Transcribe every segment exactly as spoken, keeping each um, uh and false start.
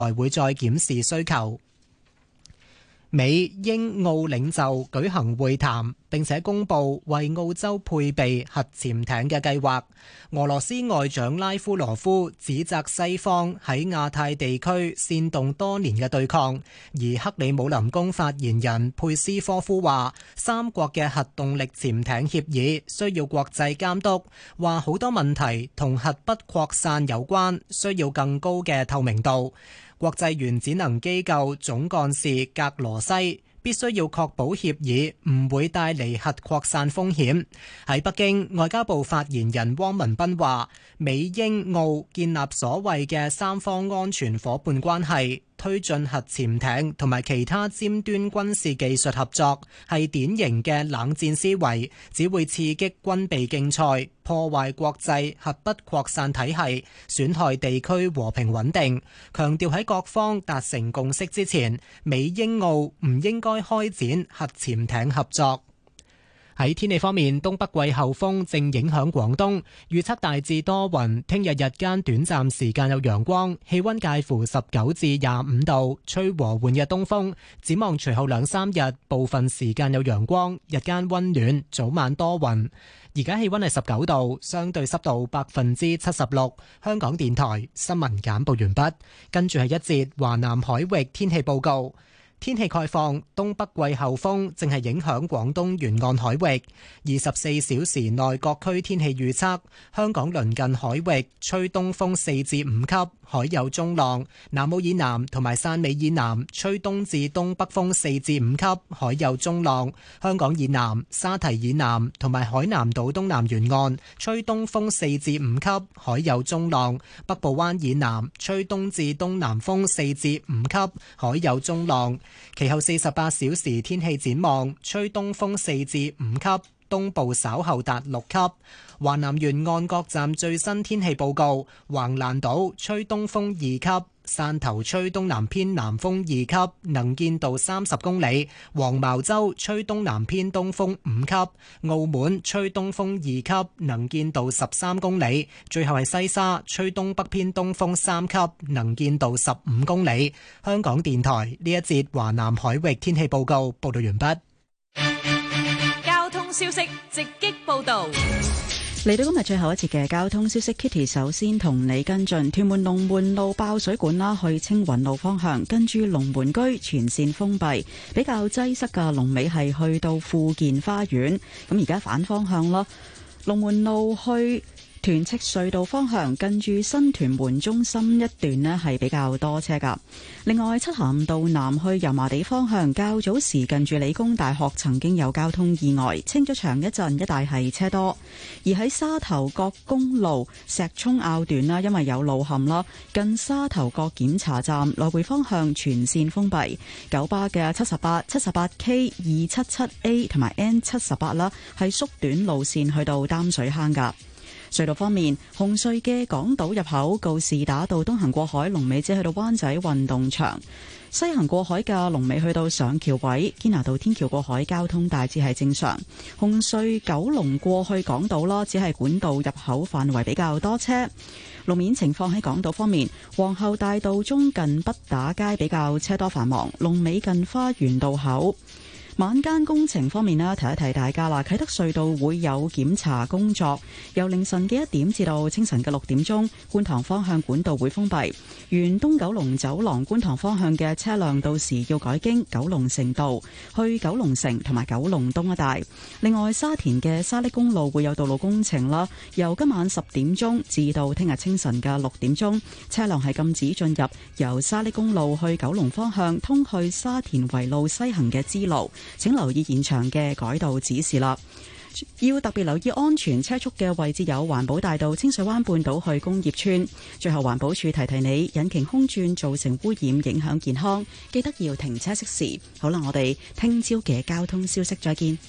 來會再檢視需求。美英澳領袖舉行會談，並且公布為澳洲配備核潛艇嘅計劃。俄羅斯外長拉夫羅夫指責西方喺亞太地區煽動多年嘅對抗，而克里姆林宮發言人佩斯科夫話，三國嘅核動力潛艇協議需要國際監督，話好多問題同核不擴散有關，需要更高嘅透明度。國際原子能機構總幹事格羅西必須要確保協議唔會帶嚟核擴散風險。喺北京，外交部發言人汪文斌話，美英澳建立所謂嘅三方安全夥伴關係，推進核潛艇同埋其他尖端軍事技術合作，係典型嘅冷戰思維，只會刺激軍備競賽，破壞國際核不擴散體系，損害地區和平穩定。強調喺各方達成共識之前，美英澳唔應該開展核潛艇合作。喺天氣方面，東北季候風正影響廣東，預測大致多雲，聽日日間短暫時間有陽光，氣溫介乎十九至廿五度，吹和緩嘅東風。展望隨後兩三日，部分時間有陽光，日間溫暖，早晚多雲。而家氣溫係十九度，相對濕度百分之七十六。香港電台新聞簡報完畢，跟住係一節華南海域天氣報告。天氣概況，東北季候風正係影響廣東沿岸海域。二十四小時內各區天氣預測：香港鄰近海域吹東風四至五級，海有中浪；南澳以南同埋汕尾以南吹東至東北風四至五級，海有中浪。香港以南、沙堤以南同埋海南島東南沿岸吹東風四至五級，海有中浪。北部灣以南吹東至東南風四至五級，海有中浪。其後四十八小時天氣展望，吹東風四至五級，東部稍後達六級。華南沿岸各站最新天氣報告：橫瀾島吹東風二級，汕頭吹東南偏南風二級，能見度三十公里；黃茅洲吹東南偏東風五級，澳門吹東風二級，能見度十三公里。最後係西沙吹東北偏東風三級，能見度十五公里。香港電台呢一節華南海域天氣報告報道完畢。 交通消息直擊報道。 嚟到今日最後一節嘅交通消息 ，Kitty 首先同你跟進屯門龍門路爆水管啦，去青雲路方向，跟住龍門居全線封閉，比較擠塞嘅龍尾係去到富健花園。咁而家反方向咯，龍門路去屯赤隧道方向，近住新屯門中心一段呢係比較多車噶。另外，漆咸道南去油麻地方向，較早時近住理工大學曾經有交通意外，清咗場一陣，一帶係車多。而喺沙頭角公路石涌坳段啦，因為有路陷啦，近沙頭角檢查站來回方向全線封閉。九巴嘅七十八、七十八 K、二七七 A 同埋 N 七十八啦，係縮短路線去到擔水坑噶。隧道方面，紅隧嘅港島入口告士打道東行過海龍尾只去到灣仔運動場，西行過海嘅龍尾去到上橋位，堅拿道天橋過海交通大致係正常。紅隧九龍過去港島啦，只係管道入口範圍比較多車。路面情況喺港島方面，皇后大道中近畢打街比較車多繁忙，龍尾近花園道口。晚間工程方面呢，提一提大家啦，啟德隧道會有檢查工作，由凌晨嘅一點至到清晨嘅六點鐘，觀塘方向管道會封閉，沿東九龍走廊觀塘方向嘅車輛到時要改經九龍城道去九龍城同埋九龍東一帶。另外，沙田嘅沙瀝公路會有道路工程啦，由今晚十點鐘至到聽日清晨嘅六點鐘，車輛係禁止進入由沙瀝公路去九龍方向通去沙田圍路西行嘅支路。請留意現場嘅改道指示啦，要特別留意安全車速嘅位置有環保大道、清水灣半島去工業村。最後，環保署提提你，引擎空轉造成污染，影響健康，記得要停車熄匙。好啦，我哋聽朝嘅交通消息再見。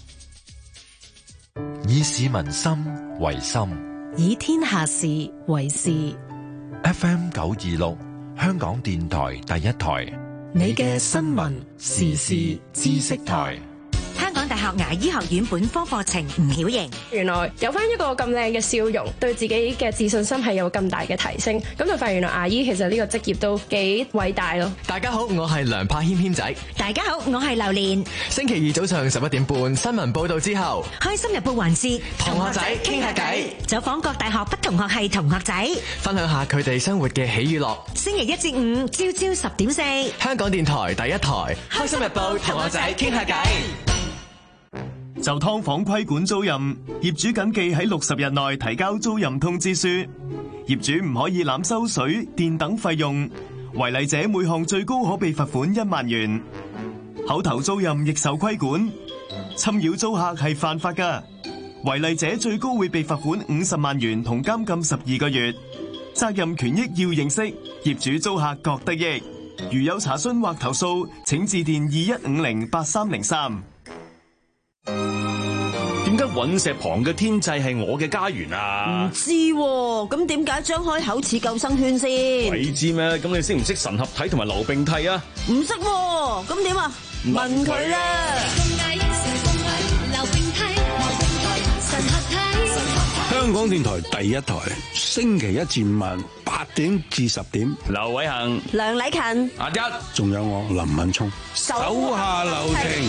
以市民心為心， 以天下事為事。 F M 九二六，香港電台第一台。 你嘅新聞時事知識台。香港大學學牙醫學院本科課程吳曉瑩。 原來有翻一個咁靚嘅笑容，對自己嘅自信心係有咁大嘅提升，咁就發現原來牙醫其實呢個職業都幾偉大咯。 大家好，我係梁柏謙謙仔。 大家好，我係榴蓮。 星期二早上十一點半新聞報道之後， 開心日報環節， 同學仔傾下偈， 走訪各大學不同學系同學仔， 分享下佢哋生活嘅喜與樂。 星期一至五朝朝十點四， 香港電台第一台開心日報同學仔傾下偈。 就劏房規管租賃，業主謹記喺六十日內提交租賃通知書。業主唔可以濫收水電等費用，違例者每項最高可被罰款一萬元。口頭租賃亦受規管，侵擾租客係犯法㗎，違例者最高會被罰款五十萬元同監禁十二個月。責任權益要認識，業主租客各得益。如有查詢或投訴，請致電二一五零八三零三。 點解隕石旁嘅天際係我嘅家園啊？ 唔知喎，咁點解張開口似救生圈先？ 鬼知咩？咁你識唔識神合體同埋流並蒂啊？ 唔識喎，咁點啊？問佢啦。 香港電台第一台，星期一至五晚八點至十點。 劉偉恒、 梁禮勤、 阿一， 仲有我林敏聰， 手下留情。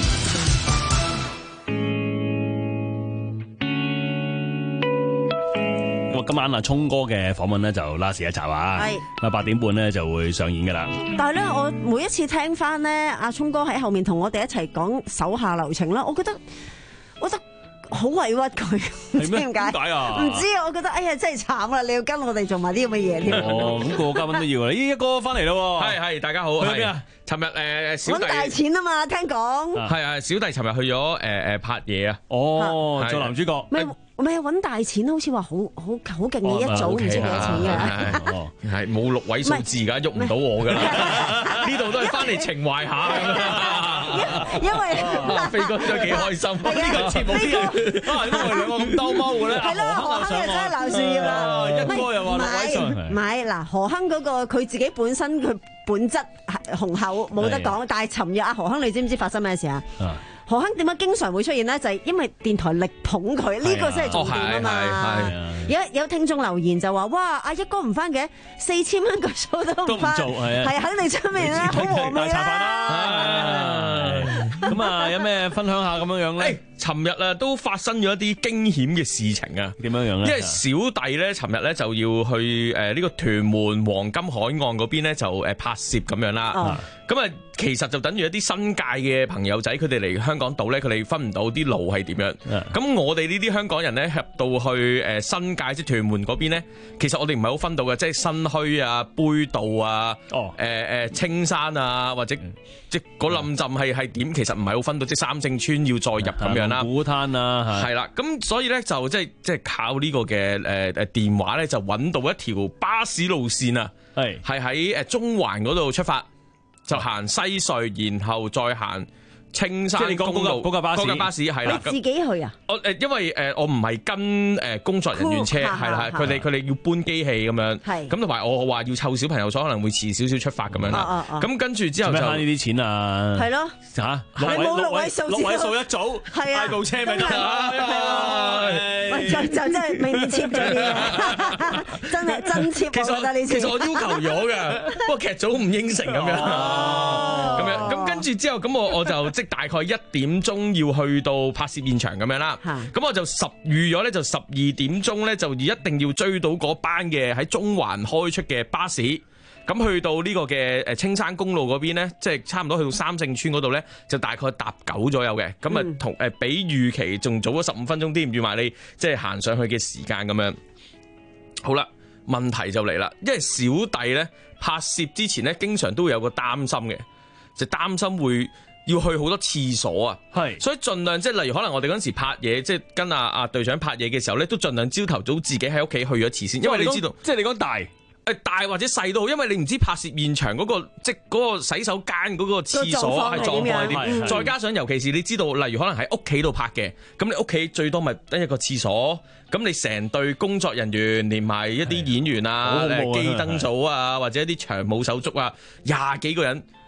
今晚阿聰哥嘅訪問咧就 last 一集啊，係咁啊八點半咧就會上演噶啦。 但係咧，我每一次聽翻咧，阿聰哥喺後面同我哋一齊講手下留情啦，我覺得，我覺得好委屈佢，唔知點解？ 點解啊？ 唔知啊，我覺得哎呀真係慘啦！你要跟我哋做埋啲咁嘅嘢添。 哦，咁個個嘉賓都要啊！咦，一哥翻嚟咯， 係係，大家好。 去邊啊？ 尋日誒小弟揾大錢啊嘛，聽講。 係啊，小弟尋日去咗誒誒拍嘢啊。 哦，做男主角。 咪咪揾大錢，好似話好好好勁嘅，一早唔知幾多錢嘅。 係冇六位數字㗎，喐唔到我㗎啦。呢度都係翻嚟情懷下咁樣。 因為飛哥真係幾開心。呢個節目啲啊，因為兩個咁兜踎嘅咧。 係咯，何亨又真係鬧樹葉啦。 一哥又話六位數。 唔係嗱，何亨嗰個佢自己本身佢本質係雄厚，冇得講。但係尋日阿何亨，你知唔知發生咩事啊？何亨點解經常會出現呢？就係、是、因為電台力捧佢，呢、這個先係重點啊嘛！有有聽眾留言就話：哇，阿一哥唔翻嘅，四千蚊個數都唔翻，係肯定出面啦，好和味啦！ 咁啊，有咩分享下咁樣樣咧？ 尋日啊，都發生咗一啲驚險嘅事情啊！ 點樣樣咧？ 因為小弟咧，尋日咧就要去誒呢個屯門黃金海岸嗰邊咧，就誒拍攝咁樣啦。咁啊、哦，其實就等於一啲新界嘅朋友仔，佢哋嚟香港島咧，佢哋分唔到啲路係點樣。咁、嗯、我哋呢啲香港人咧，入到去誒新界即係屯門嗰邊咧，其實我哋唔係好分到嘅，即係新墟啊、杯渡啊、哦誒誒青山啊，或者、嗯、即係嗰冧浸係係點，其實唔係好分到，即係三聖村要再入咁樣啦。 古灘啊， 係啦，咁所以咧就即係即係靠呢個嘅誒誒電話咧，就揾到一條巴士路線啊，係係喺誒中環嗰度出發，就行西隧，然後再行青山公路嗰架巴士， 嗰架巴士係啦， 自己去啊？ 我誒因為誒我唔係跟誒工作人員車，係啦，佢哋佢哋要搬機器咁樣，係咁同埋我話要湊小朋友，所以可能會遲少少出發咁樣啦。咁跟住之後就慳呢啲錢啊， 係咯嚇，係冇六位數， 六位數一組， 係啊， 帶部車咪得啦，就就真係明明貼咗啲，真係真貼。 其實我其實我要求咗嘅，不過劇組唔應承咁樣，咁樣咁跟住之後咁我我就即大概一點鐘要去到拍攝現場咁樣啦，咁我就十預咗咧就十二點鐘咧就一定要追到嗰班嘅喺中環開出嘅巴士，咁去到呢個嘅誒青山公路嗰邊咧，即係差唔多去到三聖村嗰度咧，就大概搭九左右嘅，咁啊同誒比預期仲早咗十五分鐘添，預埋你即係行上去嘅時間咁樣。好啦，問題就嚟啦，因為小弟咧拍攝之前咧，經常都會有個擔心嘅，就擔心會要去好多廁所啊，係，所以盡量即係例如可能我哋嗰陣時拍嘢，即係跟阿阿隊長拍嘢嘅時候咧，都盡量朝頭早自己喺屋企去咗次先，因為你知道， 即係你講大。 誒大或者細都好，因為你唔知拍攝現場嗰、嗰個即係嗰個洗手間嗰個廁所係狀況係點，再加上尤其是你知道，例如可能喺屋企度拍嘅，咁你屋企最多咪得一個廁所，咁你成隊工作人員連埋一啲演員啊、誒機燈組啊，或者一啲場務手足啊，廿幾個人，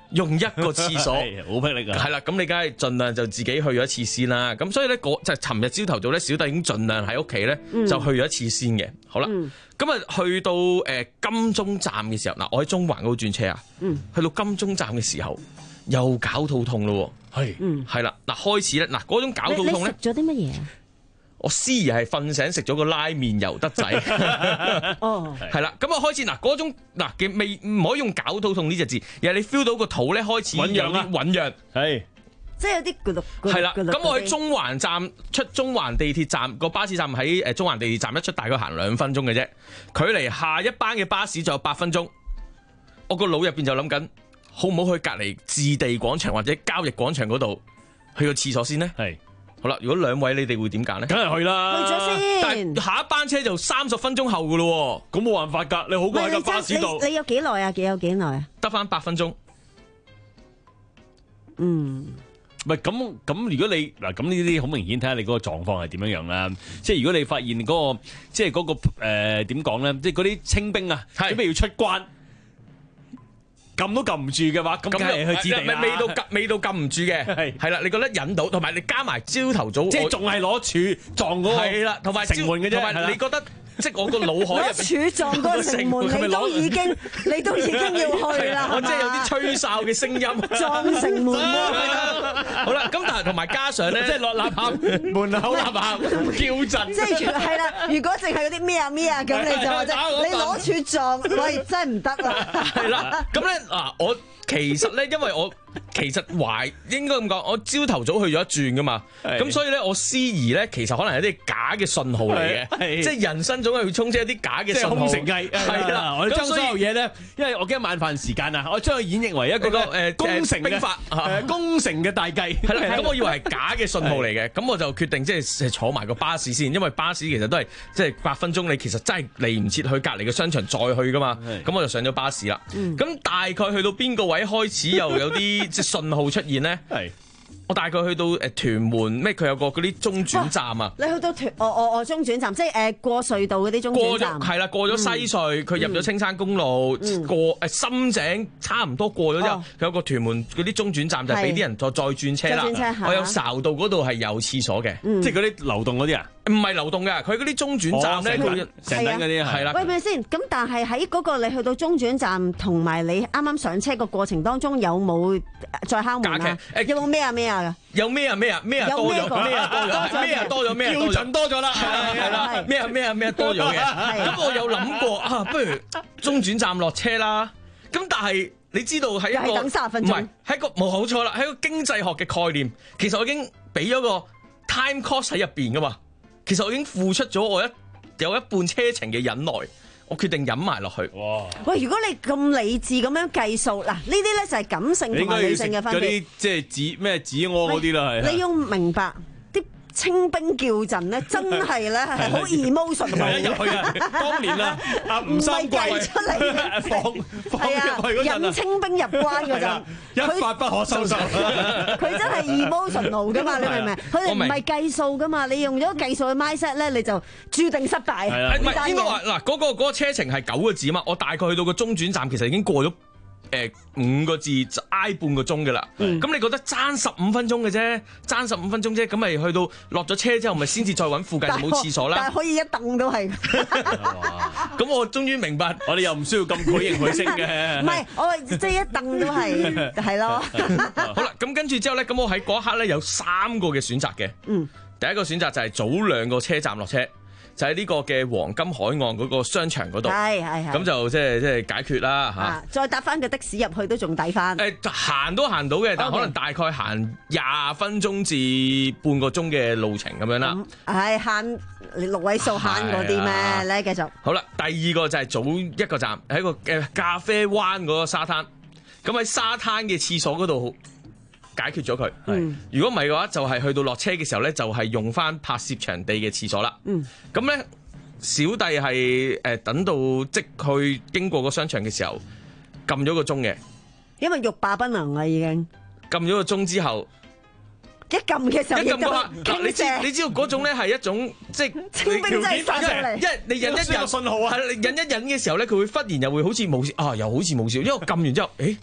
用一個廁所， 好霹靂啊！ 係啦，咁你梗係盡量就自己去咗一次先啦。咁所以咧，嗰就係尋日朝頭早咧，小弟已經盡量喺屋企咧就去咗一次先嘅。好啦，咁啊、嗯、去到誒金鐘站嘅時候，嗱我喺中環嗰度轉車啊，嗯、去到金鐘站嘅時候又搞肚痛咯，係，係啦，嗱開始咧，嗱嗰種搞肚痛咧， 食咗啲乜嘢啊？ 我思怡係瞓醒食咗個拉麵油得仔， 哦， 係啦，咁啊開始嗱嗰種嗱嘅未唔可以用搞肚痛呢隻字，而係你 feel 到個肚咧開始有啲醞釀，係， 即係有啲咕嚕咕嚕。係啦， 咁我喺中環站出中環地鐵站個巴士站喺誒中環地鐵站一出大概行兩分鐘嘅啫，距離下一班嘅巴士仲有八分鐘，我個腦入邊就諗緊，好唔好去隔離置地廣場或者交易廣場嗰度去個廁所先呢？係。好啦，如果兩位你哋會點揀咧？ 梗係去啦， 去咗先。 但係下一班車就三十分鐘後噶咯， 咁冇辦法㗎。你好過喺架巴士度。 你有幾耐啊？幾有幾耐啊？ 得翻八分鐘。 嗯， 唔係咁咁，如果你嗱咁呢啲好明顯，睇下你嗰個狀況係點樣樣啦。即係如果你發現嗰、嗰個即係嗰、嗰個誒點講咧，即係嗰啲清兵啊，準備要出關。撳都撳唔住嘅話，咁梗係去置地啦。 未到撳，未到撳唔住嘅，係係啦。你覺得引到，同埋你加埋朝頭早， 即係仲係攞柱撞嗰個係啦，同埋城門嘅啫。 同埋你覺得，即係我個腦海入邊，柱撞個城門，你都已經，你都已經要去啦。 我即係有啲吹哨嘅聲音， 撞城門喎。 好啦，咁但係同埋加上咧，即係落吶喊門口吶喊叫陣， 即係係啦。如果淨係嗰啲咩啊咩啊咁，你就話啫，你攞柱撞，喂真係唔得啦。 係啦，咁咧。嗱，我其實咧，因為我其實懷應該咁講，我朝頭早去咗一轉噶嘛，咁所以咧，我思疑咧，其實可能係啲假嘅信號嚟嘅，即係人生總係會充斥一啲假嘅信號。 空城計係啦，我哋將所有嘢咧，因為我驚晚飯時間啊，我將佢演繹為一個誒攻城兵法誒攻城嘅大計。 係啦，咁我以為係假嘅信號嚟嘅，咁我就決定即係坐埋個巴士先，因為巴士其實都係即係八分鐘，你其實真係嚟唔切去隔離嘅商場再去噶嘛，咁我就上咗巴士啦。咁大概去到邊個位開始又有啲即係信號出現咧？係我大概去到誒屯門咩？佢有個嗰啲中轉站啊！ 你去到屯，我我我中轉站，即係誒過隧道嗰啲中轉站。 係啦，過咗西隧，佢入咗青山公路，過誒深井，差唔多過咗之後，佢有個屯門嗰啲中轉站，就俾啲人再再轉車啦。我有睄到嗰度係有廁所嘅， 即係嗰啲流動嗰啲啊？ 唔係流動嘅，佢嗰啲中轉站咧，佢成等嗰啲係啦。 喂，咪先？咁但係喺嗰個你去到中轉站同埋你啱啱上車個過程當中，有冇再敲門啊？有冇咩啊咩啊？ 有咩啊咩啊咩啊多咗咩啊多咗咩啊多咗咩啊多咗多咗啦係啦咩啊咩啊咩啊多咗嘅。咁我有諗過啊，不如中轉站落車啦。咁但係你知道喺一個等三十分鐘， 唔係喺個冇好錯啦，喺個經濟學嘅概念，其實我已經俾咗個 time cost 喺入邊噶嘛。其實我已經付出咗我一有一半車程嘅忍耐，我決定飲埋落去。哇！ 喂，如果你咁理智咁樣計數，嗱呢啲咧就係感性同埋理性嘅分別。 嗰啲即係指咩指屙嗰啲啦，係。 你要明白啲清兵叫陣咧，真係咧係好 emotion 嘅。 入去啊！當年啊，阿吳三桂出嚟放放入去嗰陣引清兵入關嗰陣， 一發不可收拾。 佢真係 emotional 噶嘛？你明唔明？佢哋唔係計數噶嘛？你用咗計數嘅 mindset 咧，你就注定失敗。 係唔係應該話嗱？嗰個嗰個車程係九個字啊嘛？我大概去到個中轉站，其實已經過咗。誒五個字挨半個鐘嘅啦，咁、嗯、你覺得爭十五分鐘嘅啫，爭十五分鐘啫，咁咪去到落咗車之後，咪先至再揾附近有冇廁所啦。 但係可以一凳都係。 咁我終於明白， 我哋又唔需要咁舉形舉聲嘅。 唔係，我即係一凳都係係咯。 好啦，咁跟住之後咧，咁我喺嗰一刻咧有三個嘅選擇嘅。嗯，第一個選擇就係早兩個車站落車。就喺呢個嘅黃金海岸嗰個商場嗰度， 係係係， 咁就即係即係解決啦嚇、啊。 再搭翻個的士入去都仲抵翻。 誒行都行到嘅，但係可能大概行廿分鐘至半個鐘嘅路程咁樣啦。 係慳六位數慳嗰啲咩咧？繼續。 好啦，第二個就係早一個站喺個誒咖啡灣嗰個沙灘，咁喺沙灘嘅廁所嗰度。解決咗佢。嗯、如果唔係嘅話，就係、是、去到落車嘅時候咧，就係、是、用翻拍攝場地嘅廁所啦。咁咧、嗯，小弟係誒、呃、等到即去經過個商場嘅時候，撳咗個鐘嘅。因為欲罷不能啦，已經。撳咗個鐘之後，一撳嘅時候，一撳嗰下，嗱你知你知道嗰種咧係一種即係清兵真係發出嚟，因為你忍一忍信號啊，你忍一忍嘅時候咧，佢會忽然又會好似冇事啊，又好似冇事，因為我撳完之後，誒。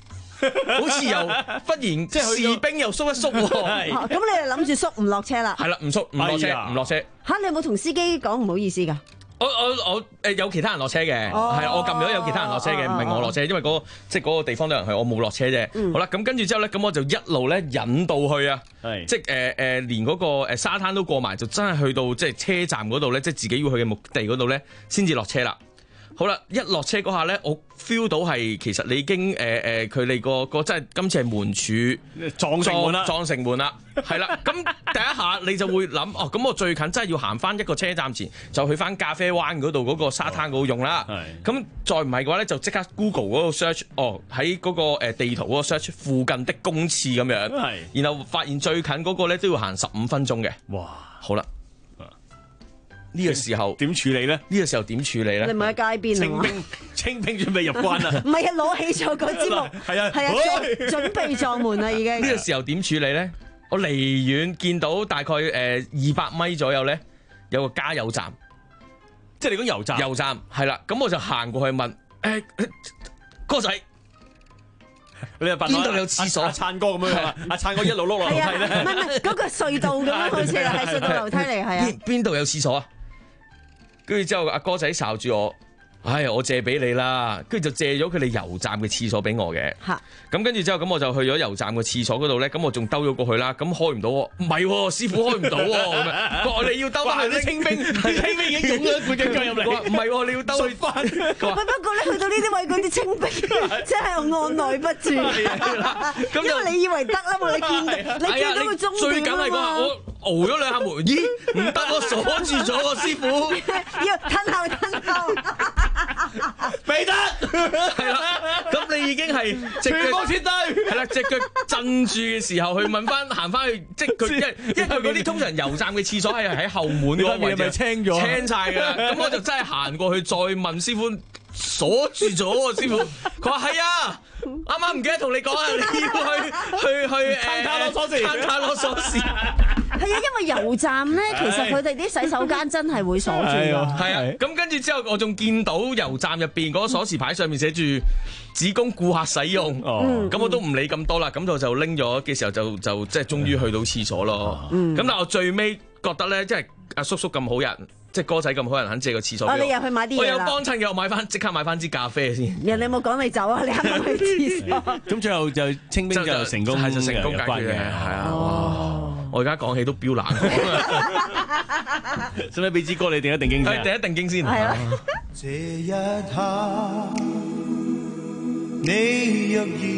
好似又忽然即係士兵又縮一縮喎。 咁你就諗住縮唔落車啦？ 係啦，唔縮唔落車，唔落車。 嚇！你有冇同司機講唔好意思㗎？ 我我我誒有其他人落車嘅，係我撳咗有其他人落車嘅，唔係我落車，因為嗰個即係嗰個地方都有人去，我冇落車啫。好啦，咁跟住之後咧，咁我就一路咧引導去啊，即係誒誒連嗰個誒沙灘都過埋，就真係去到即係車站嗰度咧，即係自己要去嘅目的嗰度咧，先至落車啦。好啦，一落車嗰下咧，我 feel 到係其實你已經誒誒佢哋個個即係今次係門柱撞城門啦， 撞城門啦，係啦。咁第一下你就會諗哦，咁我最近真係要行翻一個車站前，就去翻咖啡灣嗰度嗰個沙灘嗰度用啦。咁再唔係嘅話咧，就即刻 Google 嗰個 search， 哦喺嗰個誒地圖嗰個 search 附近的公廁咁樣，然後發現最近嗰個咧都要行十五分鐘嘅。哇！好啦。呢個時候點處理咧？ 呢個時候點處理咧？ 你唔喺街邊清兵清兵準備入關啦！ 唔係啊，攞起咗個支木， 係啊係啊，準備撞門啦已經。 呢個時候點處理咧？我離遠見到大概誒二百米左右咧，有個加油站， 即係你講油站。 油站係啦，咁我就行過去問誒哥仔。 你又邊度有廁所？ 阿燦哥咁樣啊？阿燦哥一路碌落樓梯咧， 唔係唔係嗰個隧道咁樣，好似係隧道樓梯嚟，係啊。 邊度有廁所啊？跟住之後，阿哥仔睄住我，唉，我借俾你啦。跟住就借咗佢哋油站嘅廁所俾我嘅。嚇！咁跟住之後，咁我就去咗油站嘅廁所嗰度咧。咁我仲兜咗過去啦。咁開唔到喎，唔係喎，師傅開唔到喎。咁樣，我話你要兜翻去啲清兵，啲清兵已經湧咗半隻腳入嚟。我話唔係喎，你要兜去翻。 不過咧，去到呢啲位，嗰啲清兵真係按捺不住。咁因為你以為得啦嘛，你見到你見到個終點啊嘛。 熬咗兩下門，咦？唔得，我鎖住咗喎，師傅。 要褪後褪後， 未得。係啦，咁你已經係全部撤退。係啦，隻腳震住嘅時候去問翻，行翻去，即係佢，因為因為佢嗰啲通常油站嘅廁所係喺後門嗰個位置， 清咗， 清晒㗎啦。咁我就真係行過去再問師傅。鎖住咗喎，師傅。佢話係啊，啱啱唔記得同你講啊，你要去去去誒， 攤攤攞鎖匙， 攤攤攞鎖匙。 係啊，因為油站咧，其實佢哋啲洗手間真係會鎖住㗎。 係啊，咁跟住之後，我仲見到油站入邊嗰個鎖匙牌上面寫住只供顧客使用。咁我都唔理咁多啦，咁就就拎咗嘅時候就就即係終於去到廁所咯。咁但係我最尾覺得咧，即係阿叔叔咁好人。即係哥仔咁好人肯借個廁所俾我， 你入去買啲嘢啦。 我有幫襯嘅，我買翻即刻買翻支咖啡先。 人哋冇趕你走啊！你啱啱去廁所。 咁最後就清兵就成功， 係就成功解決嘅，係啊！我而家講起都飆冷， 使唔使俾支歌你定一定經先？ 定一定經先。 係啊。 這一刻，你若然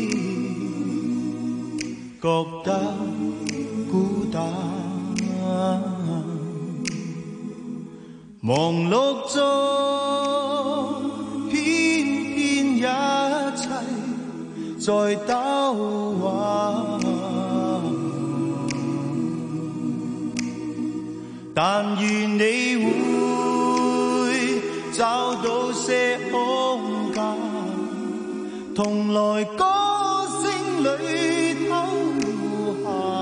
覺得孤單。忙碌中，偏偏一切在兜彎，但願你會找到些空間，同來歌聲裏偷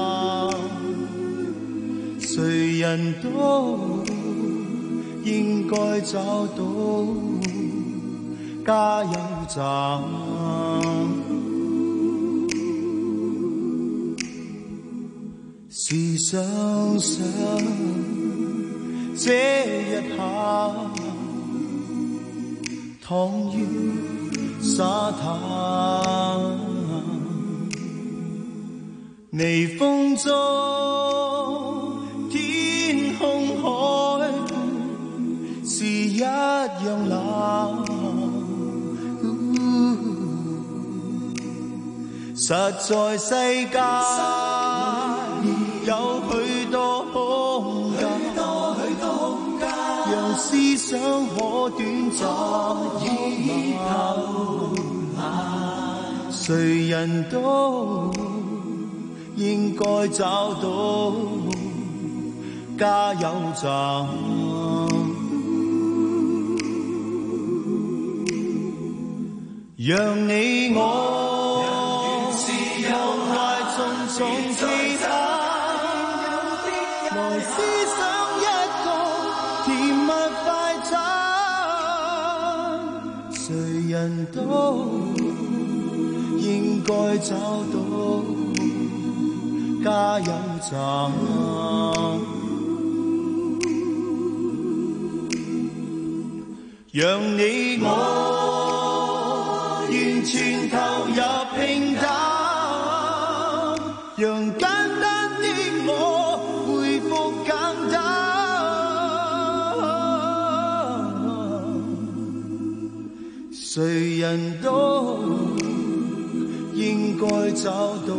閒，誰人都應該找到加油站，試想想這一刻，躺於沙灘，微風中天空海是一樣冷，實在世界有許多空間，讓思想可短暫以後，誰人都應該找到加油站。讓你我忘懷重重期盼，來思想一個甜蜜快餐，誰人都應該找到加油站，讓你我完全投入平淡，讓簡單的我恢復簡單，誰人都應該找到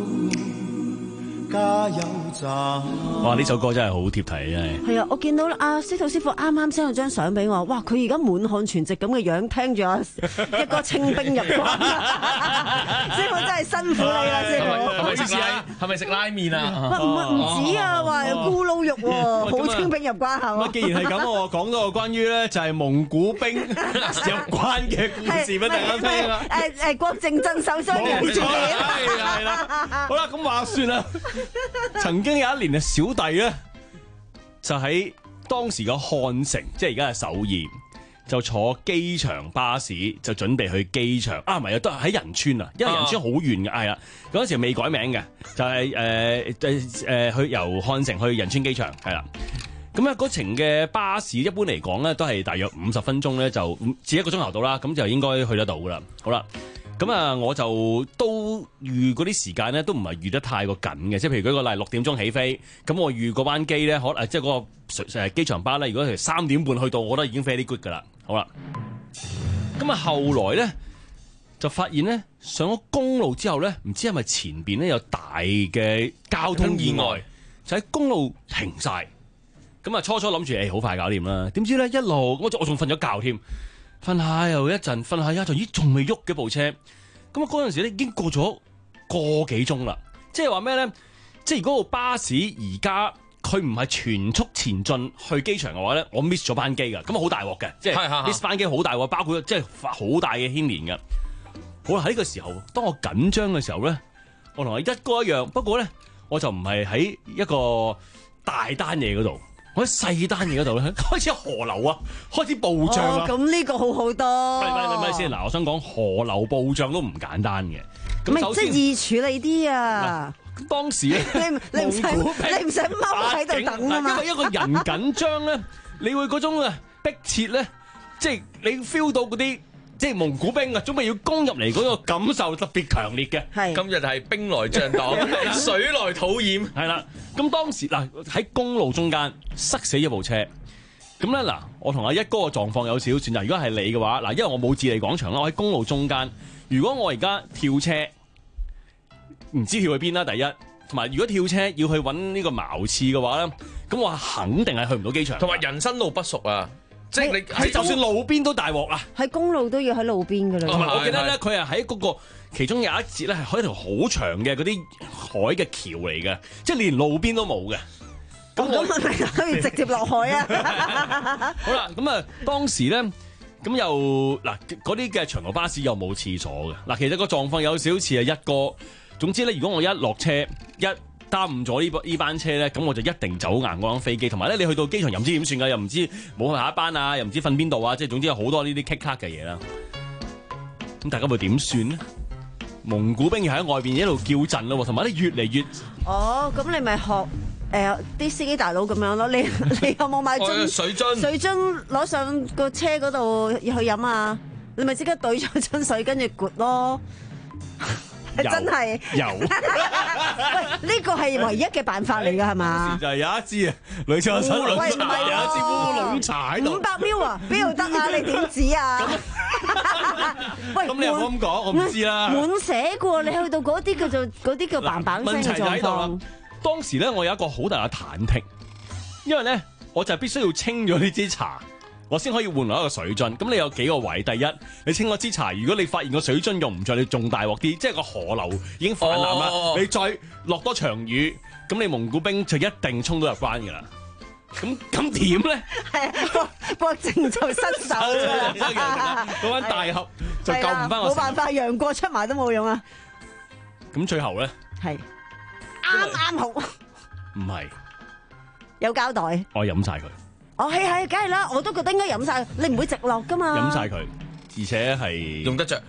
加油站。 哇！呢首歌真係好貼題，真係。 係啊，我見到阿司徒師傅啱啱 send 咗張相俾我，哇！佢而家滿漢全席咁嘅樣，聽住阿一個清兵入關，師傅真係辛苦你啦，師傅。 係咪食拉？係咪食拉麵啊？ 唔唔止啊，話咕嚕肉喎，好清兵入關係嘛。 既然係咁，我講多個關於咧就係蒙古兵入關嘅故事俾大家聽啊！ 誒誒，郭靖鎮受傷人傳係係啦。好啦，咁話說啦，曾經有一年嘅小弟咧，就喺當時嘅漢城，即係而家係首爾，就坐機場巴士，就準備去機場。啊，唔係啊，都喺仁川啊，因為仁川好遠嘅，係啦。嗰陣時未改名嘅，就係誒誒誒去由漢城去仁川機場，係啦。咁啊，嗰程嘅巴士一般嚟講咧，都係大約五十分鐘咧，就只一個鐘頭到啦，咁就應該去得到噶啦。好啦。咁啊，我就都預嗰啲時間咧，都唔係預得太過緊嘅，即係譬如舉個例，六點鐘起飛，咁我預嗰班機咧，可能即係嗰個誒機場巴咧，如果係三點半去到，我覺得已經 very good 噶啦。好啦，咁啊後來咧就發現咧，上咗公路之後咧，唔知係咪前邊咧有大嘅交通意外，就喺公路停晒。咁啊初初諗住誒好快搞掂啦，點知咧一路我我仲瞓咗覺添。瞓下又一陣，瞓下一陣，咦仲未喐嘅部車，咁啊嗰陣時咧已經過咗個幾鐘啦。即係話咩咧？即係如果個巴士而家佢唔係全速前進去機場嘅話咧，我 miss 咗班機㗎，咁啊好大鑊嘅，即係 miss 班機好大鑊，包括即係好大嘅牽連㗎。好啦，喺呢個時候，當我緊張嘅時候咧，我同阿一哥一樣，不過咧我就唔係喺一個大單嘢嗰度。我喺細單嘢嗰度咧，開始河流啊，開始暴漲啊！ 咁呢個好好多。 咪咪咪咪先，嗱，我想講河流暴漲都唔簡單嘅。 咁首先即係易處理啲啊！ 當時咧， 你你唔使你唔使踎喺度等啊嘛。 因為一個人緊張咧，你會嗰種啊迫切咧，即係你 feel 到嗰啲。即係蒙古兵啊，準備要攻入嚟嗰個感受特別強烈嘅。 係今日係兵來將擋，水來土掩。 係啦，咁當時嗱喺公路中間塞死一部車。咁咧嗱，我同阿一哥嘅狀況有少少轉變。如果係你嘅話，嗱，因為我冇置利廣場啦，我喺公路中間。如果我而家跳車，唔知跳去邊啦。第一，同埋如果跳車要去揾呢個茅廁嘅話咧，咁我肯定係去唔到機場。 同埋人生路不熟啊！即係你喺就算路邊都大鑊啊！ 喺公路都要喺路邊㗎啦。 同埋我記得咧，佢係喺嗰個其中有一節咧，係喺一條好長嘅嗰啲海嘅橋嚟嘅，即係連路邊都冇嘅。 咁我問題可以直接落海啊！ 好啦，咁啊當時咧，咁又嗱嗰啲嘅長途巴士又冇廁所嘅。嗱，其實個狀況有少少似係一個。總之咧，如果我一落車一耽誤咗呢班呢班車咧，咁我就一定走硬嗰班飛機。同埋咧，你去到機場又唔知點算㗎，又唔知冇去下一班啊，又唔知瞓邊度啊，即係總之有好多呢啲棘卡嘅嘢啦。咁大家會點算呢？蒙古兵又喺外邊一路叫陣咯，同埋咧越嚟越…… 哦，咁你咪學誒啲、呃、司機大佬咁樣咯。你你有冇買樽水樽？ 水樽攞上個車嗰度要去飲啊？你咪即刻懟咗樽水跟住撥咯。真係有， 喂，呢個係唯一嘅辦法嚟㗎係嘛？ 就係有一支啊，類似我手龍茶，有一支烏龍茶喺度。 五百秒啊，邊度得啊？你點止啊？ 喂，咁你又冇咁講，我唔知啦。 滿瀉過，你去到嗰啲叫做嗰啲叫嘭嘭聲嘅狀況。 當時咧，我有一個好大嘅忐忑，因為咧，我就必須要清咗呢支茶。我先可以換落一個水樽，咁你有幾個位？第一，你清咗支茶，如果你發現個水樽用唔着，你仲大鑊啲，即係個河流已經泛濫啦。哦、你再落多場雨，咁你蒙古兵就一定衝到入關㗎啦。咁咁點咧？ 係郭郭靖就失手啦。 嗰班大俠就救唔翻我。 冇辦法，楊過出埋都冇用啊。 咁最後咧？係啱啱好。 唔係有交代。 我飲晒佢。 哦，係係，梗係啦，我都覺得應該飲晒，你唔會直落噶嘛。 飲晒佢，而且係用得着。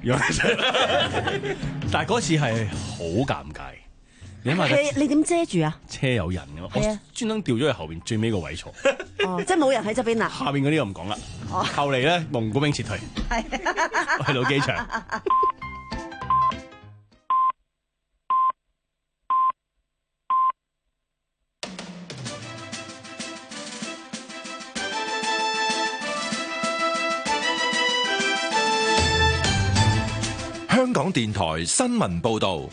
但係嗰次係好尷尬。你諗下， 你你點遮住啊？ 車有人嘅，我專登調咗去後邊最尾個位坐。 哦，即係冇人喺側邊啦。 下邊嗰啲我唔講啦。 哦， 後嚟咧，蒙古兵撤退，去到機場。 香港電台新聞報導。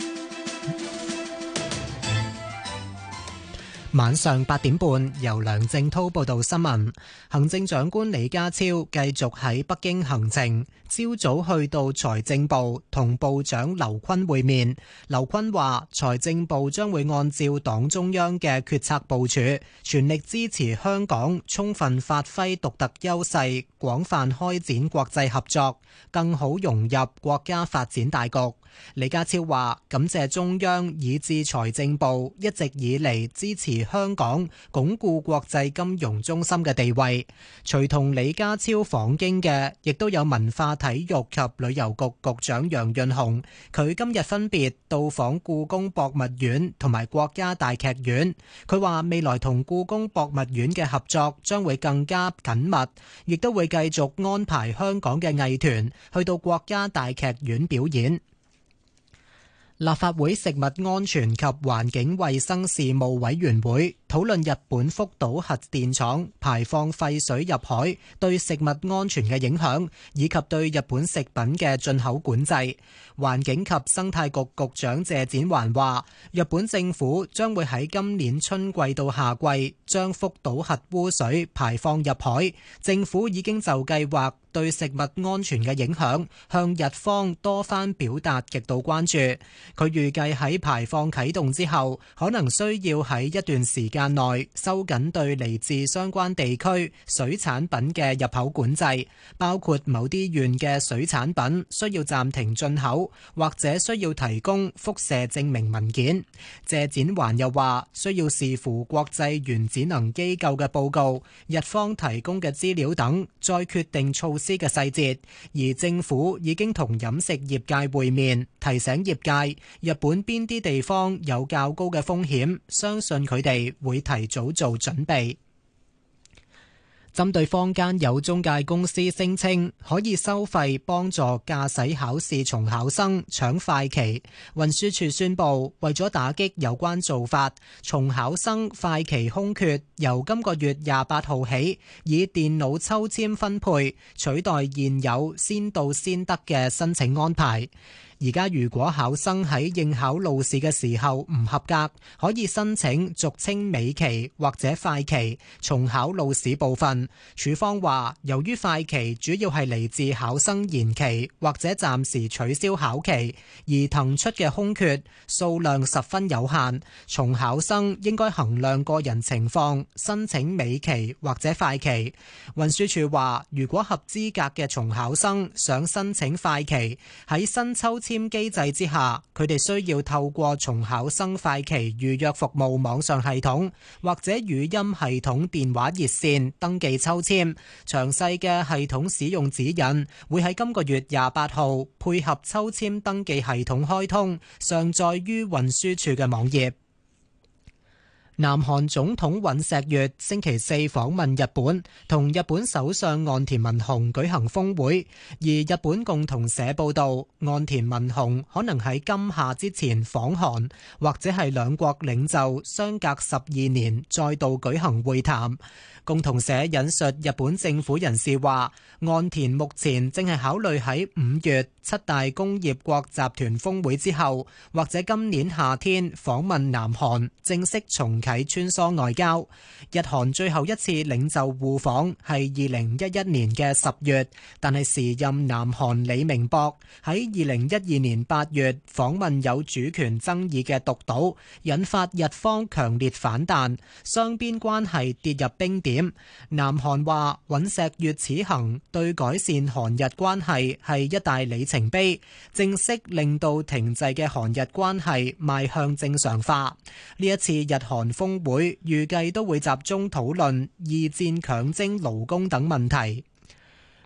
晚上八點半，由梁正滔報道新聞。行政長官李家超繼續喺北京行程，朝早去到財政部同部長劉昆會面。劉昆話，財政部將會按照黨中央嘅決策部署，全力支持香港充分發揮獨特優勢，廣泛開展國際合作，更好融入國家發展大局。李家超話，感謝中央以至財政部一直以嚟支持香港鞏固國際金融中心嘅地位。隨同李家超訪京嘅，亦都有文化體育及旅遊局局長楊潤雄。佢今日分別到訪故宮博物院同埋國家大劇院。佢話未來同故宮博物院嘅合作將會更加緊密，亦都會繼續安排香港嘅藝團去到國家大劇院表演。立法會食物安全及環境衛生事務委員會討論日本福島核電廠排放廢水入海對食物安全嘅影響，以及對日本食品嘅進口管制。環境及生態局局長謝展寰話，日本政府將會喺今年春季到夏季將福島核污水排放入海，政府已經就計劃對食物安全嘅影響向日方多番表達極度關注。佢預計喺排放啟動之後，可能需要喺一段時間內收緊對嚟自相關地區水產品嘅入口管制，包括某啲縣嘅水產品需要暫停進口，或者需要提供輻射證明文件。謝展寰又話，需要視乎國際原子能機構嘅報告、日方提供嘅資料等，再決定措施嘅細節。而政府已經同飲食業界會面，提醒業界日本邊啲地方有較高嘅風險，相信佢哋會提早做準備。針對坊間有中介公司聲稱可以收費幫助駕駛考試重考生搶快期，運輸署宣布為咗打擊有關做法，重考生快期空缺由今個月廿八號起以電腦抽籤分配，取代現有先到先得嘅申請安排。而家如果考生喺應考路試嘅時候唔合格，可以申請俗稱尾期或者快期重考路試部分。署方話，由於快期主要係嚟自考生延期或者暫時取消考期，而騰出嘅空缺數量十分有限，重考生應該衡量個人情況申請尾期或者快期。運輸署話，如果合資格嘅重考生想申請快期，喺新抽籤機制之下，佢哋需要透過重考生快期預約服務網上系統或者語音系統電話熱線登記抽籤。詳細嘅系統使用指引會喺今個月廿八號配合抽籤登記系統開通，上載於運輸署嘅網頁。南韓總統尹錫悅星期四訪問日本，同日本首相岸田文雄舉行峰會。而日本共同社報道，岸田文雄可能喺今夏之前訪韓，或者係兩國領袖相隔十二年再度舉行會談。共同社引述日本政府人士話，岸田目前正係考慮喺五月七大工業國集團峰會之後，或者今年夏天訪問南韓，正式重啟穿梭外交。日韓最後一次領袖互訪係二零一一年嘅十月，但係時任南韓李明博喺二零一二年八月訪問有主權爭議嘅獨島，引發日方強烈反彈，雙邊關係跌入冰點。南韓話尹錫悅此行對改善韓日關係係一大里程碑，正式令到停滯嘅韓日關係邁向正常化。呢一次日韓峰會預計都會集中討論二戰強徵勞工等問題。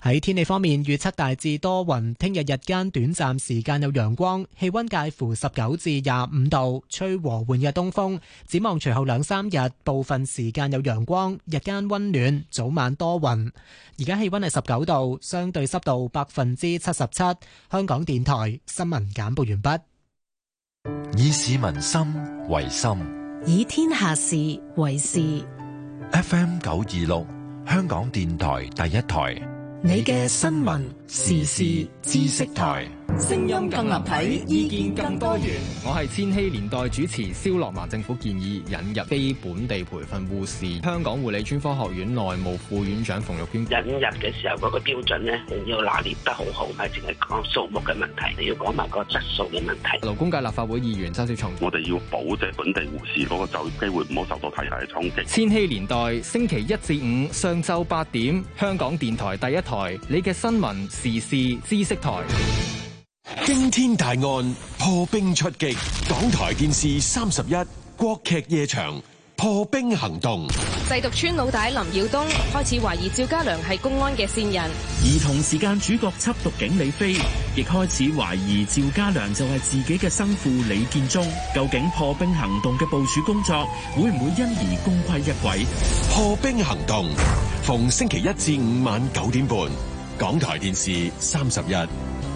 喺天氣方面，預測大致多雲，聽日日間短暫時間有陽光，氣溫介乎十九至廿五度，吹和緩嘅東風。展望隨後兩三日，部分時間有陽光，日間溫暖，早晚多雲。而家氣溫係十九度，相對濕度百分之七十七。香港電台新聞簡報完畢。 以市民心為心， 以天下事為事。 F M 九二六，香港電台第一台。 你嘅新聞時事知識台， 聲音更立體，意見更多元。 我係千禧年代主持蕭樂文。政府建議引入非本地培訓護士。香港護理專科學院內務副院長馮玉娟， 引入嘅時候嗰個標準咧，要拿捏得好好，唔係淨係講數目嘅問題，你要講埋個質素嘅問題。 勞工界立法會議員周小松， 我哋要保證本地護士嗰個就業機會，唔好受到體系嘅衝擊。 千禧年代星期一至五上晝八點，香港電台第一台，你嘅新聞時事知識台。 驚天大案破冰出擊，港台電視三十一國劇夜場破冰行動。 製毒村老大林耀東開始懷疑趙家良係公安嘅線人， 而同時間主角緝毒警李飛亦開始懷疑趙家良就係自己嘅生父李建忠。究竟破冰行動嘅部署工作會唔會因而功虧一簣？ 破冰行動逢星期一至五晚九點半，港台電視三十一。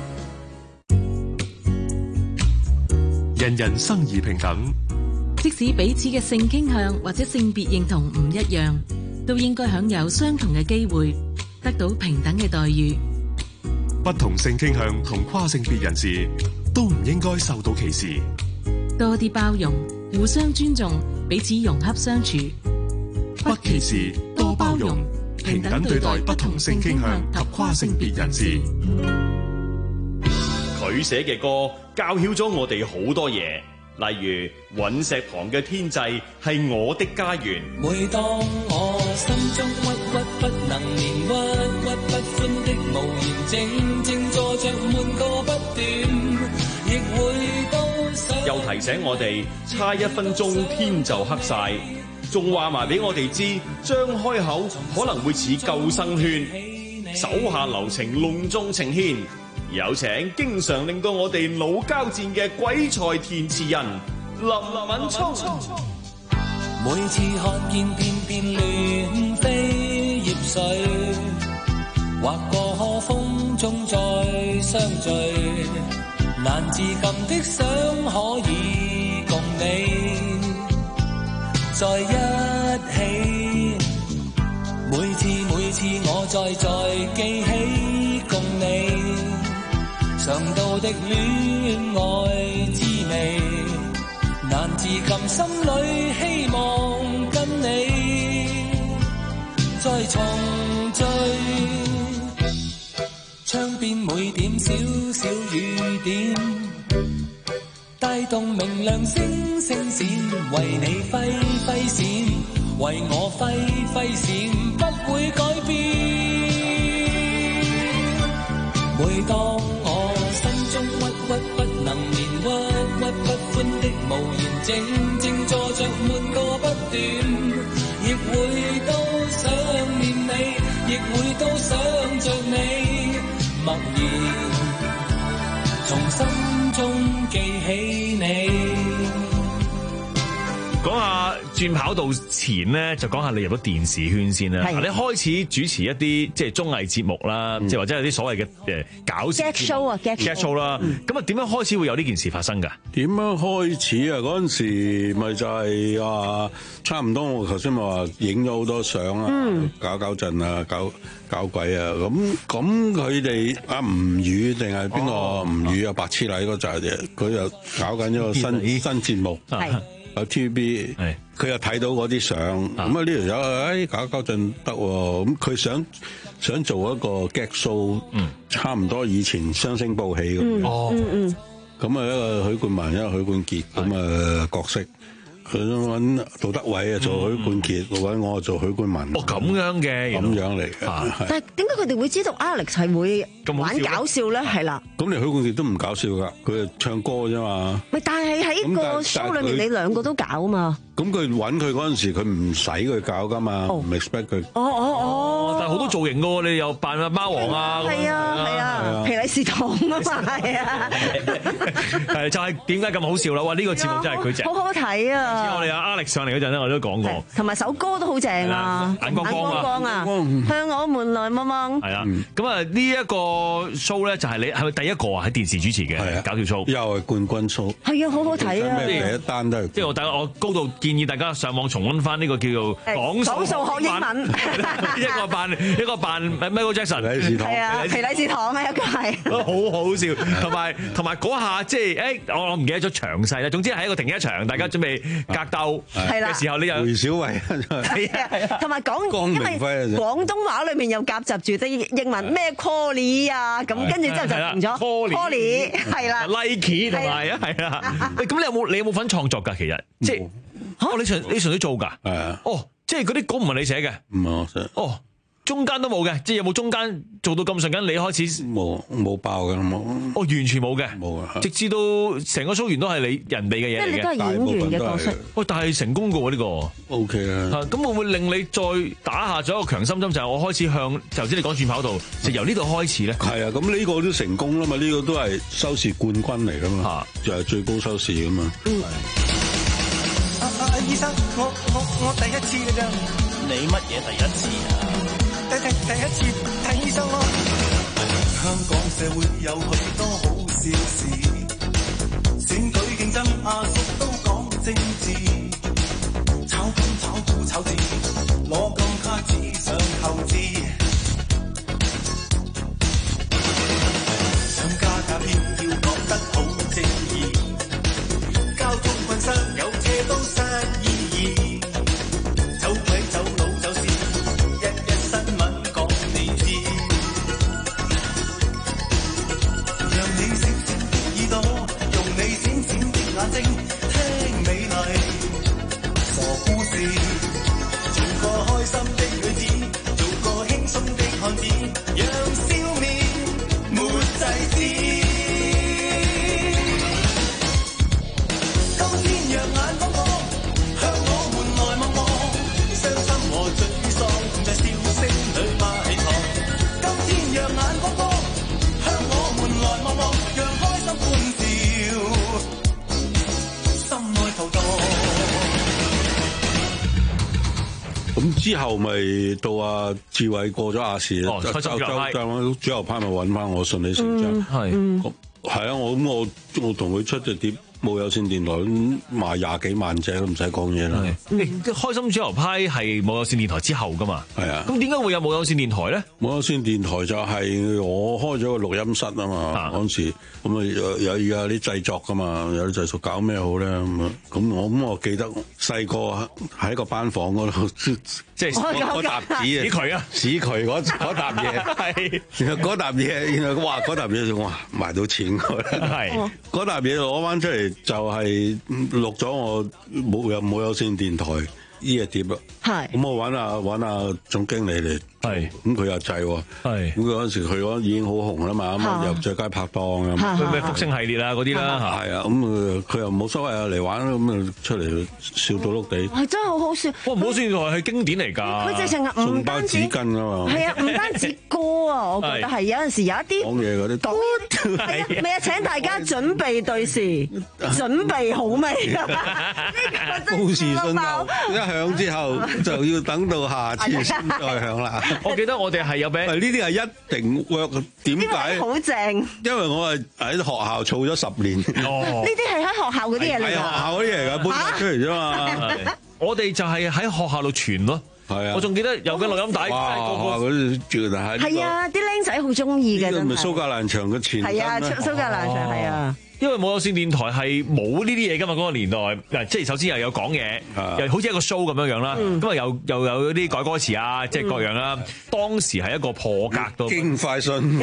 人人生而平等， 即使彼此嘅性傾向或者性別認同唔一樣，都應該享有相同嘅機會，得到平等嘅待遇。 不同性傾向同跨性別人士都唔應該受到歧視。 多啲包容，互相尊重，彼此融洽相處。 不歧視，多包容，平等對待不同性傾向及跨性別人士。 佢寫嘅歌教曉咗我哋好多嘢，例如隕石旁嘅天際係我的家園。 每當我心中鬱鬱不能言，鬱鬱不歡的無言，靜靜坐着悶個不斷，亦會都想。 又提醒我哋差一分鐘天就黑晒，仲話埋俾我哋知張開口可能會似救生圈，手下留情隆重呈獻。有請經常令到我哋腦交戰嘅鬼才填詞人林敏聰。 每次看見片片亂飛葉碎，劃過可風中再相聚，難自禁的想可以共你在一起。每次每次我再再記起共你嘗到的戀愛滋味，難自禁心裏希望跟你再重聚。窗邊每點小小雨點，帶動明亮星星閃，為你揮揮閃，為我揮揮閃，不會改變。每當我心中鬱鬱不能言，鬱鬱不歡的無言，靜靜坐着悶個不斷，亦會都想念你，亦會都想着你，默然從心中記起你。 講下轉跑道前咧，就講下你入咗電視圈先啦。你開始主持一啲即係綜藝節目啦，即係或者有啲所謂嘅誒搞笑 get show 啊 get show 啦。咁啊，點樣開始會有呢件事發生㗎？ 點樣開始啊？嗰陣時咪就係話差唔多，我頭先咪話影咗好多相啊，搞搞震啊，搞搞鬼啊。咁咁佢哋阿吳宇定係邊個吳宇啊？白痴禮嗰就係佢又搞緊一個新新節目。有 T V B， 佢又睇到嗰啲相，咁啊呢條友誒搞搞震得喎，咁佢想想做一個 gag show，嗯、差唔多以前雙星報喜咁樣，哦，咁啊一個許冠文，一個許冠傑咁啊角色。佢揾杜德偉啊做許冠傑，揾、嗯、我做許冠文。 哦，咁樣嘅， 咁樣嚟嘅。 啊、但係點解佢哋會知道 Alex 係會玩搞笑咧？係啦。 咁你許冠傑都唔搞笑㗎，佢係唱歌啫嘛。 咪但係喺個 show 裏面，你兩個都搞啊嘛。 咁佢揾佢嗰陣時，佢唔使佢搞㗎嘛，唔 expect 佢。 哦哦哦， 係好多造型噶喎，你又扮阿貓王啊， 係啊係啊，皮禮士糖啊嘛，係啊， 係就係點解咁好笑啦？哇！呢個節目真係佢正， 好好睇啊！ 我哋阿 Alex 上嚟嗰陣咧，我都講過， 同埋首歌都好正啊， 眼光光啊， 向我們來望望。 係啦，咁啊呢一個 show 咧就係你係咪第一個啊喺電視主持嘅搞條 show？ 又係冠軍 show。係啊，好好睇啊！ 第一單都係。 即係我大我高度建議大家上網重溫翻呢個叫做講數學英文， 一個扮一個扮 Michael Jackson， 皮禮士糖， 係啊，皮禮士糖啊，一個係， 好好笑，同埋同埋嗰下即係誒，我我唔記得咗詳細啦。總之係一個停一場，大家準備格鬥嘅時候，你又回小慧， 係啊，同埋講，因為廣東話裏面又夾雜住啲英文咩 Colly 啊，咁跟住之後就停咗 Colly， 係啦 ，Nike 同埋啊，係啦。咁你有冇你有冇份創作㗎？其實即係哦，你純你純粹做㗎？係啊。哦，即係嗰啲稿唔係你寫嘅？ 唔係我寫。 哦。中間都冇嘅，即係有冇中間做到咁順緊？你開始冇冇爆嘅冇， 哦完全冇嘅， 冇啊！ 直至到成個 show 完都係你人哋嘅嘢嚟嘅， 即係你都係演員嘅角色。 喂，但係成功嘅喎呢個 ，O K 啊！ 咁會唔會令你再打下咗一個強心針？就係我開始向頭先你講轉跑道，就由呢度開始咧。 係啊，咁呢個都成功啦嘛！呢個都係收視冠軍嚟噶嘛，就係最高收視噶嘛。 嗯。阿阿醫生，我我我第一次嘅咋？你乜嘢第一次啊？第第第一次睇醫生咯。香港社會有許多好笑事，選舉競爭阿叔都講政治，炒金炒股炒字，攞金卡紙上後置，想加價偏要講得好正義，交通運輸有車都失意義，走鬼走佬走線。聽美麗傻故事，做個開心的女子，做個輕鬆的漢子，讓笑面沒制止。今天讓眼光光向我們來望望，傷心和沮喪同在笑聲裏埋藏。今天讓眼光光向我們來望望，讓開心歡笑。 咁之後咪到阿志偉過咗亞視， 哦，開心主流派， 主流派咪揾翻我，順理成章。 係， 係啊，我咁我我同佢出隻碟冇有線電台咁賣廿幾萬隻都唔使講嘢啦。 誒，開心主流派係冇有線電台之後噶嘛？ 係啊。 咁點解會有冇有線電台咧？ 冇有線電台就係我開咗個錄音室啊嘛，嗰陣時咁啊有有有啲製作噶嘛，有啲製作搞咩好咧咁啊？咁我咁我記得細個喺個班房嗰度，即係嗰沓紙啊， 屎渠啊， 屎渠嗰嗰沓嘢，係，然後嗰沓嘢，然後哇嗰沓嘢哇賣到錢㗎，係，嗰沓嘢攞翻出嚟就係錄咗我冇有冇有線電台呢隻碟咯，係，咁我揾下揾下總經理嚟。係，咁佢又制喎，係，咁佢嗰陣時佢嗰已經好紅啦嘛，咁又最佳拍檔咁， 咩福星系列啊嗰啲啦， 係啊，咁佢又冇所謂啊嚟玩咁啊出嚟笑到碌地， 係真係好好笑。 哇，唔好算原來係經典嚟㗎， 佢直情係唔單止紙巾啊嘛， 係啊，唔單止歌啊，我覺得係有陣時有一啲講嘢嗰啲， 係啊，未啊，請大家準備對時，準備好未？ 報時信號一響之後就要等到下次先再響啦。 我記得我哋係有俾， 呢啲係一定 work。點解？ 好正。 因為我係喺學校儲咗十年。 哦，呢啲係喺學校嗰啲嘢嚟㗎。 係學校嗰啲嚟㗎，搬出嚟啫嘛。 我哋就係喺學校度傳咯。係啊。我仲記得有緊錄音帶。 哇！嗰啲絕對係。 係啊，啲僆仔好中意嘅。 呢個咪蘇格蘭場嘅前身係啊，蘇格蘭場係啊。 因為冇有線電台係冇呢啲嘢㗎嘛，嗰個年代，嗱，即係首先又有講嘢，又好似一個 show 咁樣樣啦，咁啊又又有啲改歌詞啊，即係各樣啦。當時係一個破格都。 經快訊。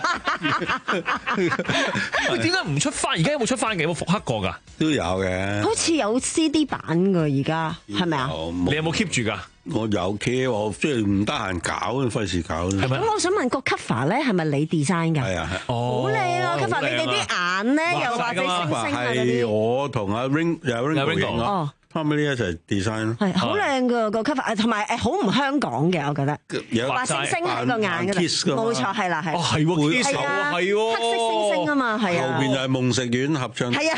喂，點解唔出翻？而家有冇出翻嘅？有冇復刻過㗎？ 都有嘅。 好似有 C D 版㗎，而家係咪啊？ 你有冇 keep 住㗎？ 我有 keep，我即係唔得閒搞，費事搞。 係咪？咁我想問個 cover 咧係咪你 design 㗎？ 係啊，係。 好靚啊 cover！你哋啲眼咧又或者星星啊嗰啲。 係我同阿 Ring 有 Ring 導演咯。 family 一齊 design 咯。 係好靚㗎個 cover，同埋誒好唔香港嘅，我覺得。 有畫星星喺個眼嗰度，冇錯係啦係。 哦係喎 ，kiss 啊， 係喎， 黑色星星啊嘛，係啊。 後邊就係夢食丸合唱。 係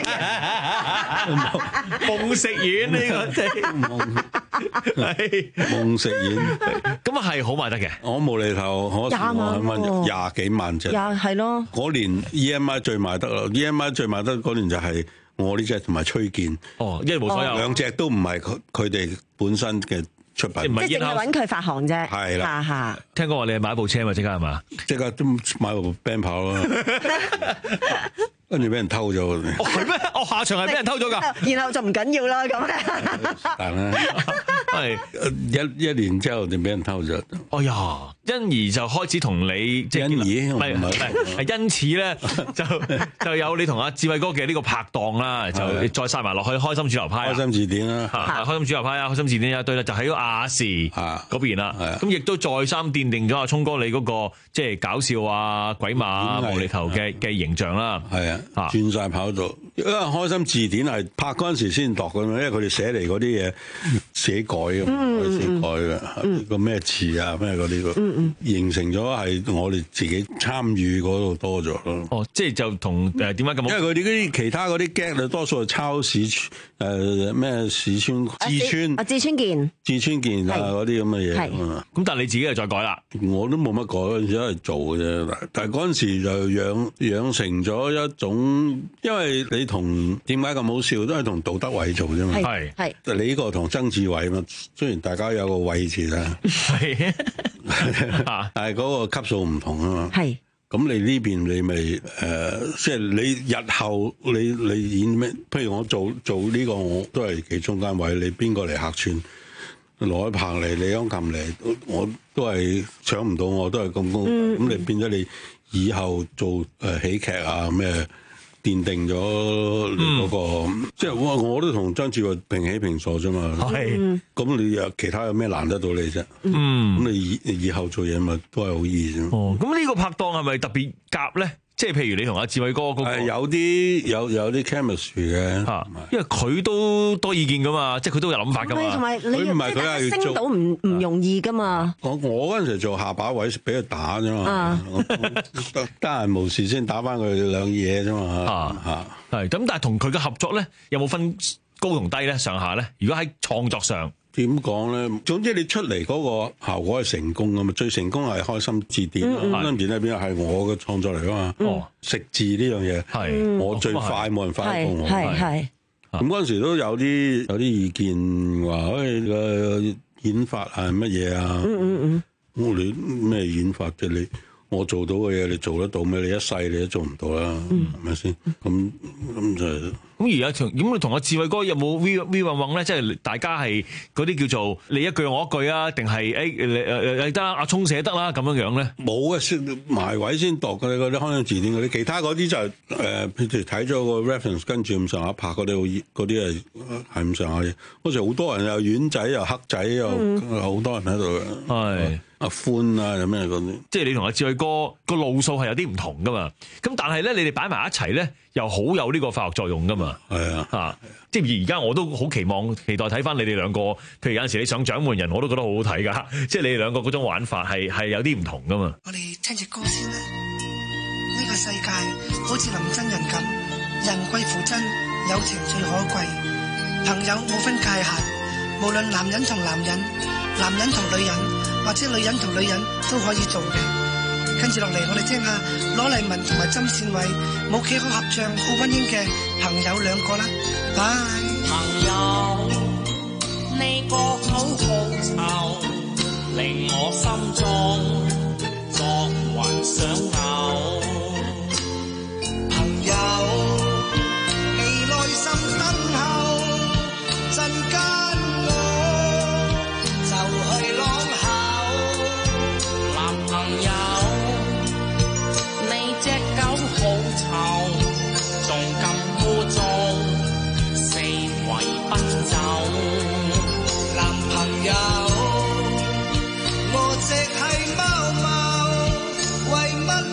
啊， 夢食丸呢個真係夢食丸， 咁啊係好賣得嘅。 我無厘頭，我廿萬蚊廿幾萬隻。 廿係咯。 嗰年 E M I 最賣得啦 ，E M I 最賣得嗰年就係我呢隻同埋崔健。 哦，一無所有， 兩隻都唔係佢佢哋本身嘅出品， 即係淨係揾佢發行啫。 係啦， 嚇！ 聽講話你係買部車嘛？即刻係嘛？ 即刻都買部 band 跑咯。跟住俾人偷咗。 哦係咩？哦下場係俾人偷咗㗎。 然後就唔緊要啦咁。 但啦，係一一年之後就俾人偷咗。 哎呀，因而就開始同你即係因而， 唔係唔係係因此咧就就有你同阿志偉哥嘅呢個拍檔啦，就再殺埋落去開心主流派。 開心字典啦， 開心主流派啊，開心字典一堆啦，就喺個亞視嗰邊啦。咁亦都再三奠定咗阿聰哥你嗰個即係搞笑啊、鬼馬無厘頭嘅嘅形象啦。係啊。轉晒跑道，因為開心字典係拍嗰陣時先度㗎嘛，因為佢哋寫嚟嗰啲嘢自己改㗎嘛，自己改嘅個咩詞啊咩嗰啲個，形成咗係我哋自己參與嗰度多咗咯。哦，即係就同誒點解咁？ 因為佢哋嗰啲其他嗰啲 gag 多數係抄市誒咩市川志村啊志村健志村健啊嗰啲咁嘅嘢。 咁但係你自己又再改啦？ 我都冇乜改，嗰陣時係做嘅啫。但係嗰陣時就養養成咗一種。因為你同點解咁好笑，都係同杜德偉做啫嘛。 係係， 你呢個同曾志偉嘛，雖然大家有個位置啦，係，但係嗰個級數唔同啊嘛。係，咁你呢邊你咪誒，即係你日後你你演咩？譬如我做做呢個，我都係企中間位，你邊個嚟客串？羅海鵬嚟，李香琴嚟，我都係搶唔到，我都係咁高。咁你變咗你以後做誒喜劇啊咩？奠定咗你嗰個，嗯、即係我我都同張志偉平起平坐啫嘛。係，咁你有其他有咩難得到你啫？嗯，咁你以以後做嘢咪都係好易啫。 哦，咁呢個拍檔係咪特別夾咧？即係譬如你同阿志偉哥嗰、那個， 係有啲有有啲 chemistry 嘅， 嚇，因為佢都多意見噶嘛，即係佢都有諗法噶嘛。 同埋你佢唔係佢係升到唔唔容易噶嘛。 我我嗰陣時做下把位俾佢打啫嘛，得得閒無事先打翻佢兩嘢啫嘛。 嚇，係咁，但係同佢嘅合作咧，有冇分高同低咧？上下咧？如果喺創作上。 點講咧？總之你出嚟嗰個效果係成功噶嘛，最成功係開心字典啦。開心字典邊係我嘅創作嚟噶嘛？哦，食字呢樣嘢係我最快，冇人快過我。係係。咁嗰陣時都有啲有啲意見話，誒個演法係乜嘢啊？嗯嗯嗯。我你咩演法啫？你我做到嘅嘢，你做得到咩？你一世你都做唔到啦，係咪先？咁咁就係。 咁而家同咁你同阿志偉哥有冇 V V 混混咧？即係大家係嗰啲叫做你一句我一句啊，定係誒誒誒得阿聰寫得啦咁樣樣咧？ 冇啊，先埋位先度嘅嗰啲開心字典嗰啲，其他嗰啲就係、是、誒，譬如睇咗個 reference 跟住咁上下拍嗰啲，嗰啲係係咁上下嘅。嗰時好多人又丸仔又黑仔又好、嗯、多人喺度嘅。係。阿歡啊，有咩嗰啲？ 即係你同阿志偉哥個路數係有啲唔同噶嘛？咁但係咧，你哋擺埋一齊咧，又好有呢個化學作用噶嘛？係啊，嚇！即係而家我都好期望、期待睇翻你哋兩個。譬如有陣時你上獎門人，我都覺得好好睇噶。即係你哋兩個嗰種玩法係係有啲唔同噶嘛？ 我哋聽隻歌先啦。呢個世界好似林真人咁，人貴乎真，友情最可貴。朋友冇分界限，無論男人同男人，男人同女人。或者女人同女人都可以做嘅。跟住落嚟，我哋聽下羅麗文同埋針線偉冇企好合唱，好溫馨嘅朋友兩個啦。拜。 朋友，呢個口號令我心中作雲想嘔。 朋友，未耐心等候，陣間我就去攞。 朋友，你隻狗好臭，仲咁污糟，四圍奔走。 男朋友，我只係貓貓，為乜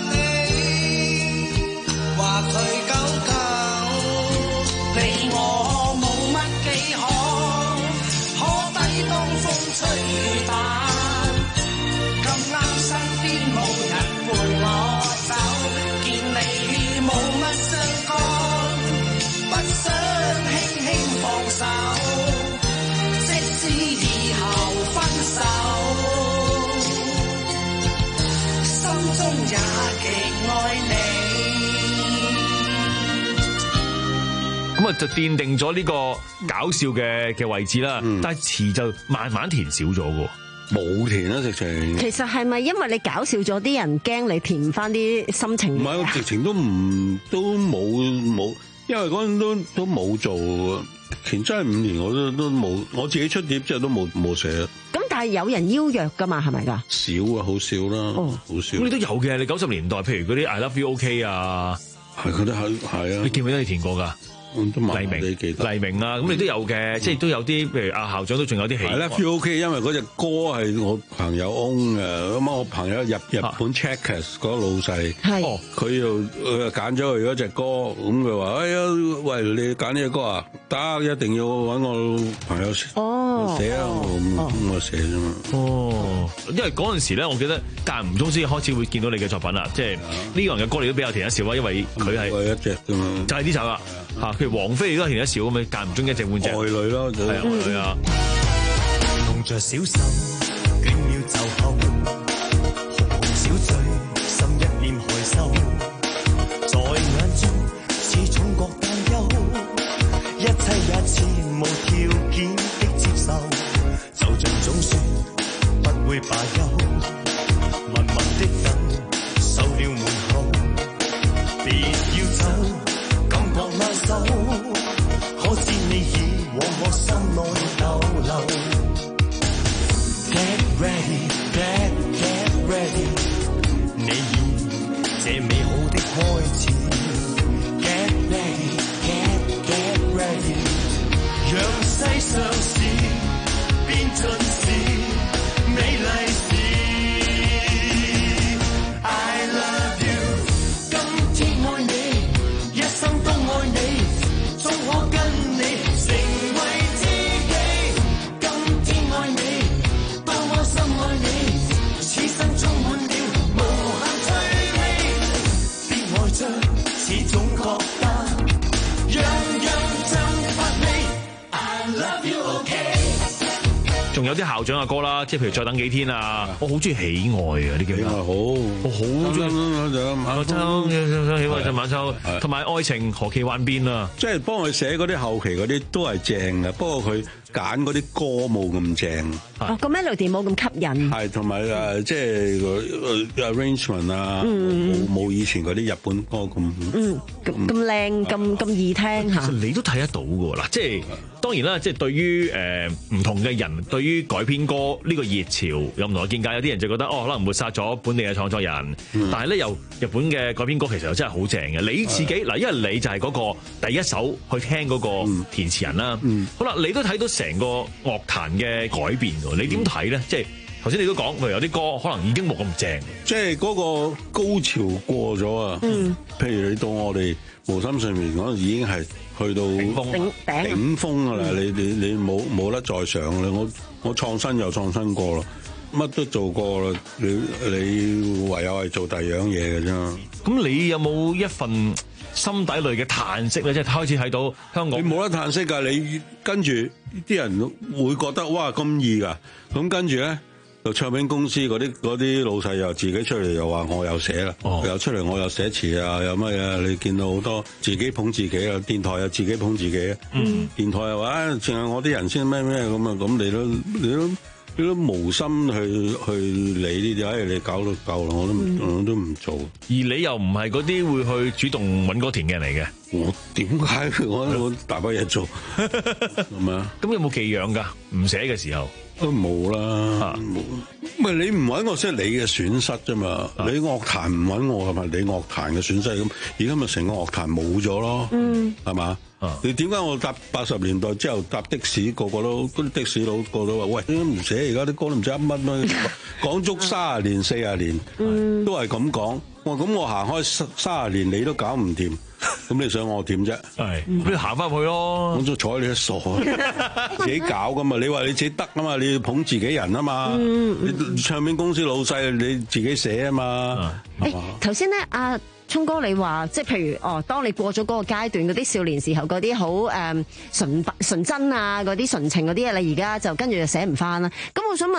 咁啊就奠定咗呢個搞笑嘅嘅位置啦。但係詞就慢慢填少咗嘅。 冇填啊，直情。 其實係咪因為你搞笑咗，啲人驚你填翻啲心情？ 唔係，我直情都唔都冇冇，因為嗰陣都都冇做，填真係五年我都都冇，我自己出碟之後都冇冇寫。 咁但係有人邀約㗎嘛，係咪㗎？ 少啊，好少啦，好、哦、少。 咁你都有嘅，你九十年代，譬如嗰啲 I Love You OK 啊， 係嗰啲係係啊， 你記唔記得你填過㗎？黎明、黎明啊，咁你都有嘅，即係都有啲，譬如阿校長都仲有啲戲。 係啦 ，feel OK，因為嗰隻歌係我朋友 own 嘅，咁我朋友入日本 Checkers 嗰個老細，哦，佢又佢揀咗佢嗰隻歌，咁佢話：哎呀，喂，你揀呢隻歌啊，得，一定要揾我朋友哦寫啊，咁我寫啫嘛。哦， 因為嗰陣時咧，我記得間唔中先開始會見到你嘅作品啦，即係呢個人嘅歌你都比較填得少啊，因為佢係一隻啫嘛， 就係呢首啦嚇。譬如王菲都係填得少咁樣，間唔中一隻半隻。 愛侶咯， 係啊，愛侶啊。 弄着小心，竟要就後，毫無小罪，心一臉害羞，在眼中始終覺擔憂，一切也似無條件的接受，就像總說不會罷休，默默的等，收了門後，別要走。難受，可知你已往我心內逗留 ？Get ready, get get ready， 你已這美好的開始。Get ready, get get ready， 讓世上事變盡是美麗事。I love you， 今天愛你，一生都愛你。終可跟你成為知己，今天愛你，多麼深愛你，此生充滿了無限趣味，別愛着，始終覺得樣樣真發美。I love you OK。 仲有啲校長嘅歌啦，即係譬如再等幾天啊，我好中意喜愛啊，呢幾首好，我好中意晚秋，喜愛就晚秋，同埋愛情何其幻變啊！ 即係幫佢寫嗰啲後期嗰啲都係正嘅，不過佢揀嗰啲歌冇咁正。 哦，個 melody 冇咁吸引。 係同埋誒，即係個 arrangement 啊，冇冇以前嗰啲日本歌咁。嗯， 咁咁靚，咁咁易聽嚇。 你都睇得到嘅嗱，即係當然啦，即係對於誒唔同嘅人，對於改編歌呢個熱潮有唔同嘅見解，有啲人就覺得哦，可能抹殺咗本地嘅創作人，嗯、但係咧由日本嘅改編歌其實又真係好正嘅。你自己嗱，因為你就係嗰個第一手去聽嗰個填詞人啦。嗯、好啦，你都睇到成個樂壇嘅改變喎，你點睇咧？嗯、即係頭先你都講，譬如有啲歌可能已經冇咁正， 即係嗰個高潮過咗啊。嗯，譬如你到我哋無心睡眠嗰陣已經係去到頂峰頂峰㗎啦，嗯！你你你冇冇得再上啦！我我創新又創新過啦，乜都做過啦。你你唯有係做第二樣嘢嘅啫。 咁你有冇一份心底裏嘅嘆息咧？即係開始睇到香港， 你冇得嘆息㗎。你跟住啲人會覺得哇咁易㗎，咁跟住咧。就唱片公司嗰啲嗰啲老細又自己出嚟又話我又寫啦，哦、又出嚟我又寫詞啊，有乜嘢？你見到好多自己捧自己啊，電台又自己捧自己啊，嗯、電台又話淨係我啲人先咩咩咁啊，咁你都你都你都無心去去理呢啲，哎你搞到夠啦，我都、嗯、我都唔做。 而你又唔係嗰啲會去主動揾歌填嘅人嚟嘅， 我點解我我大把嘢做係咪啊？ 咁有冇寄養㗎？唔寫嘅時候。 都冇啦，冇。唔係你唔揾我，即係你嘅損失啫嘛。你樂壇唔揾我係咪你樂壇嘅損失咁？而家咪成個樂壇冇咗咯，嗯，係嘛？你點解我搭八十年代之後搭的士，個個都嗰啲的士佬個個都話：喂，點解唔寫而家啲歌都唔知一蚊啦？講足三十年、四十年，都係咁講。我咁我行開三十年，你都搞唔掂。咁你想我點啫？ 係，你行翻去咯。 我就睬你一傻，自己搞噶嘛。你話你自己得啊嘛，你要捧自己人啊嘛。嗯、你唱片公司老細你自己寫啊嘛。 誒、嗯，頭先咧，阿聰哥你話，即係譬如哦，當你過咗嗰個階段，嗰啲少年時候嗰啲好誒純純真啊，嗰啲純情嗰啲嘢，你而家就跟住就寫唔翻啦。咁我想問。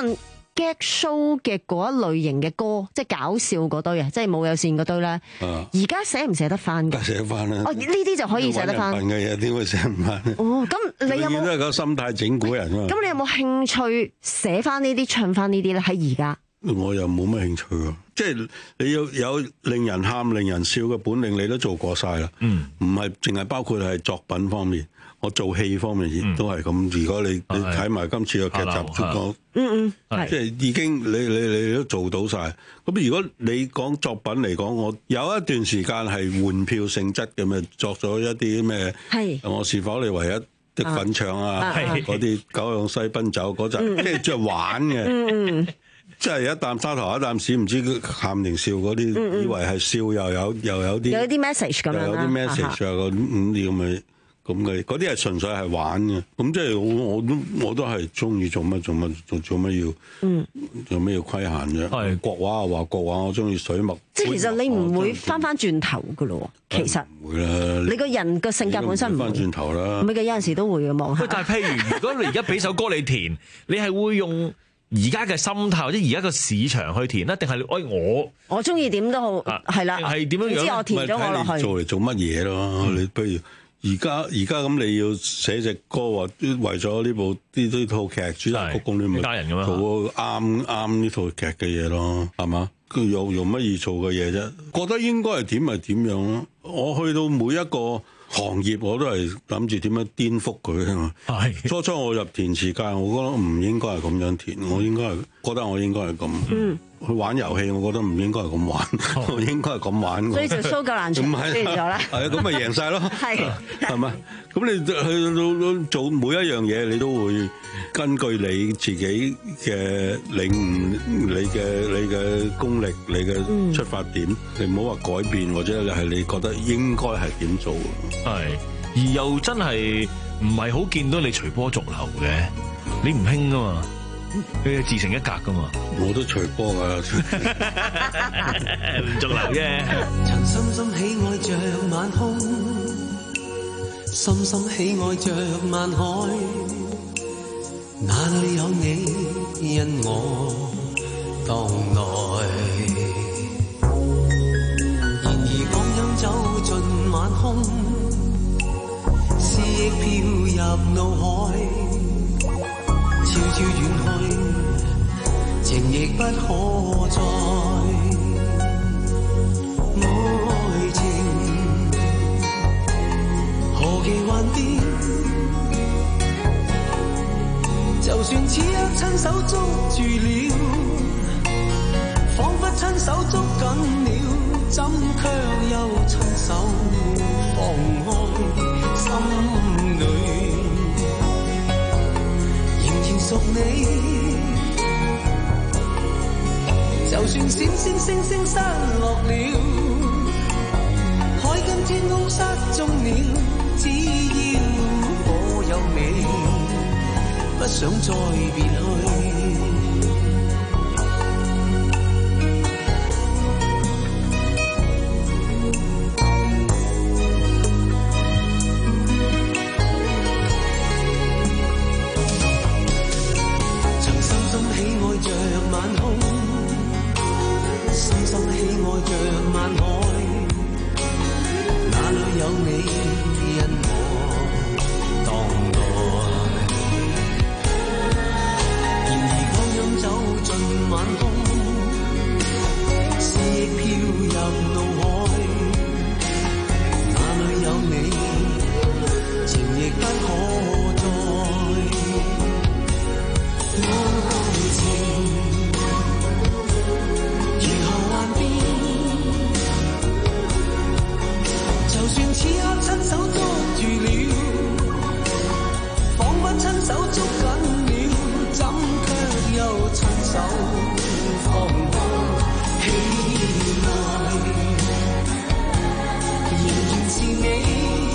gag show 嘅嗰一類型嘅歌，即係搞笑嗰堆啊，即係冇有線嗰堆咧。而家寫唔寫得翻㗎？ 寫翻啦。 哦，呢啲就可以寫得翻。 揾人笨嘅嘢點會寫唔翻？ 哦，咁你有冇？ 都係個心態整蠱人啊嘛。 咁你有冇興趣寫翻呢啲、唱翻呢啲咧？喺而家？ 我又冇乜興趣喎，即係你要有令人喊、令人笑嘅本領，你都做過晒啦。嗯，唔係淨係包括係作品方面，我做戲方面亦都係咁。如果你你睇埋今次嘅劇集，我嗯嗯，即係已經你你你都做到晒。咁如果你講作品嚟講，我有一段時間係換票性質嘅咩，作咗一啲咩？係我是否你唯一的粉腸啊？嗰啲九向西奔走嗰陣，即係即係玩嘅。嗯。即係一啖沙頭一啖屎，唔知喊定笑嗰啲，嗯嗯以為係笑又有又有啲有啲 message 咁樣啦， 有啲 message 啊咁啲咁嘅咁嘅，嗰啲係純粹係玩嘅。咁即係我我都我都係中意做乜做乜做做乜要，嗯，做咩要規限啫？係國話啊話國話，我中意水墨。 即係其實你唔會翻翻轉頭噶咯，其實唔會啦。 你個人個性格本身唔會翻轉頭啦。 唔係嘅，有陣時都會嘅望下。 喂，但係譬如如果你而家俾首歌你填，你係會用而家嘅心態或者而家個市場去填啦，定係哎我我中意點都好係啦， 係點樣樣？ 唔知我填咗我落去做嚟做乜嘢咯？你不如而家而家咁你要寫隻歌話為咗呢部呢呢套劇主題曲，咁你咪做個啱啱呢套劇嘅嘢咯，係嘛？佢用用乜嘢做嘅嘢啫？覺得應該係點咪點樣咯？我去到每一個行業我都係諗住點樣顛覆佢啊嘛！係初初我入填詞界，我覺得唔應該係咁樣填，我應該係覺得我應該係咁。嗯，去玩遊戲，我覺得唔應該係咁玩，我、哦、應該係咁玩。 所以就蘇格蘭場輸咗啦。 係啊，咁咪贏晒咯。 係係咪？咁你去到做每一樣嘢，你都會根據你自己嘅領悟、你嘅你嘅功力、你嘅出發點，嗯、你唔好話改變，或者係你覺得應該係點做。 係，而又真係唔係好見到你隨波逐流嘅，你唔興噶嘛，你自成一格噶嘛。 我都隨波噶， 唔逐流啫。 曾深深喜愛着晚空，深深喜愛着萬海，哪裏有你因我當來？然而光陰走進晚空，思憶飄入腦海，悄悄遠去，情亦不可再。愛情何其幻變，就算此刻親手捉住了，彷彿親手捉緊了，怎卻又親手放開心裏，仍然屬你。就算閃閃星星失落了，海跟天空失蹤了，只要我有你，不想再別去。曾深深喜愛着晚空，深深喜愛着萬海，哪裏有你因我當來？然而光陰走進晚空，思憶飄入腦海，哪裏有你，情亦不可再。愛情此刻親手捉住了，彷彿親手捉緊了，怎卻又親手放開？喜愛仍然是你，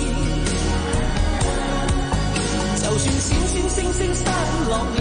就算閃閃星星失落了，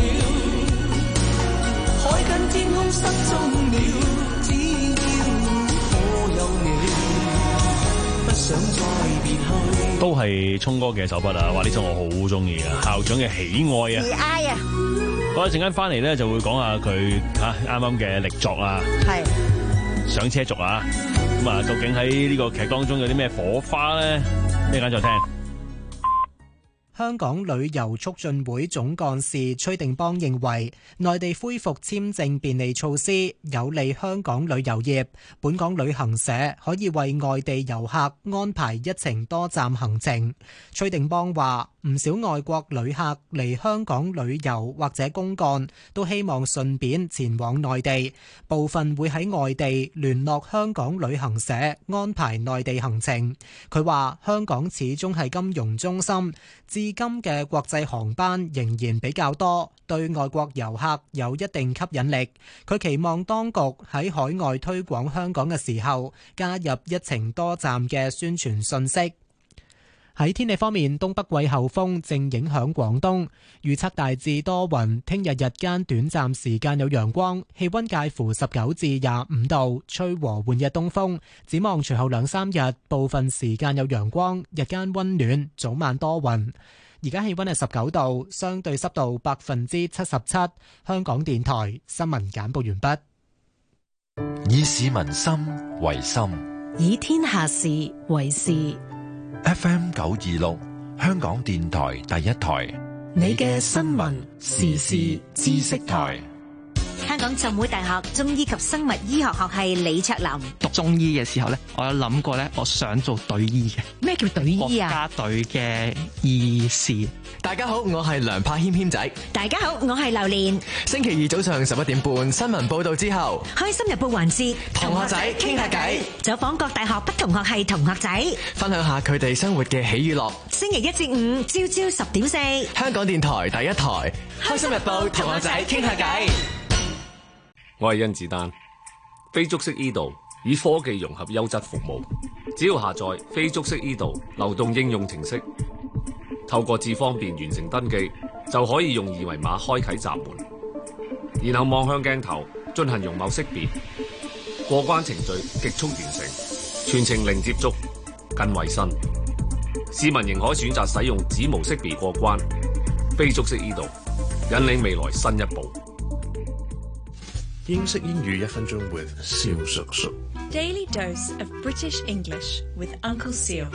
海跟天空失蹤了，只要我有你，不想再別去。 都係聰哥嘅手筆啊！話呢首我好中意啊，校長嘅喜愛啊！ 喜愛啊！ 好啦，陣間翻嚟咧就會講下佢嚇啱啱嘅力作啊， 係上車族啊，咁啊究竟喺呢個劇當中有啲咩火花咧？一陣間再聽。 香港旅遊促進會總幹事崔定邦認為，內地恢復簽證便利措施有利香港旅遊業，本港旅行社可以為外地遊客安排一程多站行程。崔定邦話，唔少外國旅客嚟香港旅遊或者公幹，都希望順便前往內地，部分會喺外地聯絡香港旅行社安排內地行程。佢話，香港始終係金融中心，至今嘅國際航班仍然比較多，對外國遊客有一定吸引力。佢期望當局喺海外推廣香港嘅時候，加入一程多站嘅宣傳信息。喺天氣方面，東北季候風正影響廣東，預測大致多雲，聽日日間短暫時間有陽光，氣溫介乎十九至廿五度，吹和緩嘅東風。展望隨後兩三日，部分時間有陽光，日間溫暖，早晚多雲。而家氣溫係十九度，相對濕度百分之七十七。香港電台新聞簡報完畢。 以市民心為心， 以天下事為事。 F M 九二六，香港電台第一台， 你嘅新聞時事知識台。 香港浸會大學中醫及生物醫學學系李卓林。 讀中醫嘅時候咧，我有諗過咧，我想做隊醫嘅。 咩叫隊醫啊？ 國家隊嘅醫師。 大家好，我係梁柏謙謙仔。 大家好，我係榴蓮。 星期二早上十一點半新聞報道之後， 開心日報環節， 同學仔傾下偈， 走訪各大學不同學系同學仔， 分享下佢哋生活嘅喜與樂。 星期一至五朝朝十點四， 香港電台第一台，開心日報同學仔傾下偈。 我係甄子丹，非足式 e 道以科技融合優質服務，只要下載非足式 e 道流動應用程式，透過智方便完成登記，就可以用二維碼開啟閘門，然後望向鏡頭進行容貌識別，過關程序極速完成，全程零接觸，更衛生。市民仍可選擇使用指模識別過關，非足式 e 道引領未來新一步。 英式英語一分鐘 with 蕭叔叔。 Daily dose of British English with Uncle Seal。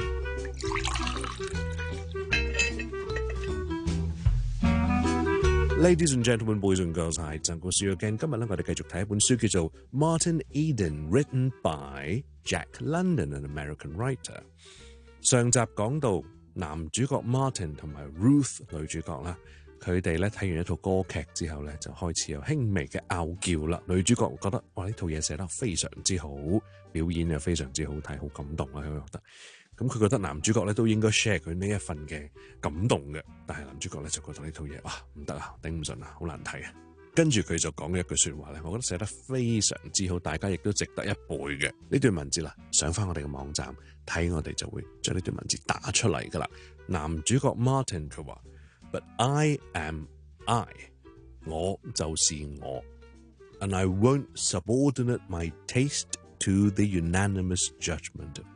Ladies and gentlemen, boys and girls， 係陳國少 again。今日咧，我哋繼續睇一本書，叫做《Martin Eden》 ，written by Jack London，an American writer。上集講到男主角 Martin 同埋 Ruth 女主角啦。佢哋咧睇完一套歌劇之後咧，就開始有輕微嘅拗撬啦。女主角覺得哇，呢套嘢寫得非常之好，表演又非常之好睇，好感動啊！佢覺得，咁佢覺得男主角咧都應該 share 佢呢一份嘅感動嘅，但係男主角咧就覺得呢套嘢哇唔得啊，頂唔順啊，好難睇啊！跟住佢就講一句説話咧，我覺得寫得非常之好，大家亦都值得一背嘅呢段文字啦。上翻我哋嘅網站睇，我哋就會將呢段文字打出嚟噶啦。男主角 Martin 佢話。But I am I， 我就是我 ，and I won't subordinate my taste to the unanimous judgment of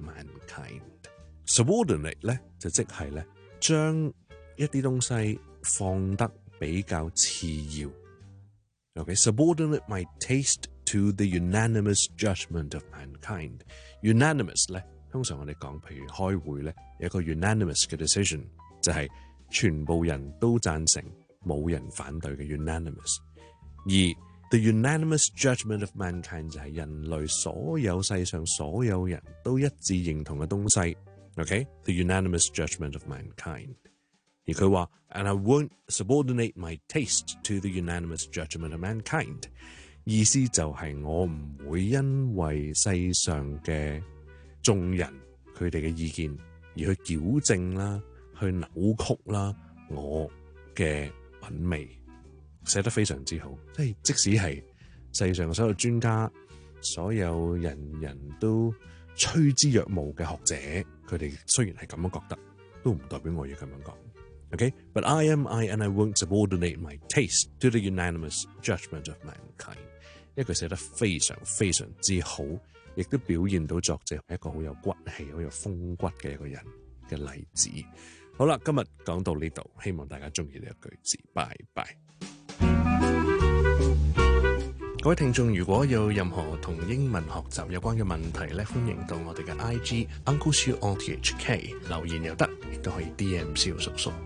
mankind。Subordinate 咧就即係咧將一啲東西放得比較次要。OK，subordinate my taste to the unanimous judgment of mankind。Unanimous 咧，通常我哋講，譬如開會咧，有一個 unanimous 嘅 decision 就係。全部人都贊成，冇人反對嘅 unanimous。而 the unanimous judgment of mankind 就係人類所有世上所有人都一致認同嘅東西。OK，the unanimous judgment of mankind。而佢話 ，and I won't subordinate my taste to the unanimous judgment of mankind。意思就係我唔會因為世上嘅眾人佢哋嘅意見而去矯正啦。去扭曲啦，我嘅品味寫得非常之好，即係即使係世上所有專家、所有人人都趨之若鶩嘅學者，佢哋雖然係咁樣覺得，都唔代表我要咁樣講。OK，but、okay? I am I and I won't subordinate my taste to the unanimous judgment of mankind。一句寫得非常非常之好，亦都表現到作者係一個好有骨氣、好有風骨嘅一個人嘅例子。好啦，今日講到呢度，希望大家中意呢個句子，拜拜。 各位聽眾，如果有任何同英文學習有關嘅問題咧，歡迎到我哋嘅 I G Uncle Siu O T H K 留言又得，亦都可以 D M 蕭叔叔。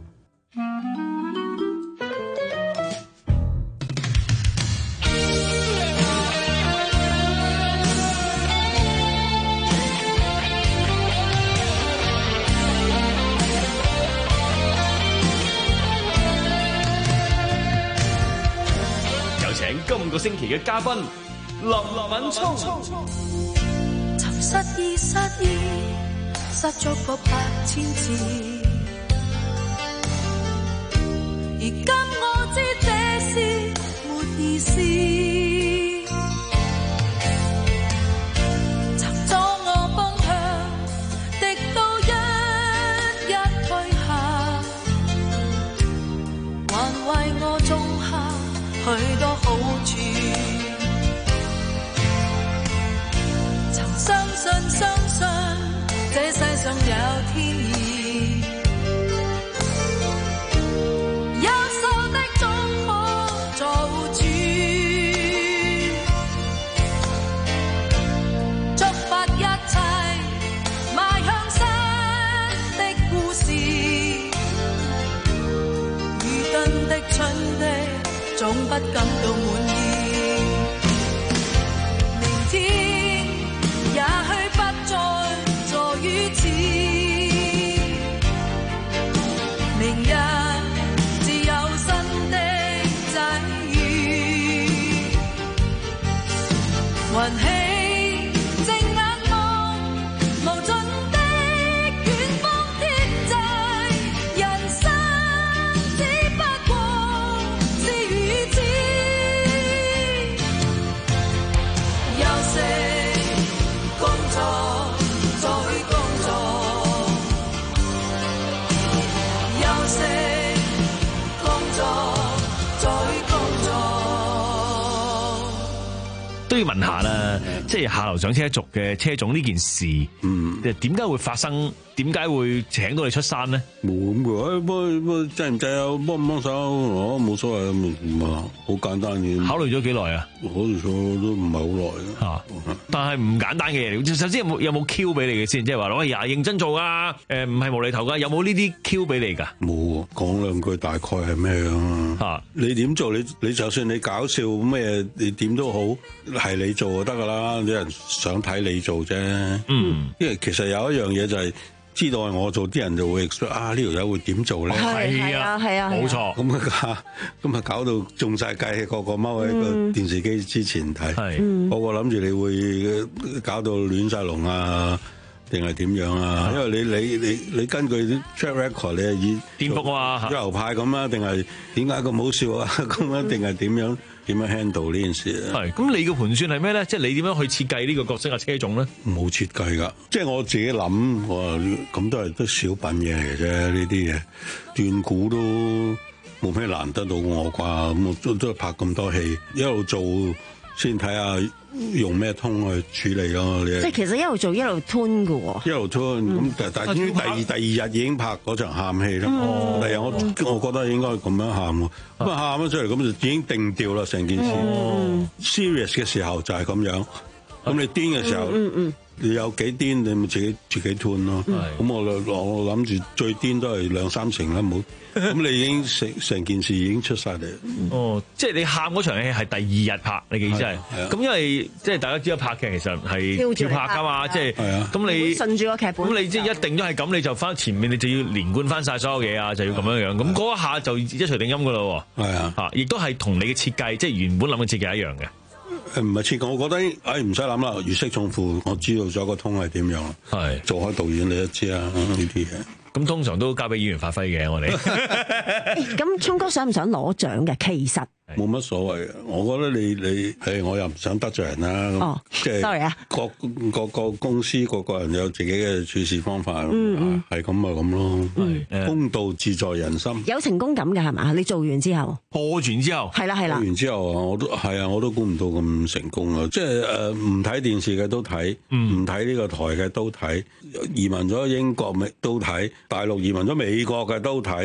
今個星期嘅嘉賓林敏聰， 尋失意失意，失咗個百千字，而今我知這是沒意思，尋咗我方向，直到一一退下，還為我種下許多好處，曾相信相信這世上有天意，優秀的總可做主，觸發一切邁向新的故事，愚鈍的蠢的總不感到滿意，明天也許不再坐於此，明日自有新的際遇，雲起正眼望無盡的遠方天際，人生只不過是如此，休息工作再工作，休息工作再工作。 都要問下啦，即係下流上車族嘅車種呢件事，嗯，點解會發生？點解會請到你出山咧？ 冇咁嘅，幫幫制唔制啊？幫唔幫手？我冇所謂，唔係好簡單嘅。 考慮咗幾耐啊？ 考慮咗都唔係好耐啊。但係唔簡單嘅嘢，首先有冇有冇 Q 俾你嘅先？即係話喂呀，認真做啊！誒，唔係無厘頭噶，有冇呢啲 Q 俾你㗎？ 冇，講兩句大概係咩樣啊？你點做？你你就算你搞笑咩，你點都好，係你做就得㗎啦。啲人想睇你做啫。嗯，因為其實有一樣嘢就係。知道係我做，啲人就會 expect 啊，呢條友會點做咧？ 係啊，係啊， 冇錯。 咁啊，咁啊，搞到中晒計，個個踎喺個電視機之前睇，個個諗住你會搞到亂晒龍啊，定係點樣啊？因為你你你你根據啲 track record，你係以顛覆啊， 主流派咁啊，定係點解咁好笑啊？咁啊，定係點樣？點樣 handle 呢件事啊？ 係咁，你嘅盤算係咩咧？即係你點樣去設計呢個角色嘅車種咧？ 冇設計噶，即係我自己諗，我話咁都係都小品嘢嚟嘅啫。呢啲嘢斷估都冇咩難得到我啩。咁我都都係拍咁多戲，一路做先睇下用咩通去處理咯。 即係其實一路做一路吞㗎喎， 一路吞咁，但但係終於第二第二日已經拍嗰場喊戲啦。第二日我我覺得應該咁樣喊喎，咁啊喊咗出嚟，咁就已經定調啦成件事。serious 嘅時候就係咁樣，咁你癲嘅時候，你有幾癲，你咪自己自己吞咯。咁我我諗住最癲都係兩三成啦，冇。咁你已經成成件事已經出晒嚟。 哦，即係你喊嗰場戲係第二日拍，你嘅意思係？咁因為即係大家知道拍劇其實係跳拍噶嘛，即係咁你順住個劇本， 咁你即係一定都係咁，你就翻前面你就要連貫翻晒所有嘢啊，就要咁樣樣。咁嗰一下就一錘定音噶啦。 係啊， 嚇，亦都係同你嘅設計，即係原本諗嘅設計一樣嘅。 誒唔係設計，我覺得誒唔使諗啦，如釋重負，我知道咗個通係點樣。係做開導演你都知啊，呢啲嘢。 咁通常都交俾演員發揮嘅，我哋。 咁聰哥想唔想攞獎嘅？其實冇乜所謂嘅，我覺得你你誒，我又唔想得罪人啦。 哦， 即係 sorry 啊， 各各個公司個個人有自己嘅處事方法，嗯係咁啊咁咯。係公道自在人心， 有成功感嘅係嘛？你做完之後， 播完之後， 係啦係啦， 播完之後啊，我都係啊，我都估唔到咁成功啊！即係誒，唔睇電視嘅都睇，唔睇呢個台嘅都睇，移民咗英國咪都睇，大陸移民咗美國嘅都睇。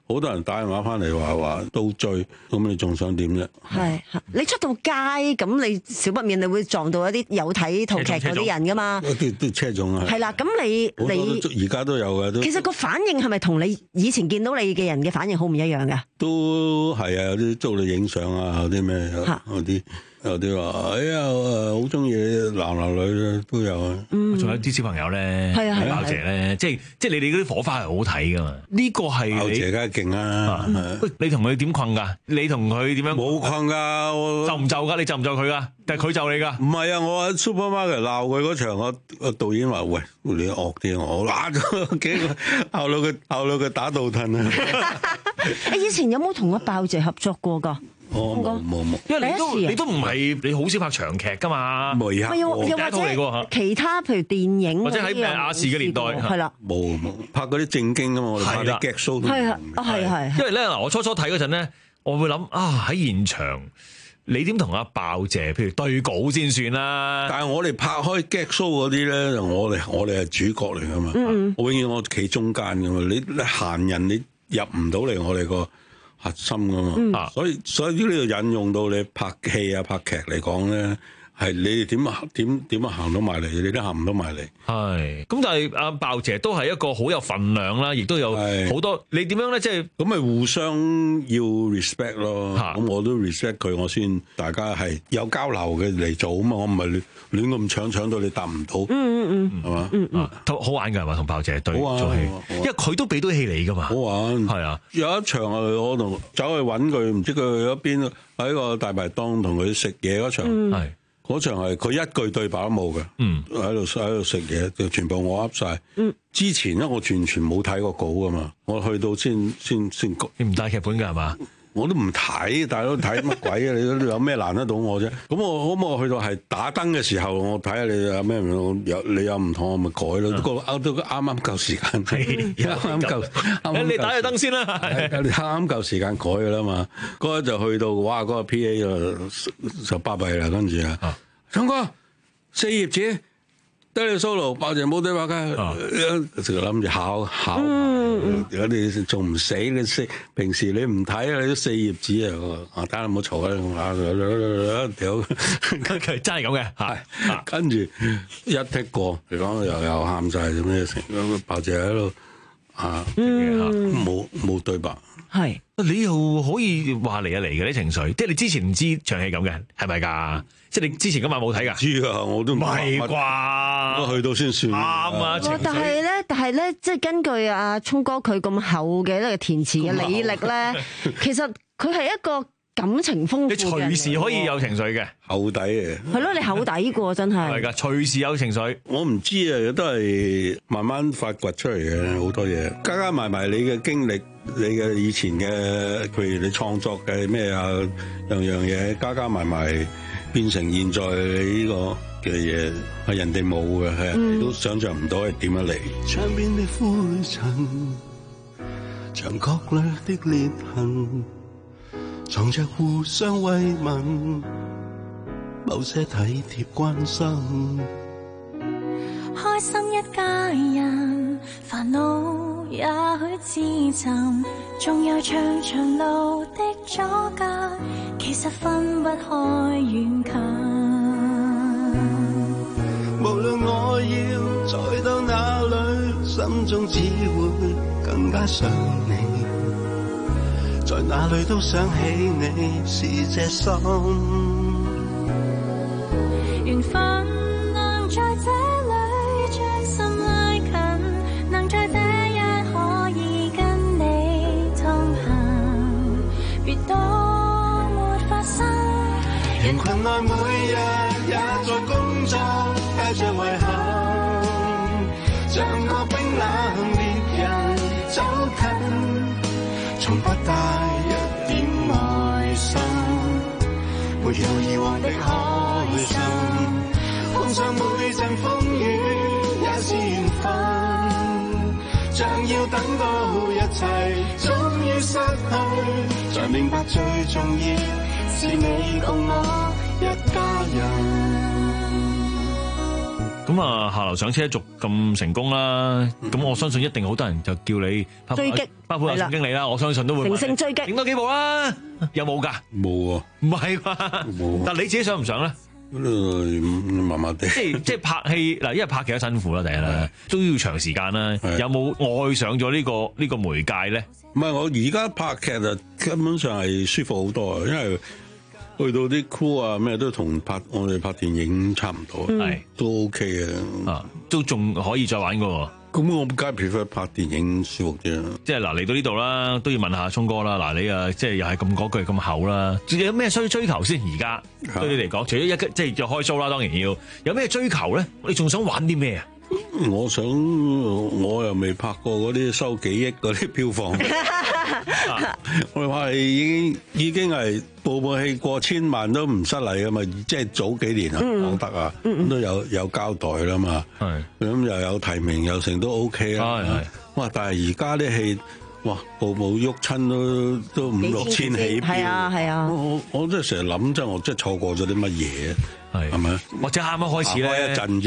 好多人打電話翻嚟話話都追，咁你仲想點啫？ 係你出到街咁，你少不免你會撞到一啲有睇套劇嗰啲人噶嘛？ 啲啲車種啊， 係啦，咁你你而家都有嘅。 其實個反應係咪同你以前見到你嘅人嘅反應好唔一樣㗎？ 都係啊，有啲捉你影相啊，有啲咩有啲。有啲話，哎呀，好中意男男女都有啊。 嗯，仲有啲小朋友咧， 係啊係啊， 鮑姐咧，即係即係你哋嗰啲火花係好睇噶嘛？呢個係鮑姐梗係勁啦。 喂，你同佢點困㗎？你同佢點樣？ 冇困㗎， 就唔就㗎？你就唔就佢㗎？但係佢就你㗎？ 唔係啊！我喺 Supermarket 鬧佢嗰場，我個導演話：喂，你惡啲，我揦咗幾個，後到佢後到佢打倒褪啊！ 誒，以前有冇同阿鮑姐合作過㗎？ 我冇冇冇， 因為你都你都唔係你好少拍長劇㗎嘛， 冇啊， 又又或者其他譬如電影或者喺亞視嘅年代係啦， 冇冇拍嗰啲正經㗎嘛，我哋拍啲 gag show 都係啊，係係。 因為咧嗱，我初初睇嗰陣咧，我會諗啊喺現場你點同阿鮑姐譬如對稿先算啦。 但係我哋拍開 gag show 嗰啲咧，我哋我哋係主角嚟㗎嘛，嗯、我永遠我企中間㗎嘛，你你閒人你入唔到嚟我哋個核心噶嘛，嗯、所以所以呢度引用到你拍戲啊拍劇嚟講咧，係你哋點點點樣行到埋嚟，你都行唔到埋嚟。 係，咁但係阿鮑姐都係一個好有份量啦，亦都有好多。你點樣咧？即係咁咪互相要 respect 咯。咁我都 respect 佢，我先大家係有交流嘅嚟做啊嘛。我唔係亂咁搶搶到你答唔到。 嗯嗯嗯，係嘛？ 嗯嗯， 都好玩㗎係嘛？同鮑姐對做戲，因為佢都俾到戲你㗎嘛。 好玩係啊！ 有一場啊，我同走去揾佢，唔知佢去咗邊，喺個大排檔同佢食嘢嗰場。係。嗰場係佢一句對白都冇嘅，喺度喺度食嘢，就全部我噏晒。嗯、之前咧我完全冇睇過稿噶嘛，我去到先先先。 你唔帶劇本㗎係嘛？ 我都唔睇，大佬睇乜鬼啊？你有咩難得到我啫？咁我咁我去到係打燈嘅時候，我睇下你有咩有你有唔同，我咪改咯。不過都啱啱夠時間，啱啱夠。 你打咗燈先啦， 啱啱夠時間改㗎啦嘛。嗰日就去到，哇！嗰個 P A 就就巴閉啦，跟住啊，聰哥四頁紙。得你 solo， 鮑姐冇對話㗎，就諗住考考，如果你仲唔死，你四平時你唔睇啊，你都四頁紙啊，啊得啦，唔好嘈啦，屌， 佢真係咁嘅，係， 跟住一剔過嚟講又又喊晒做咩成，鮑姐喺度啊，冇冇對白。 係， 你又可以話嚟啊嚟嘅啲情緒，即係你之前唔知場戲咁嘅，係咪㗎？即係你之前今晚冇睇㗎？ 知啊，我都唔係啩， 我去到先算。啱啊， 但係咧，但係咧，即係根據阿聰哥佢咁厚嘅呢個填詞嘅履歷咧，其實佢係一個感情豐富嘅， 你隨時可以有情緒嘅厚底嘅。 係咯，你厚底過真係。 係㗎，隨時有情緒。 我唔知啊，都係慢慢發掘出嚟嘅好多嘢，加加埋埋你嘅經歷。你嘅以前嘅，譬如你創作嘅咩啊，樣樣嘢加加埋埋，變成現在你呢個嘅嘢係人哋冇嘅，係人哋都想象唔到係點樣嚟。 窗邊的灰塵，牆角裏的裂痕，藏着互相慰問，某些體貼關心。 開心一家人，煩惱也許自尋，仲有長長路的阻隔，其實分不開遠近。 無論我要再到哪裏，心中只會更加想你，在哪裏都想起你，是這心。 緣分能在這裏將心拉近，能在這一可以跟你同行，別當沒發生。 人群內每日也在工作，帶着遺憾，像個冰冷獵人走近，從不帶一點愛心，沒有以往的開心，碰上每陣風雨也是緣分，像要等到一切終於失去，才明白最重要是你共我一家人。 咁咁啊，下流上車族咁成功啦，咁我相信一定好多人就叫你追擊， 包括有總經理啦，我相信都會乘勝追擊， 影多幾部啦，有冇㗎？ 冇啊， 唔係啩？ 冇。 但你自己想唔想咧？ 麻麻地。 即係即係拍戲嗱，因為拍劇都辛苦啦，第一啦，都要長時間啦。有冇愛上咗呢個呢個媒介咧？ 唔係，我而家拍劇啊，根本上係舒服好多啊，因為去到啲 crew 啊咩都同拍我哋拍電影差唔多，係、嗯、都 OK 嘅，啊都仲可以再玩噶喎。 咁我梗係 prefer 拍電影舒服啲啦。 即係嗱嚟到呢度啦，都要問下聰哥啦。嗱你啊，即係又係咁嗰句咁厚啦。有咩需要追求先？而家對你嚟講，除咗一即係就開 show 啦，當然要有咩追求咧？你仲想玩啲咩啊？ 我想我又未拍過嗰啲收幾億嗰啲票房，我哋話係已經已經係部部戲過千萬都唔失禮噶嘛，即係早幾年啊講得啊，都有有交代啦嘛，咁又有提名又成都 OK 啦，哇！但係而家啲戲哇部部喐親都都五六千起票， 係啊係啊， 我我真係成日諗真，我真係錯過咗啲乜嘢。係係咪？ 或者啱啱開始咧， 開一陣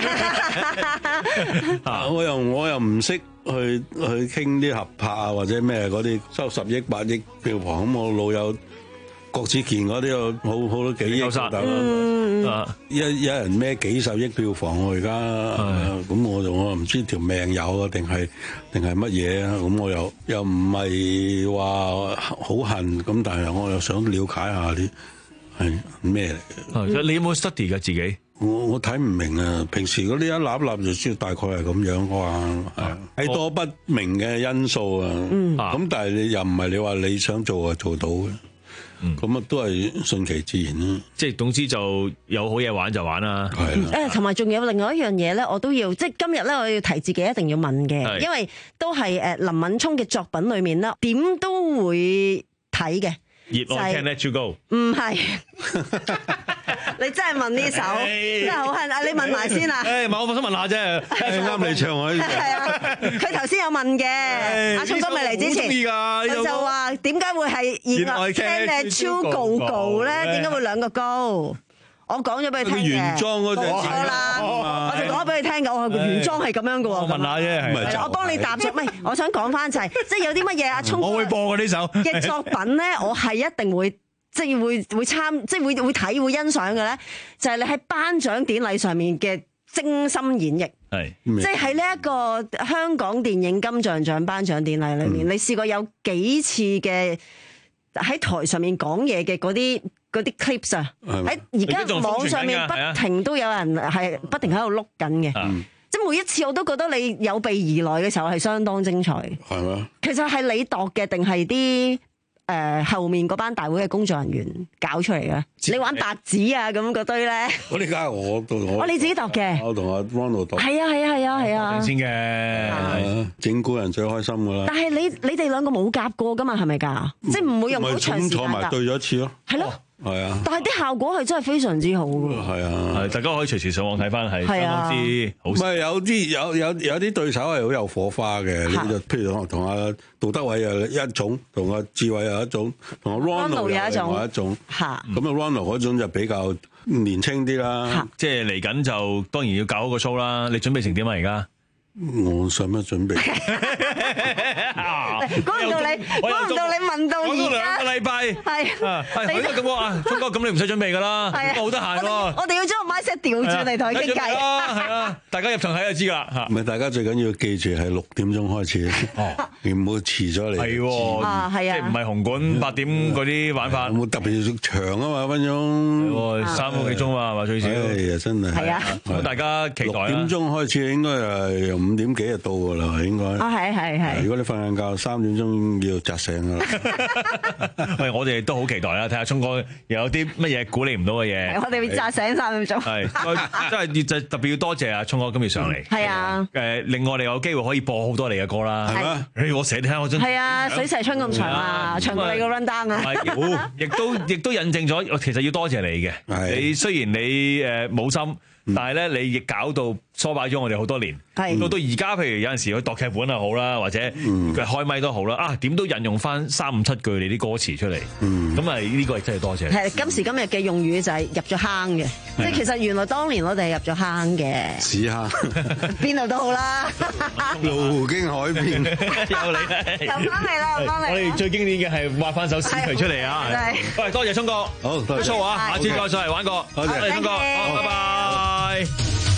啫。我又我又唔識去去傾啲合拍啊，或者咩嗰啲收十億八億票房咁，我老友郭子健嗰啲有好好多幾億大佬，一一人孭幾十億票房我而家，咁我就我又唔知條命有啊，定係定係乜嘢啊？咁我又又唔係話好恨咁，但係我又想了解下啲。係咩嚟嘅？ 你有冇 study 㗎自己？ 我我睇唔明啊！平時嗰啲一粒粒就知道大概係咁樣啩，係係多不明嘅因素啊。咁但係你又唔係你話你想做就做到嘅，咁啊都係順其自然啦。 即係總之就有好嘢玩就玩啦。 係誒，同埋仲有另外一樣嘢咧，我都要即係今日咧，我要提自己一定要問嘅，因為都係誒林敏聰嘅作品裏面啦，點都會睇嘅。 熱愛 Can't Let You Go， 唔係，你真係問呢首，真係好恨啊！你問埋先啊！ 誒，唔係我想問下啫， 啱你唱啊！ 係啊，佢頭先有問嘅，阿聰哥未嚟之前，佢就話點解會係熱愛 Can't Let You Go Go 咧？點解會兩個高？我講咗俾佢聽嘅， 原裝嗰隻冇錯啦，我就講咗俾佢聽嘅，我原裝係咁樣嘅喎。 我問下啫，係我幫你答咗，唔係，我想講翻就係，即係有啲乜嘢阿聰， 我會播嘅呢首嘅作品咧，我係一定會即係會會參，即係會會睇會欣賞嘅咧，就係你喺頒獎典禮上面嘅精心演繹， 係即係喺呢一個香港電影金像獎頒獎典禮裏面，你試過有幾次嘅喺台上面講嘢嘅嗰啲。嗰啲 clips 啊，喺而家網上面不停都有人係不停喺度碌緊嘅，即係每一次我都覺得你有備而來嘅時候係相當精彩。 係咩？ 其實係你度嘅定係啲誒後面嗰班大會嘅工作人員搞出嚟嘅？你玩白紙啊咁嗰堆咧？ 我呢家我我我你自己度嘅， 我同阿 Ronald 度。 係啊係啊係啊係啊， 先嘅整蠱人最開心㗎啦。 但係你你哋兩個冇夾過㗎嘛？係咪㗎？即係唔會用好長時間坐埋對咗一次咯。 係咯。 係啊， 但係啲效果係真係非常之好嘅。 係啊， 係大家可以隨時上網睇翻，係相當之好。唔係有啲有有有啲對手係好有火花嘅，你就譬如同同阿杜德偉又一種，同阿志偉又一種，同阿 Ronald 又另外一種。嚇，咁啊 Ronald 嗰種就比較年輕啲啦。 即係嚟緊就當然要搞好個 show 啦。你準備成點啊？而家？ 我使乜準備？ 估唔到你，估唔到你問到而家兩個禮拜， 係係咁講啊，聰哥，咁你唔使準備噶啦，好得閒喎。 我哋要將個 mindset 調轉嚟同佢傾偈。 係啊，大家入場睇就知啦嚇。 唔係，大家最緊要記住係六點鐘開始，你唔好遲咗嚟。 係喎， 啊係啊， 即係唔係紅館八點嗰啲玩法？ 冇特別長啊嘛，分鐘三個幾鐘啊，係嘛最少。 係啊，真係。 係啊， 咁大家期待啦。 六點鐘開始應該係五點幾就到㗎啦，應該。 啊係係係。 如果你瞓緊覺，三點鐘要扎醒啦。 喂，我哋都好期待啦，睇下聰哥又有啲乜嘢估你唔到嘅嘢。 我哋會扎醒三點鐘。 係，真係要特別要多謝阿聰哥今日上嚟。 係啊。 誒，令我哋有機會可以播好多你嘅歌啦。係咩？我寫你聽，我真係啊，水蛇春咁長啊，長過你個 run down 啊。 係，亦都亦都印證咗，其實要多謝你嘅。你雖然你誒冇心。 但係咧你亦搞到梳擺咗我哋好多年，到到而家譬如有陣時去度劇本又好啦，或者佢開咪都好啦，啊點都引用翻三五七句你啲歌詞出嚟，咁啊呢個真係多謝。 係今時今日嘅用語就係入咗坑嘅，即係其實原來當年我哋係入咗坑嘅， 屎坑， 邊度都好啦。 路經海邊， 又嚟啦， 又翻嚟啦，又翻嚟。 我哋最經典嘅係畫翻首詩詞出嚟啊！喂，多謝聰哥， 好多謝， 啊，下次再上嚟玩過，多謝聰哥，好，拜拜。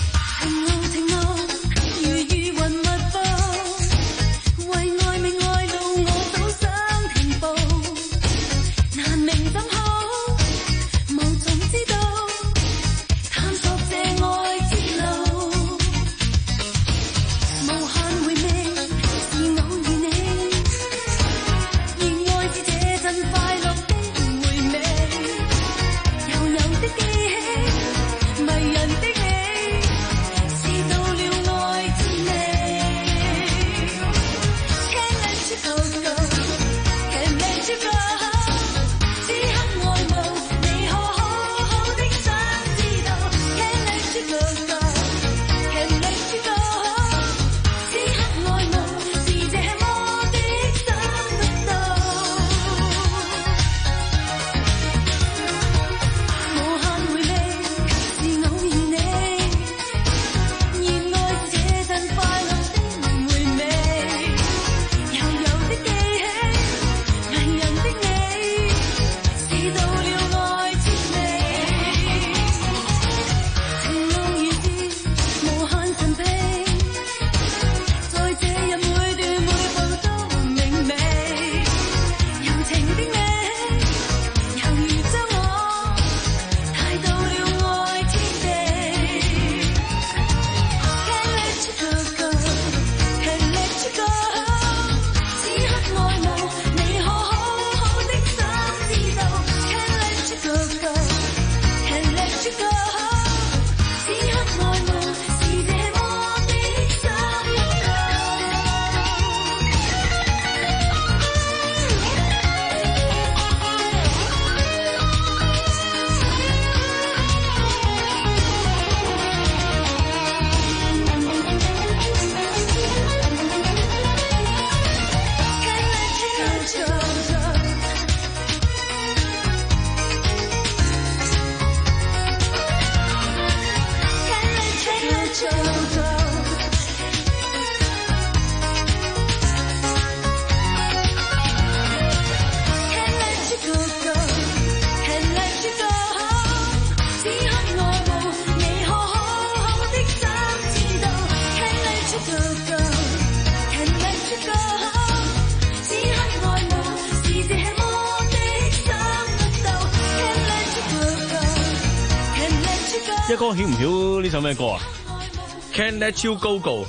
一哥曉唔曉呢首咩歌啊 ？Can't Let You Go Go，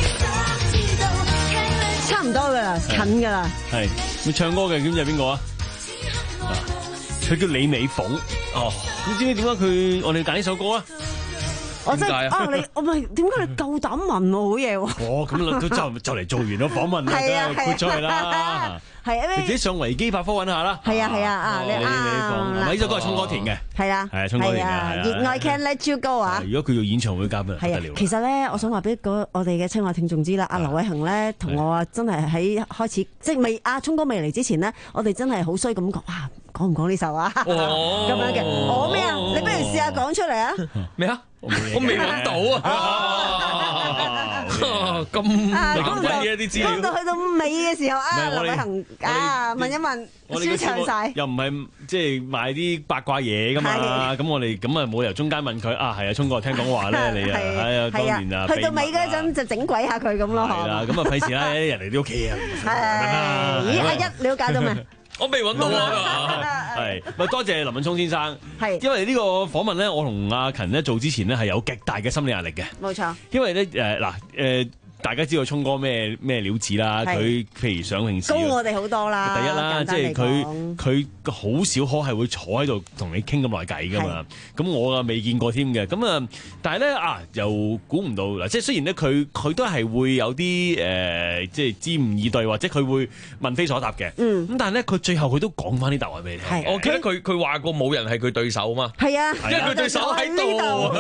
差唔多噶啦，近噶啦。 係，咁唱歌嘅，咁就係邊個啊？佢叫李美鳳。哦，你知唔知點解佢我哋揀呢首歌啊？ 我真係啊！你我咪點解你夠膽問我好嘢喎？ 哦，咁都就就嚟做完咗訪問啦，梗係豁出去啦。 係啊， 你自己上維基百科揾下啦。 係啊係啊啊！你啊， 呢首歌係聰哥填嘅。 係啊係啊，聰哥填嘅。 熱愛 Can't Let You Go 啊！ 如果佢做演唱會嘉賓，不得了。 其實咧，我想話俾我哋嘅親愛聽眾知啦，阿劉偉恒咧同我啊真係喺開始即係未阿聰哥未嚟之前咧，我哋真係好衰咁講哇，講唔講呢首啊？咁樣嘅，我咩啊？你不如試下講出嚟啊！ 咩啊？我未揾到啊！咁咁鬼嘅啲資料， 講到去到尾嘅時候啊，劉偉恒啊問一問，舒暢曬， 又唔係即係賣啲八卦嘢噶嘛？咁我哋咁啊冇理由中間問佢啊，係啊，聰哥聽講話咧，你啊，係啊，當年啊， 去到尾嗰陣就整鬼下佢咁咯， 係啦，咁啊費事啦，人哋啲屋企啊， 咦，阿一了解到未？ 我未揾到啊！ 係，咪多謝林敏聰先生。 係， 因為呢個訪問咧，我同阿勤咧做之前咧係有極大嘅心理壓力嘅。 冇錯。 因為咧誒嗱誒， 大家知道聰哥咩咩料子啦，佢譬如上平時高我哋好多啦。 第一啦，即係佢佢好少可係會坐喺度同你傾咁耐偈噶嘛。咁我啊未見過添嘅。咁啊，但係咧啊，又估唔到嗱，即係雖然咧佢佢都係會有啲誒、呃，即係支吾以對，或者佢會問非所答嘅。嗯。咁但係咧，佢最後佢都講翻啲答案俾你聽。 我記得佢佢話過冇人係佢對手嘛。 係啊， 因為佢對手喺度。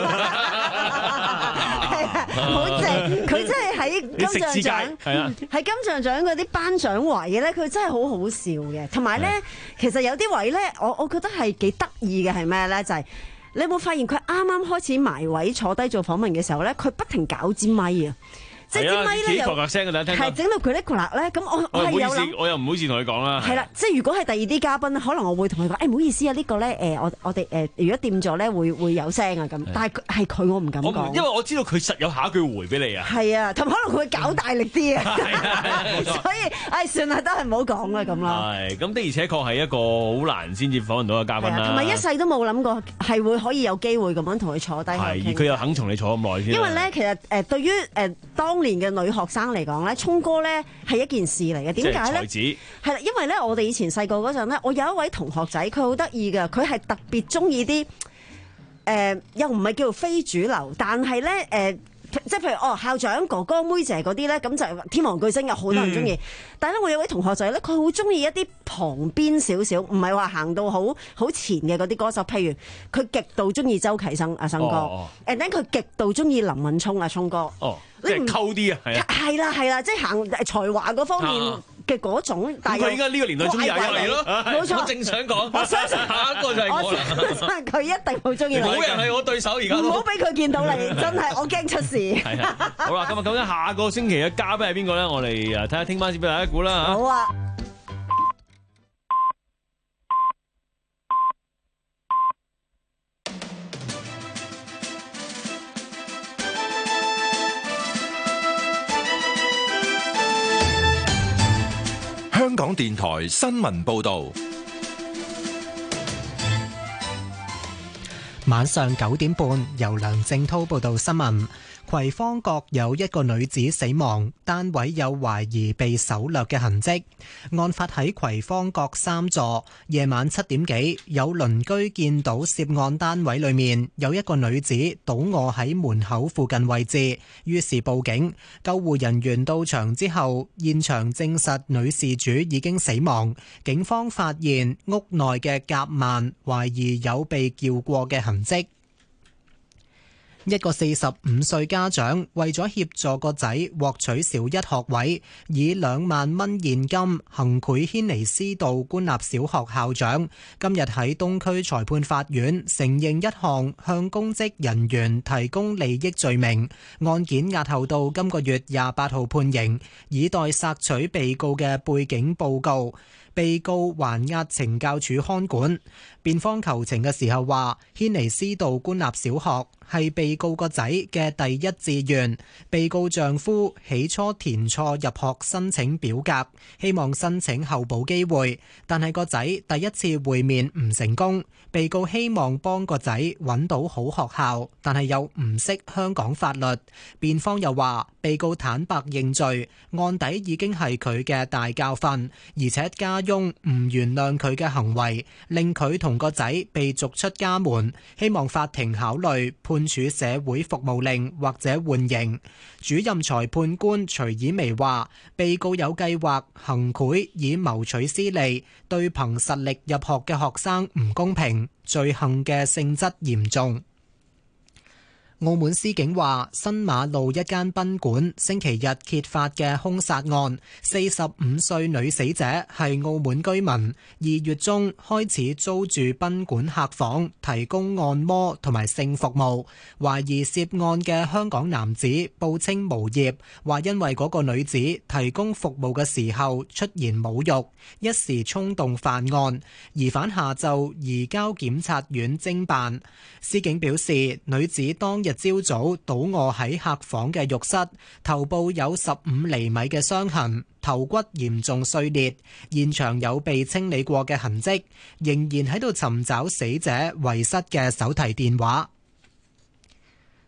好正！佢真係喺金像獎，喺金像獎嗰啲頒獎位咧，佢真係好好笑嘅。同埋咧，其實有啲位咧，我我覺得係幾得意嘅係咩咧？就係、是、你有冇發現佢啱啱開始埋位坐低做訪問嘅時候咧，佢不停搞支咪啊！即係支咪咧又係整到佢咧佢啦咧，咁我我係有諗， 我又唔好意思同佢講啦。 係啦，即係如果係第二啲嘉賓咧，可能我會同佢講，誒唔好意思啊，呢個咧誒我我哋誒如果掂咗咧會會有聲啊咁，但係係佢我唔敢講， 因為我知道佢實有下一句回俾你啊。 係啊，同埋可能佢會搞大力啲啊，所以誒算啦，都係唔好講啦咁啦。 係咁的而且確係一個好難先至訪問到嘅嘉賓啦， 同埋一世都冇諗過係會可以有機會咁樣同佢坐低。係， 而佢又肯同你坐咁耐先。 因為咧，其實誒對於誒當年嘅女學生嚟講咧，聰哥咧係一件事嚟嘅。點解咧？係啦，因為咧我哋以前細個嗰陣咧，我有一位同學仔，佢好得意㗎，佢係特別中意啲誒，又唔係叫做非主流，但係咧誒。呃即係譬如哦，校長哥哥妹姐嗰啲咧，咁就天王巨星有好多人中意。嗯、但係咧，我有位同學仔咧，佢好中意一啲旁邊少少，唔係話行到好好前嘅嗰啲歌手。譬如佢極度中意周啟生阿生哥，誒咧佢極度中意林敏聰阿聰哥。哦， 即係溝啲啊，係啊， 係啦係啦，即係行才華嗰方面。啊嘅嗰種，但係佢而家呢個年代中意廿一嚟咯， 冇錯， 我正想講， 我相信下一個就係我啦。 我相信佢一定好中意你。 冇人係我對手而家， 唔好俾佢見到你，真係我驚出事。 係啊，好啦，咁啊，究竟下個星期嘅嘉賓係邊個咧？我哋啊睇下聽晚先俾大家估啦嚇。 好啊。 香港電台新聞報導， 晚上九點半由梁正滔報道新聞。葵芳閣有一個女子死亡，單位有懷疑被搜掠嘅痕跡。案發喺葵芳閣三座，夜晚七點幾，有鄰居見到涉案單位裏面有一個女子倒卧喺門口附近位置，於是報警。救護人員到場之後，現場證實女事主已經死亡。警方發現屋內嘅夾萬，懷疑有被撬過嘅痕跡。一個四十五歲家長為咗協助個仔獲取小一學位，以兩萬蚊現金行賄軒尼詩道官立小學校長，今日喺東區裁判法院承認一項向公職人員提供利益罪名，案件押後到今個月廿八號判刑，以待索取被告嘅背景報告。被告還押懲教署看管。辯方求情嘅時候話，軒尼詩道官立小學係被告個仔嘅第一志願。被告丈夫起初填錯入學申請表格，希望申請候補機會，但係個仔第一次會面唔成功。被告希望幫個仔揾到好學校，但係又唔識香港法律。辯方又話，被告坦白認罪，案底已經係佢嘅大教訓，而且家翁唔原諒佢嘅行為，令佢同個仔被逐出家門，希望法庭考慮判處社會服務令或者緩刑。主任裁判官徐以薇話，被告有計劃行賄以謀取私利，對憑實力入學嘅學生唔公平，罪行嘅性質嚴重。澳門司警話，新馬路一間賓館星期日揭發嘅兇殺案，四十五歲女死者係澳門居民，二月中開始租住賓館客房，提供按摩同埋性服務。懷疑涉案嘅香港男子報稱無業，話因為嗰個女子提供服務嘅時候出言侮辱，一時衝動犯案。疑犯下晝移交檢察院偵辦。司警表示，女子當日朝早倒臥喺客房嘅浴室，頭部有十五厘米嘅傷痕，頭骨嚴重碎裂，現場有被清理過嘅痕跡，仍然喺度尋找死者遺失嘅手提電話。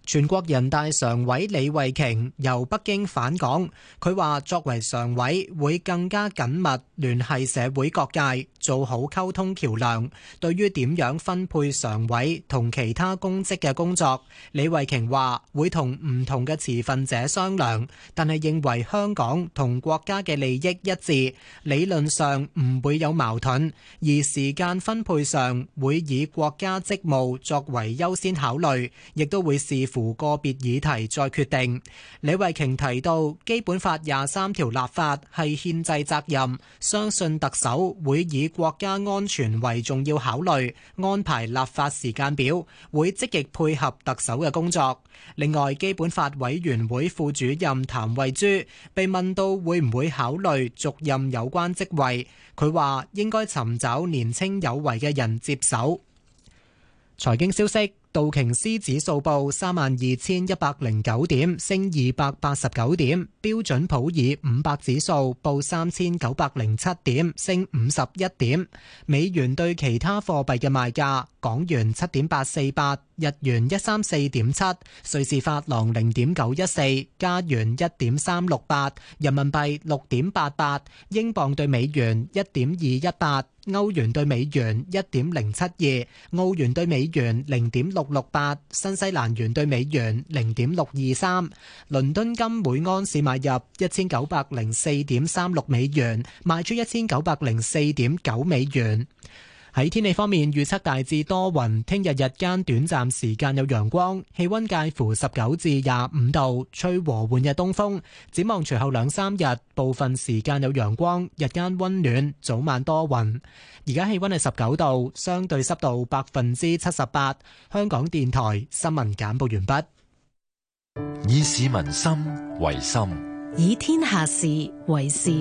全國人大常委李慧瓊由北京返港，佢話作為常委會更加緊密聯繫社會各界，做好溝通橋梁。對於點樣分配常委同其他公職嘅工作，李慧瓊話會同唔同嘅持份者商量，但係認為香港同國家嘅利益一致，理論上唔會有矛盾，而時間分配上會以國家職務作為優先考慮，亦都會視乎個別議題再決定。李慧瓊提到，基本法廿三條立法係憲制責任，相信特首會以國家安全為重要考慮，安排立法時間表，會積極配合特首嘅工作。另外，基本法委員會副主任譚慧珠被問到會唔會考慮續任有關職位，佢話應該尋找年青有為嘅人接手。財經消息。道瓊斯指數報三萬二千一百零九點，升二百八十九點；標準普爾五百指數報三千九百零七點，升五十一點。美元對其他貨幣嘅賣價：港元七點八四八，日元一三四點七，瑞士法郎零點九一四，加元一點三六八，人民幣六點八八，英鎊對美元一點二一八。歐元對美元一點零七二，澳元對美元零點六六八，新西蘭元對美元零點六二三。倫敦金每安士買入一千九百零四點三六美元，賣出一千九百零四點九美元。喺天氣方面，預測大致多雲，聽日日間短暫時間有陽光，氣溫介乎十九至廿五度，吹和緩嘅東風。展望隨後兩三日，部分時間有陽光，日間溫暖，早晚多雲。而家氣溫係十九度，相對濕度百分之七十八。香港電台新聞簡報完畢。 以市民心為心， 以天下事為事。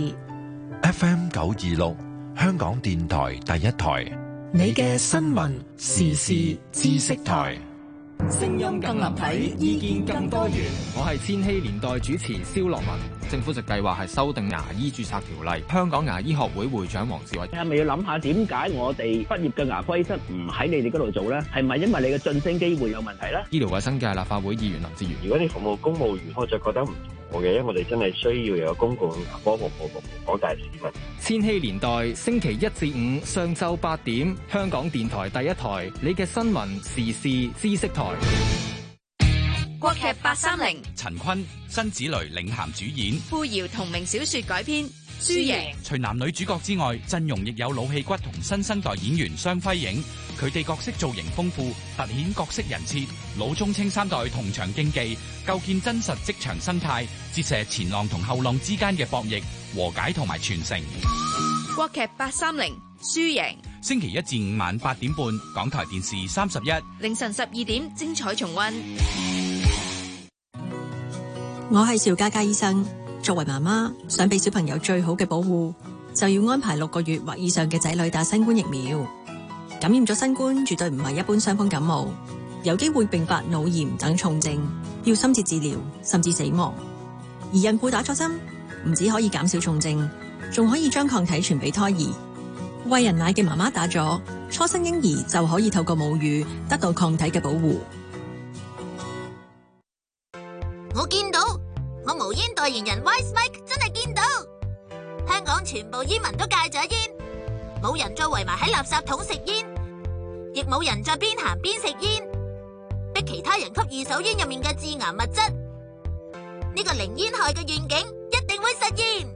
F M 九二六。香港電台第一台， 你嘅新聞時事知識台， 聲音更立體，意見更多元。我係千禧年代主持蕭樂文。政府就計劃係修訂牙醫註冊條例。香港牙醫學會會長黃志偉， 係咪要諗下點解我哋畢業嘅牙科醫生唔喺你哋嗰度做咧？係咪因為你嘅晉升機會有問題咧？ 醫療衛生界立法會議員林志源， 如果你服務公務員，我就覺得唔妥嘅，因為我哋真係需要有公共牙科服務服務廣大市民。 千禧年代星期一至五上晝八點，香港電台第一台，你嘅新聞時事知識台。 國劇八三零， 陳坤、辛芷蕾領銜主演， 傅瑤同名小說改編。輸贏除男女主角之外，陣容亦有老戲骨同新生代演員雙輝映，佢哋角色造型豐富，凸顯角色人設，老中青三代同場競技，構建真實職場生態，折射前浪同後浪之間嘅博弈、和解同埋傳承。 國劇八三零，輸贏星期一至五晚八點半，港台電視三十一， 凌晨十二點精彩重溫。 我係邵嘉嘉醫生，作為媽媽，想俾小朋友最好嘅保護，就要安排六個月或以上嘅仔女打新冠疫苗。感染咗新冠絕對唔係一般傷風感冒，有機會併發腦炎等重症，要深切治療甚至死亡。而孕婦打咗針，唔止可以減少重症，仲可以將抗體傳俾胎兒。餵人奶嘅媽媽打咗，初生嬰兒就可以透過母乳得到抗體嘅保護。 我見到，我無煙代言人 Wise Mike 真係見到，香港全部煙民都戒咗煙，冇人再圍埋喺垃圾桶食煙，亦冇人再邊行邊食煙，逼其他人吸二手煙入面嘅致癌物質。呢個零煙害嘅願景一定會實現。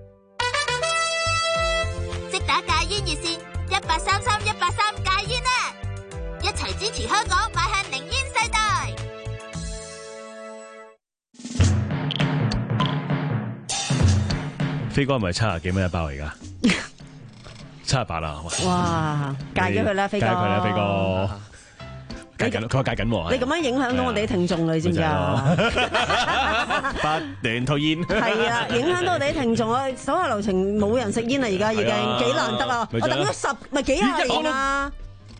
即打戒煙熱線一八三三一八三戒煙啊！一齊支持香港邁向零煙世代。 飛哥係咪七廿幾蚊一包嚟噶？七廿八啦， 哇！戒咗佢啦，飛哥。 戒佢啦，飛哥。戒緊，佢話戒緊喎。 你咁樣影響到我哋啲聽眾啦，你知唔知啊？ 不斷吐煙。 係啊，影響到我哋啲聽眾啊！手下留情，冇人食煙啦，而家已經幾難得啊！我等咗十咪幾廿年啦。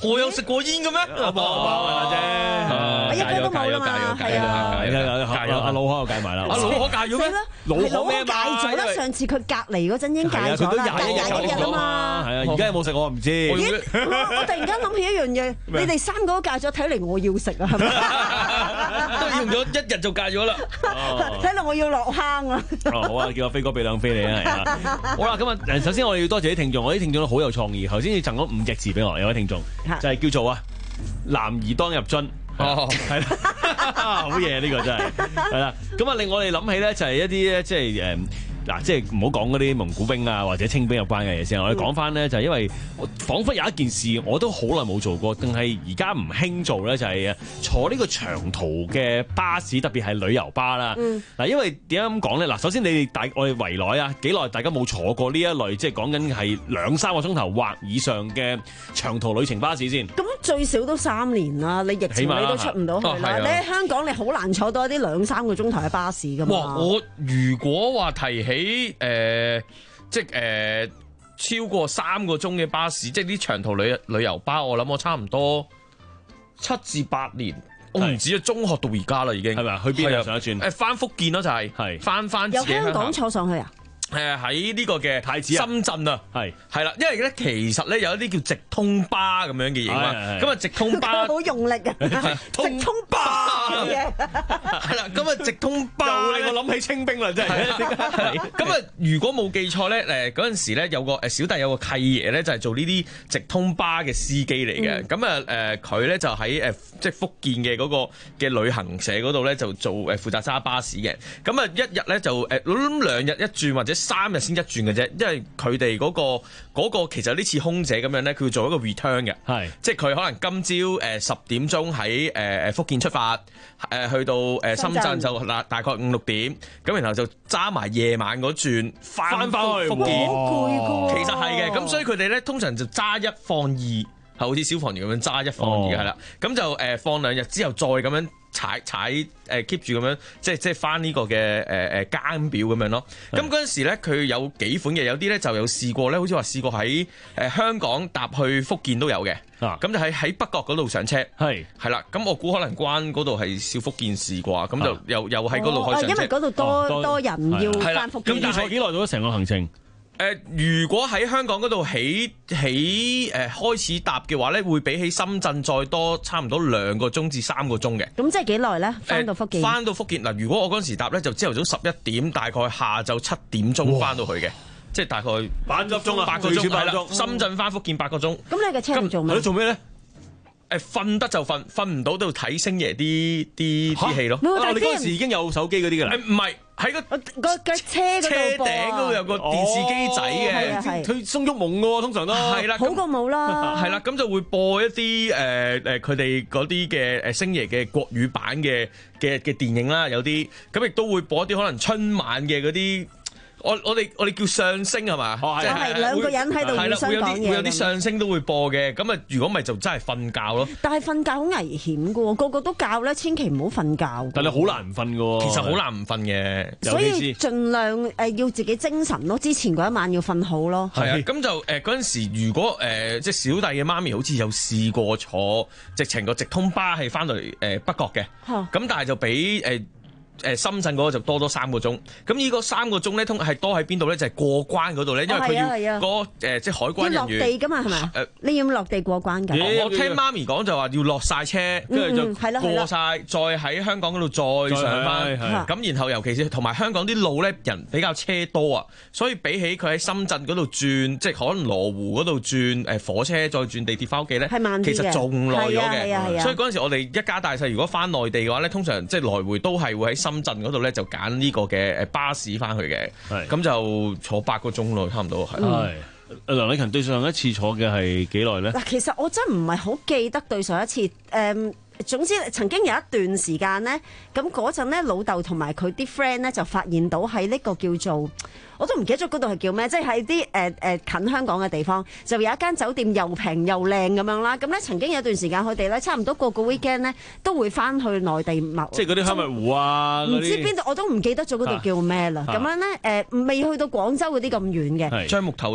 我有食過煙嘅咩？ 冇冇啫， 一個都冇啦嘛，係啊， 阿老可又戒埋啦， 阿老可戒咗咩？ 老可咩戒咗啦？上次佢隔離嗰陣已經戒咗啦，戒廿一日啊嘛。 係啊，而家有冇食我唔知。 咦？我突然間諗起一樣嘢，你哋三個都戒咗，睇嚟我要食啊，係咪？ 都用咗一日就戒咗啦。 睇嚟我要落坑啊！ 哦，好啊，叫阿飛哥俾兩飛你啊，係啊。好啦，咁啊，誒，首先我哋要多謝啲聽眾，我啲聽眾都好有創意。頭先你贈咗五隻字俾我，有位聽眾就係叫做啊，男兒當入樽。哦，係啦，好嘢呢個真係係啦。咁啊，令我哋諗起咧，就係一啲咧，即係誒。嗱，即係唔好講嗰啲蒙古兵啊或者清兵有關嘅嘢先，我哋講翻咧就係因為彷彿有一件事我都好耐冇做過，定係而家唔興做咧，就係坐呢個長途嘅巴士，特別係旅遊巴啦。嗱、嗯，因為點解咁講咧？嗱，首先你哋大我哋圍內啊，幾耐大家冇坐過呢一類，即係講緊係兩三個鐘頭或以上嘅長途旅程巴士先。 咁最少都三年啦，你疫情你都出唔到去啦。啊、你喺香港你好難坐到一啲兩三個鐘頭嘅巴士㗎嘛。 哇！我如果話提起喺誒、呃，即係誒、呃、超過三個鐘嘅巴士，即係啲長途旅旅遊巴，我諗我差唔多七至八年，我唔止啊，中學到而家啦，已經係咪？去邊啊？上一轉誒，翻福建咯，就係係翻翻自己由香港坐上去啊？ 誒喺呢個嘅太子深圳啊，係係啦，因為咧其實咧有一啲叫直通巴咁樣嘅嘢嘛，咁啊直通巴好用力啊，直通巴嘅係啦，咁啊直通巴又令我諗起清兵啦，真係。 咁啊，如果冇記錯咧，誒嗰陣時咧有個誒小弟有個契爺咧，就係做呢啲直通巴嘅司機嚟嘅，咁啊誒佢咧就喺誒即係福建嘅嗰個嘅旅行社嗰度咧就做誒負責揸巴士嘅，咁啊一日咧就誒諗兩日一轉或者三日先一轉嘅啫，因為佢哋嗰個嗰、嗰個其實呢次空姐咁樣咧，佢要做一個 return 嘅，係即係佢可能今朝誒十點鐘喺誒誒福建出發，誒、呃、去到誒深圳就大大概五六點，咁然後就揸埋夜晚嗰轉翻返去福建，其實係嘅，咁所以佢哋咧通常就揸一放二，係好似消防員咁樣揸一放二係啦，咁、哦、就誒放兩日之後再咁樣。踩踩誒 keep 住咁樣，即係即係翻呢個嘅誒誒更表咁樣咯。咁嗰陣時咧，佢有幾款嘅，有啲咧就有試過咧，好似話試過喺誒香港搭去福建都有嘅。咁、啊、就喺喺北角嗰度上車，係係啦。咁我估可能關嗰度係少福建事啩，咁就又又喺嗰度可以上車。 因為嗰度多、哦、多，多人要翻福建。 咁要坐幾耐到成個行程？ 誒、呃，如果喺香港嗰度起起誒、呃、開始搭嘅話咧，會比起深圳再多差唔多兩個鐘至三個鐘嘅。 咁即係幾耐咧？翻到福建？翻、 呃、到福建嗱，如果我嗰陣時搭咧，就朝頭早十一點，大概下晝七點鐘翻到去嘅，即係大概八個鐘啊， 八個鐘係啦。深圳翻福建八個鐘。 咁你嘅車做咩？ 你做咩咧？誒瞓得就瞓，瞓唔到都要睇星爺啲啲啲戲咯。 啊！你嗰陣時已經有手機嗰啲㗎啦。 唔係喺個個個車嗰度車頂嗰度有個電視機仔嘅， 佢鬆郁蒙嘅喎，通常都係啦， 好過冇啦。 係啦，咁就會播一啲誒誒佢哋嗰啲嘅誒星爺嘅國語版嘅嘅嘅電影啦，有啲咁亦都會播一啲可能春晚嘅嗰啲。我我哋我哋叫相聲係嘛？ 就係兩個人喺度互相講嘢。 會有啲相聲都會播嘅，咁啊如果咪就真係瞓覺咯。 但係瞓覺好危險㗎喎，個個都教咧，千祈唔好瞓覺。 但係你好難唔瞓㗎喎。 其實好難唔瞓嘅， 所以盡量誒要自己精神咯，之前嗰一晚要瞓好咯。 係啊，咁就誒嗰陣時，如果誒即係小弟嘅媽咪好似有試過坐直情個直通巴係翻到嚟誒北角嘅，咁但係就俾誒。誒深圳嗰個就多多三個鐘，咁呢個三個鐘咧，通係多喺邊度咧？就係、是、過關嗰度咧，因為佢要嗰、那個、呃、即係海關人員要落地㗎嘛，係咪？誒，你要落地過關㗎、 呃。我聽媽咪講就話要落晒車，跟住、嗯、就過晒，再喺香港嗰度再上翻。咁然後尤其是同埋香港啲路咧，人比較車多啊，所以比起佢喺深圳嗰度轉，即係可能羅湖嗰度轉誒火車，再轉地鐵翻屋企咧，其實仲耐咗嘅。所以嗰陣時我哋一家大細如果翻內地嘅話咧，通常即係來回都係會喺深圳嗰度咧就揀呢個嘅誒巴士翻去嘅，咁就坐八個鐘咯，差唔多係。係、嗯、 梁禮勤對上一次坐嘅係幾耐咧？ 嗱，其實我真唔係好記得對上一次誒。嗯總之曾經有一段時間咧，咁嗰陣咧老豆同埋佢啲 friend 咧就發現到喺呢個叫做我都唔記得咗嗰度係叫咩，即係喺啲誒誒近香港嘅地方，就有一間酒店又平又靚咁樣啦。咁咧曾經有一段時間佢哋咧差唔多個個 weekend 咧都會翻去內地某， 即係嗰啲香蜜湖啊， 唔知邊度我都唔記得咗嗰度叫咩啦。咁、啊、樣咧誒未去到廣州嗰啲咁遠嘅樟木頭嗰啲啊。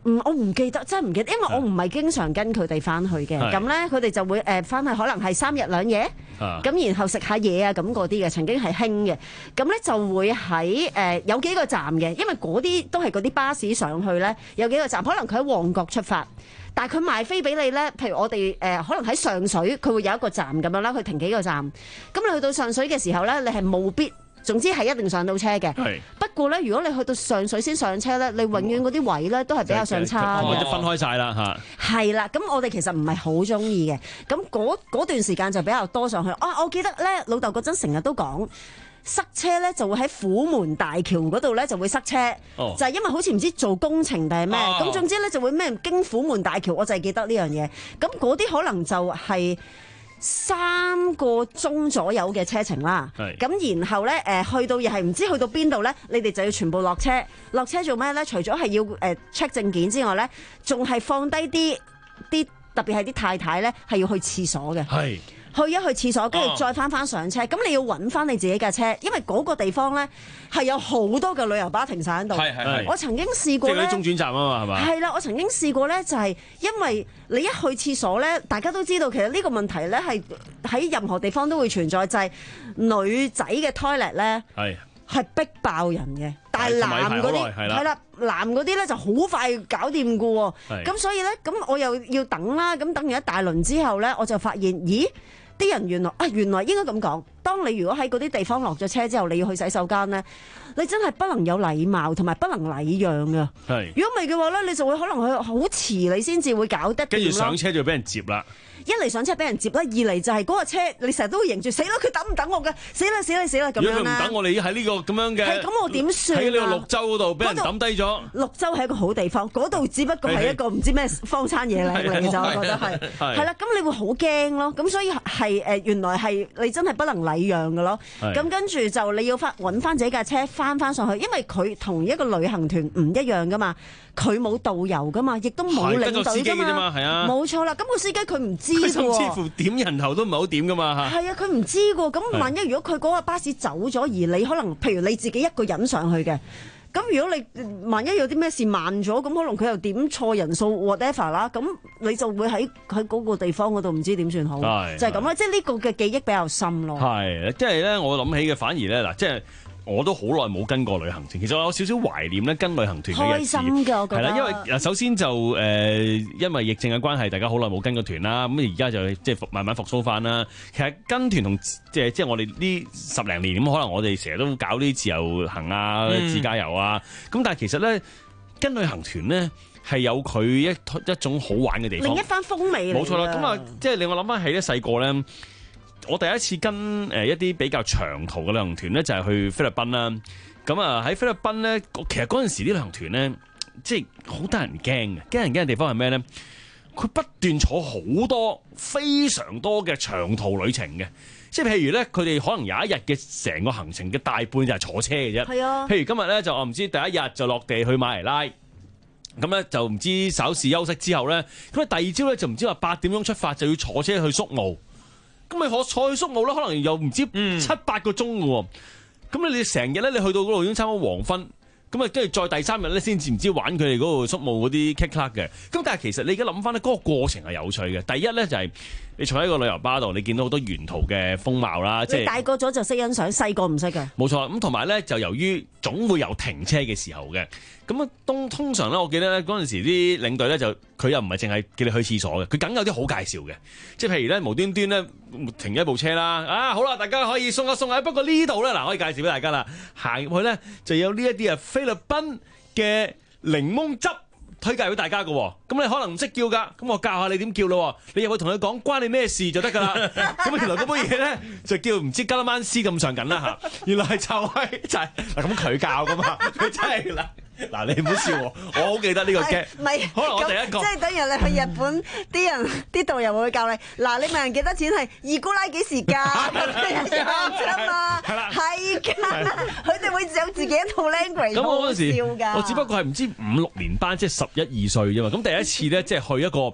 嗯，我唔記得，真係唔記得，因為我唔係經常跟佢哋翻去嘅。咁咧，佢哋就會誒翻去，可能係三日兩夜，咁然後食下嘢啊咁嗰啲嘅，曾經係興嘅。咁咧就會喺誒有幾個站嘅，因為嗰啲都係嗰啲巴士上去咧，有幾個站，可能佢喺旺角出發，但係佢賣飛俾你咧，譬如我哋誒可能喺上水，佢會有一個站咁樣啦，佢停幾個站。咁你去到上水嘅時候咧，你係務必。總之係一定上到車嘅。不過咧，如果你去到上水先上車咧，你永遠嗰啲位咧都係比較上差嘅。 或者分開晒啦嚇。 係啦，咁我哋其實唔係好中意嘅。咁嗰嗰段時間就比較多上去。啊，我記得咧，老豆嗰陣成日都講塞車咧，就會喺虎門大橋嗰度咧就會塞車， 哦、 就係因為好似唔知做工程定係咩。咁、哦、總之咧就會咩經虎門大橋，我就係記得呢樣嘢。咁嗰啲可能就係、是。三個鐘左右嘅車程啦，咁然後咧誒去到又係唔知去到邊度咧，你哋就要全部落車，落車做咩咧？除咗係要誒 check 證件之外咧，仲係放低啲啲特別係啲太太咧係要去廁所嘅。係。去一去廁所，跟住再翻翻上車。咁、哦、你要揾翻你自己架車，因為嗰個地方咧係有好多嘅旅遊巴停晒喺度。係係係。我曾經試過咧， 即係中轉站啊嘛，係嘛？ 係啦，我曾經試過咧，就係因為你一去廁所咧，大家都知道其實呢個問題咧係喺任何地方都會存在，就係、是、女仔嘅 toilet 咧係係逼爆人嘅，但係男嗰啲係啦，男嗰啲咧就好快搞掂㗎喎。咁所以咧，咁我又要等啦，咁等完一大輪之後咧，我就發現，咦？啲人原來啊，原來應該咁講。當你如果喺嗰啲地方落咗車之後，你要去洗手間咧，你真係不能有禮貌同埋不能禮讓㗎。係。如果唔係嘅話咧，你就會可能去好遲，你先至會搞得掂咯。 跟住上車就俾人接啦。 一嚟上車俾人接啦，二嚟就係嗰個車，你成日都會迎住死啦，佢等唔等我嘅？死啦死啦死啦咁樣啦。如果佢唔等我哋喺呢個咁樣嘅，係咁我點算啊？喺呢個綠洲嗰度俾人抌低咗。綠洲係一個好地方，嗰度只不過係一個唔知咩荒山野嶺嚟嘅啫，我覺得係。係啦，咁你會好驚咯。咁所以係誒，原來係你真係不能禮讓嘅咯。咁跟住就你要翻揾翻自己架車翻翻上去，因為佢同一個旅行團唔一樣噶嘛。佢冇導遊噶嘛，亦都冇領隊噶嘛，係啊，冇錯啦。咁個司機佢唔知嘅喎， 甚至乎點人頭都唔係好點噶嘛嚇。 係啊，佢唔知嘅喎。咁萬一如果佢嗰個巴士走咗，而你可能譬如你自己一個人上去嘅，咁如果你萬一有啲咩事慢咗，咁可能佢又點錯人數 whatever 啦，咁你就會喺喺嗰個地方嗰度唔知點算好，就係咁啦。即係呢個嘅記憶比較深咯。 係，即係咧，我諗起嘅反而咧嗱，即係。我都好耐冇跟過旅行團，其實我有少少懷念咧跟旅行團嘅日子。開心㗎，我覺得。係啦，因為首先就誒、呃，因為疫症嘅關係，大家好耐冇跟過團啦。咁而家就即係慢慢復甦翻啦。其實跟團同即係即係我哋呢十零年咁，可能我哋成日都搞啲自由行啊、嗯、自駕遊啊。咁但係其實咧，跟旅行團咧係有佢一一種好玩嘅地方。另一番風味嚟。冇錯啦，咁啊，即係令我諗翻起咧細個咧。我第一次跟誒一啲比較長途嘅旅行團咧，就係去菲律賓啦。咁啊喺菲律賓咧，其實嗰陣時啲旅行團咧，即係好得人驚嘅。驚人驚嘅地方係咩咧？佢不斷坐好多非常多嘅長途旅程嘅。即係譬如咧，佢哋可能有一日嘅成個行程嘅大半就係坐車嘅啫。係啊。譬如今日咧就我唔知第一日就落地去馬尼拉，咁咧就唔知稍事休息之後咧，咁啊第二朝咧就唔知話八點鐘出發就要坐車去宿務。咁你可坐去宿務咧，可能又唔知七八個鐘嘅喎。咁你哋成日咧，你去到嗰度已經差唔多黃昏，咁啊跟住再第三日咧，先至唔知玩佢哋嗰度宿務嗰啲 kick club 嘅。咁但係其實你而家諗翻咧，嗰個過程係有趣嘅。第一咧就係你坐喺個旅遊巴度，你見到好多沿途嘅風貌啦。即係大個咗就識欣賞，細個唔識嘅。冇錯，咁同埋咧就由於總會有停車嘅時候嘅。咁啊，通通常咧，我記得咧嗰陣時啲領隊咧就佢又唔係淨係叫你去廁所嘅，佢梗有啲好介紹嘅，即係譬如咧無端端咧停一部車啦，啊好啦，大家可以送下送下，不過呢度咧嗱可以介紹俾大家啦，行入去咧就有呢一啲啊菲律賓嘅檸檬汁推介俾大家嘅，咁你可能唔識叫㗎，咁我教下你點叫咯，你入去同佢講關你咩事就得㗎啦，咁原來嗰杯嘢咧就叫唔知吉拉曼斯咁上緊啦嚇，原來係就係就係嗱咁佢教㗎嘛，佢真係嗱。嗱，你唔好笑我，我好記得呢個 game。唔係，可能我第一個。即係等於你去日本，啲人啲導遊會教你。嗱，你問人幾多錢係二姑奶幾時㗎？啫嘛，係啦，係㗎，佢哋會有自己一套 language。咁我嗰陣時，我只不過係唔知五六年班，即係十一二歲啫嘛。咁第一次咧，即係去一個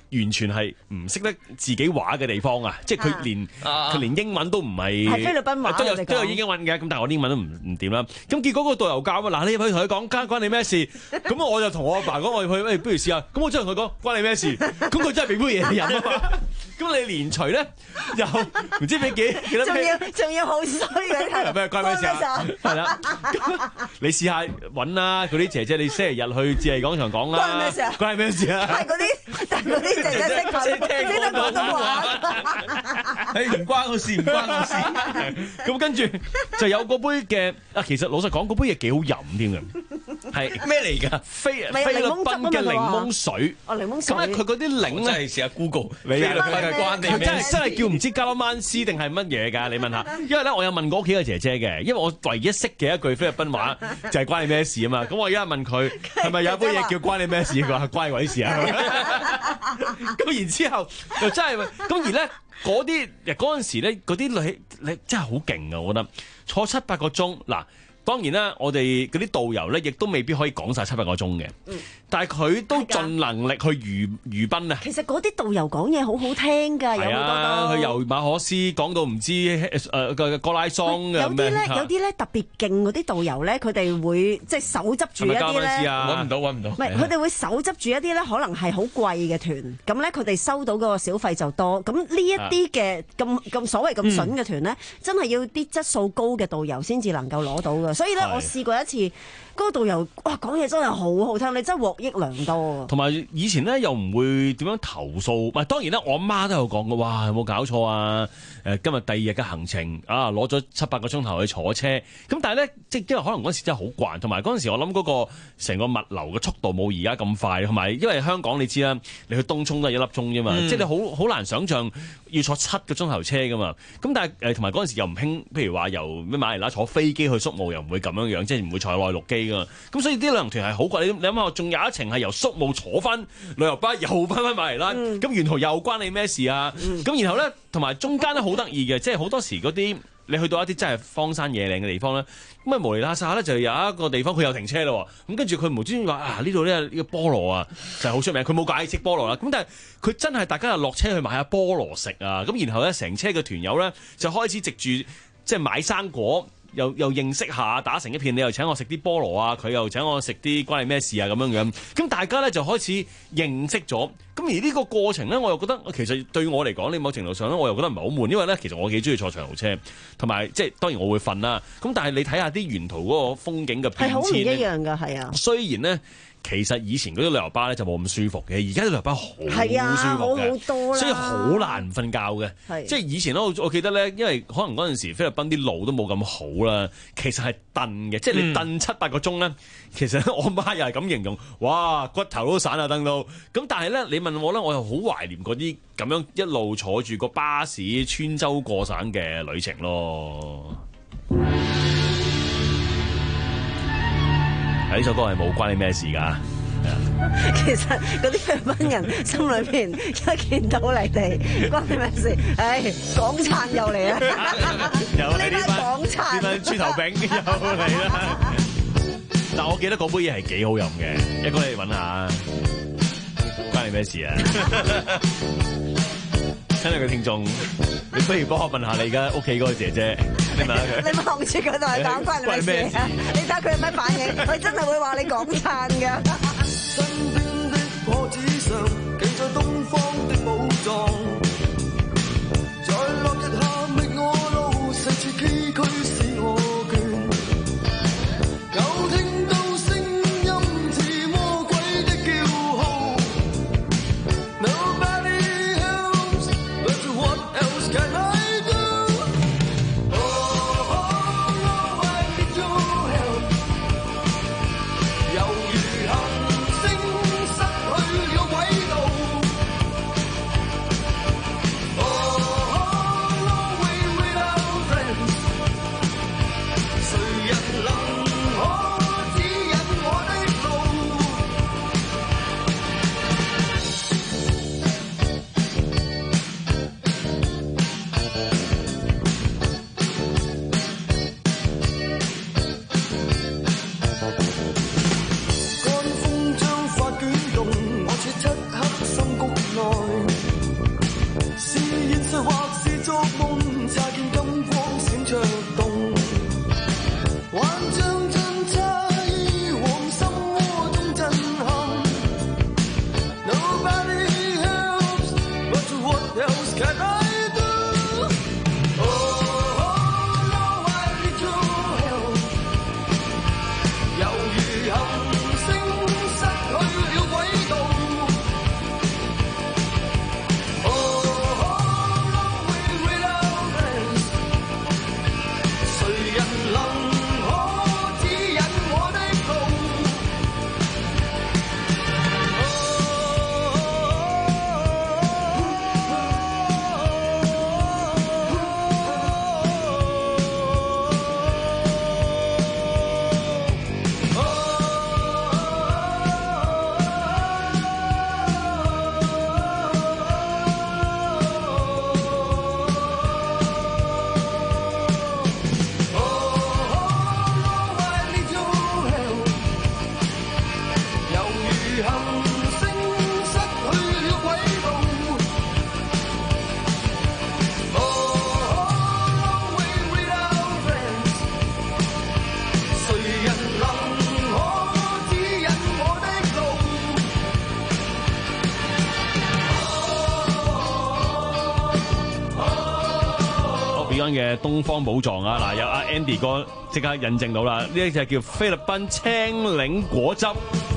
完全係唔識得自己話嘅地方啊！即係佢連佢連英文都唔係， 係菲律賓話都有我哋講都有英文嘅，咁但係我英文都唔唔掂啦。咁結果個導遊教啊，嗱你去同佢講，關關你咩事？咁我就同我阿爸講，我去喂，不如試下。咁我真係同佢講，關你咩事？咁佢真係俾杯嘢飲啊嘛。咁你連除咧又唔知俾幾幾多？ 仲要仲要好衰嘅， 係咩關咩事啊？係啦，你試下揾啦，嗰啲姐姐，你星期日去置藝廣場講啦。關咩事啊？關咩事啊？ 係嗰啲，但係嗰啲姐姐識佢，識得廣東話。 誒唔關我事，唔關我事。 咁跟住就有嗰杯嘅啊，其實老實講，嗰杯嘢幾好飲添嘅，係咩嚟㗎？ 菲咪菲律檸檬汁啊嘛賓嘅檸檬水。 哦，檸檬水。 咁咧，佢嗰啲檸咧， 真係試下 Google。 你菲律賓關你佢真咩事？ 係真係叫唔知加拉曼斯定係乜嘢㗎？你問下，因為咧我有問過屋企嘅姐姐嘅，因為我唯一識嘅一句菲律賓話就係關你咩事啊嘛。咁我而家問佢係咪有杯嘢叫關你咩事？佢話關你鬼事啊。咁然之後又真係咁而咧嗰啲嗰陣時咧嗰啲女你真係好勁啊！我覺得坐七八個鐘嗱。當然啦，我哋嗰啲導遊咧，亦都未必可以講晒七八個鐘嘅。嗯，但係佢都盡能力去娛娛賓啊。 其實嗰啲導遊講嘢好好聽㗎，有好多都。 佢由馬可斯講到唔知誒個歌拉桑有啲咧，有啲咧特別勁嗰啲導遊咧，佢哋會即係手執住一啲咧， 揾唔到揾唔到。 唔係，佢哋會手執住一啲咧，可能係好貴嘅團，咁咧佢哋收到嗰個小費就多。咁呢一啲嘅咁咁所謂咁筍嘅團咧，真係要啲質素高嘅導遊先至能夠攞到㗎。所以咧，我試過一次，嗰個導遊哇講嘢真係好好聽，你真係獲益良多。 同埋以前咧又唔會點樣投訴，唔係當然啦，我阿媽都有講過，哇有冇搞錯啊？誒今日第二日嘅行程啊，攞咗七八個鐘頭去坐車，咁但係咧即係因為可能嗰陣時真係好慣，同埋嗰陣時我諗嗰個成個物流嘅速度冇而家咁快，同埋因為香港你知啦，你去東涌都係一粒鐘啫嘛，嗯、即係你好好難想像要坐七個鐘頭車噶嘛。咁但係誒同埋嗰陣時又唔興，譬如話由咩馬尼拉坐飛機去宿務又唔會咁樣樣，即係唔會坐內陸機噶嘛。咁所以啲旅行團係好貴，你你諗下，仲有一程係由宿務坐翻旅遊巴又翻翻馬尼拉，咁、嗯、沿途又關你咩事啊？咁、嗯、然後咧，同埋中間咧好得意嘅，即係好多時嗰啲你去到一啲真係荒山野嶺嘅地方咧，咁啊無厘啦沙咧就有一個地方佢有停車咯，咁跟住佢無端端話啊呢度咧呢個菠蘿啊就係好出名，佢冇解釋菠蘿啦，咁但係佢真係大家又落車去買下菠蘿食啊，咁然後咧成車嘅團友咧就開始藉住即係買生果。又又認識下打成一片，你又請我食啲菠蘿啊，佢又請我食啲關你咩事啊咁樣樣，咁大家咧就開始認識咗。咁而呢個過程咧，我又覺得其實對我嚟講，你某程度上咧，我又覺得唔係好悶，因為咧其實我幾中意坐長途車，同埋即係當然我會瞓啦。咁但係你睇下啲沿途嗰個風景嘅變遷，係好唔一樣㗎，係啊。 雖然咧。其實以前嗰啲旅遊巴咧就冇咁舒服嘅，而家啲旅遊巴好舒服啊，好好多啦， 所以好難瞓覺嘅。即係以前咧，我記得咧，因為可能嗰陣時菲律賓啲路都冇咁好啦，其實係燉嘅，即係你燉七八個鐘咧，其實我媽又係咁形容，哇骨頭都散啊燉到。咁但係咧，你問我咧，我又好懷念嗰啲咁樣一路坐住個巴士穿州過省嘅旅程咯。呢首歌係冇關你咩事㗎。 其實嗰啲菲律賓人心裏邊一見到你哋關你咩事？唉，港燦又嚟啦！ 又係呢班港燦，呢班豬頭餅又嚟啦！但我記得嗰杯嘢係幾好飲嘅，一個你揾下，關你咩事啊？親愛嘅聽眾，你不如幫我問下你而家屋企嗰個姐姐，你問下佢。你望住佢同佢講關你咩事啊？你睇下佢有咩反應？佢真係會話你講撐㗎。 身邊的果子上記載東方的寶藏，在落日下覓我路，四處崎嶇使我倦。有聽到聲音似魔鬼的叫號。Nobody What else can I do? Oh, oh, oh, I need your help. 猶如行星失去了軌道。 間嘅東方寶藏啊！嗱，有阿 Andy 哥即刻印證到啦，呢一隻叫菲律賓青檸果汁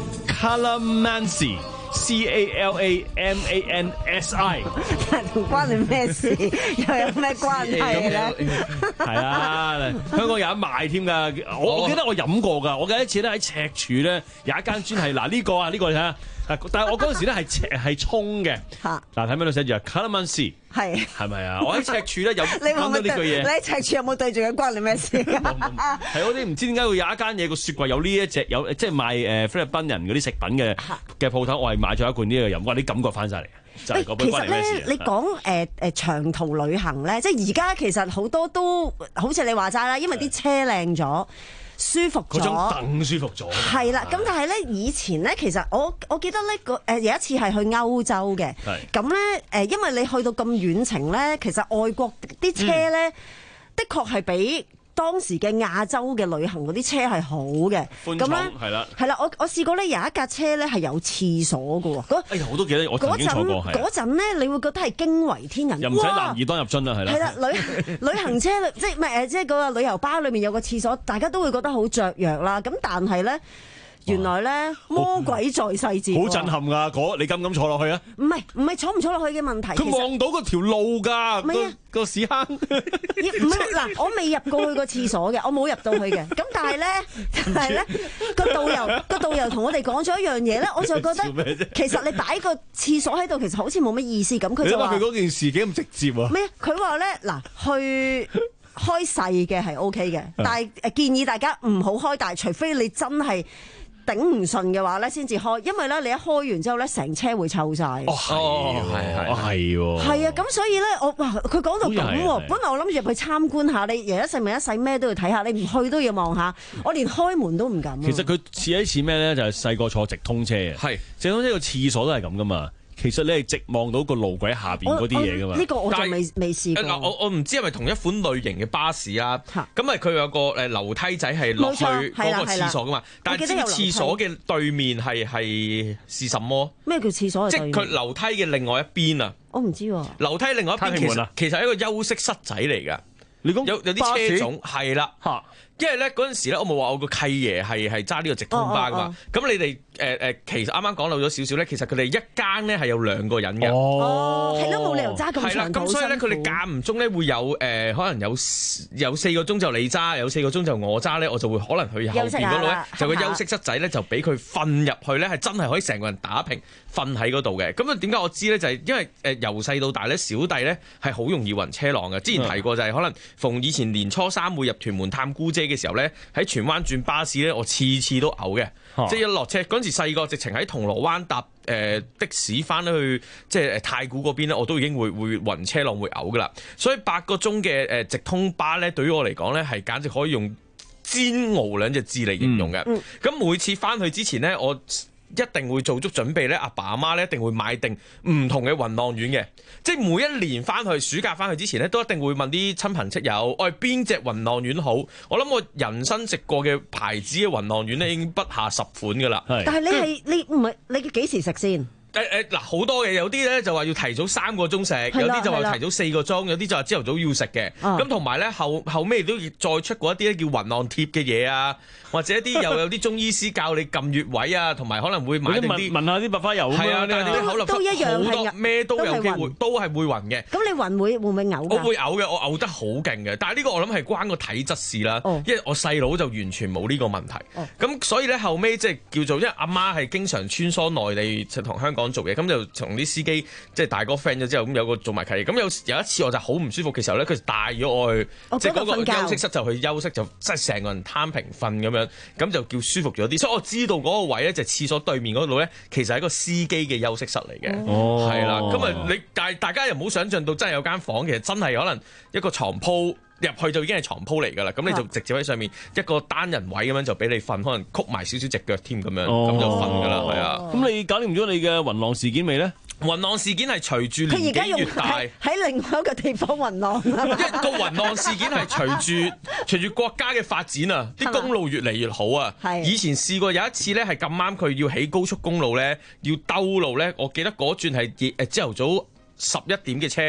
Calamansi。C A L A M A N S I， 同關你咩事？又有咩關係咧？ 係啊，香港有得賣添㗎。我我記得我飲過㗎。我記得一次咧喺赤柱咧有一間專係嗱呢個啊呢個你睇下。但係我嗰陣時咧係赤係沖嘅。嗱睇咩都寫住啊 Calamansi。係係咪啊？我喺赤柱咧有講到呢句嘢。 你喺赤柱有冇對住佢關你咩事？係嗰啲唔知點解會有一間嘢個雪櫃有呢一隻有即係賣誒菲律賓人嗰啲食品嘅嘅鋪頭，我係買咗一罐呢個飲，哇！啲感覺翻晒嚟，就係嗰杯關你咩事？ 其實咧，你講誒誒長途旅行咧，即係而家其實好多都好似你話齋啦，因為啲車靚咗。舒服咗， 嗰張凳舒服咗。 係啦，咁但係咧，以前咧，其實我我記得咧個誒有一次係去歐洲嘅，咁咧誒，因為你去到咁遠程咧，其實外國啲車咧，嗯、的確係比當時嘅亞洲嘅旅行嗰啲車係好嘅， 寬敞係啦， 係啦，我我試過咧有一架車咧係有廁所嘅喎， 哎呀我都記得我曾經坐過， 嗰陣咧你會覺得係驚為天人， 又唔使難易當入樽啦，係啦， 係啦，旅旅行車即係唔係誒，即係嗰個旅遊巴裏面有個廁所，大家都會覺得好雀躍啦，咁但係咧。原來咧魔鬼在細節， 好震撼㗎！嗰你敢唔敢坐落去啊？ 唔係唔係坐唔坐落去嘅問題， 佢望到嗰條路㗎， 唔係啊個屎坑。 唔係嗱，我未入過去個廁所嘅，我冇入到去嘅。咁但係咧，但係咧個導遊個導遊同我哋講咗一樣嘢咧，我就覺得其實你擺個廁所喺度，其實好似冇乜意思咁。佢就話佢嗰件事幾咁直接啊？ 咩？佢話咧嗱去。開細嘅係 O K 嘅，但係誒建議大家唔好開大，除非你真係頂唔順嘅話咧，先至開，因為咧你一開完之後咧，成車會臭晒。 哦，係係係係喎。 係啊，咁所以咧，我哇，佢講到咁喎，本來我諗住入去參觀下，你人一世物一世咩都要睇下，你唔去都要望下，我連開門都唔敢。 其實佢似一似咩咧？就係細個坐直通車啊，係直通車個廁所都係咁噶嘛。其實你係直望到個路軌下邊嗰啲嘢噶嘛？ 呢個我就未未試過。 嗱，我我唔知係咪同一款類型嘅巴士啊？咁咪佢有個誒樓梯仔係落去嗰個廁所噶嘛？但係知廁所嘅對面係係是什麼？ 咩叫廁所？ 即係佢樓梯嘅另外一邊啊！ 我唔知喎。 樓梯另外一邊其實其實係一個休息室仔嚟㗎。你講有有啲車種係啦。因為咧嗰陣時咧，我冇話我個契爺係係揸呢個直通巴噶嘛。咁、哦哦哦、你哋誒誒，其實啱啱講漏咗少少咧，其實佢哋一間咧係有兩個人嘅。 哦，係咯，冇理由揸咁長。係啦， 咁所以咧，佢哋間唔中咧會有誒、呃，可能有有四個鐘就你揸，有四個鐘就我揸咧，我就會可能去後邊嗰度咧，就個休息室仔咧就俾佢瞓入去咧，係真係可以成個人打平瞓喺嗰度嘅。咁啊，點解我知咧？就係、是、因為誒由細到大咧，小弟咧係好容易暈車浪嘅。之前提過就係可能逢以前年初三會入屯門探姑姐嘅時候咧，喺荃灣轉巴士咧，我次次都嘔嘅，啊、即係一落車嗰陣時細個，直情喺銅鑼灣搭誒、呃、的士翻去即係太古嗰邊咧，我都已經會會暈車浪會嘔噶啦。所以八個鐘嘅誒直通巴咧，對於我嚟講咧，係簡直可以用煎熬兩隻字嚟形容嘅。咁、嗯嗯、每次翻去之前咧，我一定會做足準備咧，阿爸阿媽咧一定會買定唔同嘅暈浪丸嘅，即係每一年翻去暑假翻去之前咧，都一定會問啲親朋戚友，我係邊隻暈浪丸好？我諗我人生食過嘅牌子嘅暈浪丸咧，已經不下十款噶啦。 但係你係你唔係你幾時食先？ 誒誒嗱，好多嘅，有啲咧就話要提早三個鐘食，有啲就話提早四個鐘，有啲就話朝頭早要食嘅。咁同埋咧後後尾都再出過一啲咧叫暈浪貼嘅嘢啊，或者一啲又有啲中醫師教你撳穴位啊，同埋可能會買定啲聞下啲白花油咁樣。係啊，但係啲口立都一樣， 好多咩都有機會，都係會暈嘅。 咁你暈會會唔會嘔？ 我會嘔嘅，我嘔得好勁嘅。但係呢個我諗係關個體質事啦，哦、因為我細佬就完全冇呢個問題。咁、哦、所以咧後尾即係叫做，因為阿媽係經常穿梭內地同香港做嘢，咁就。同啲司機即係大哥 friend 咗之後，咁有個做埋契，咁有有一次我就好唔舒服嘅時候咧，佢就帶咗我去，哦、即係嗰個休息室就去休息，就即係成個人攤平瞓咁樣，咁就叫舒服咗啲。所以我知道嗰個位咧，就係廁所對面嗰度咧，其實係一個司機嘅休息室嚟嘅，係啦、哦。咁啊，你但係大家又唔好想象到真係有間房，其實真係可能一個床鋪入去就已經係床鋪嚟㗎啦。咁你就直接喺上面一個單人位咁樣就俾你瞓，可能曲埋少少隻腳添咁樣，咁、哦、就瞓㗎啦，係啊。 咁你搞掂咗你嘅暈浪事件未咧？ 暈浪事件係隨住年紀越大， 喺另外一個地方暈浪。 一個暈浪事件係隨住隨住國家嘅發展啊，啲公路越嚟越好啊。以前試過有一次咧，係咁啱佢要起高速公路咧，要兜路咧。我記得嗰轉係誒朝頭早十一點嘅車，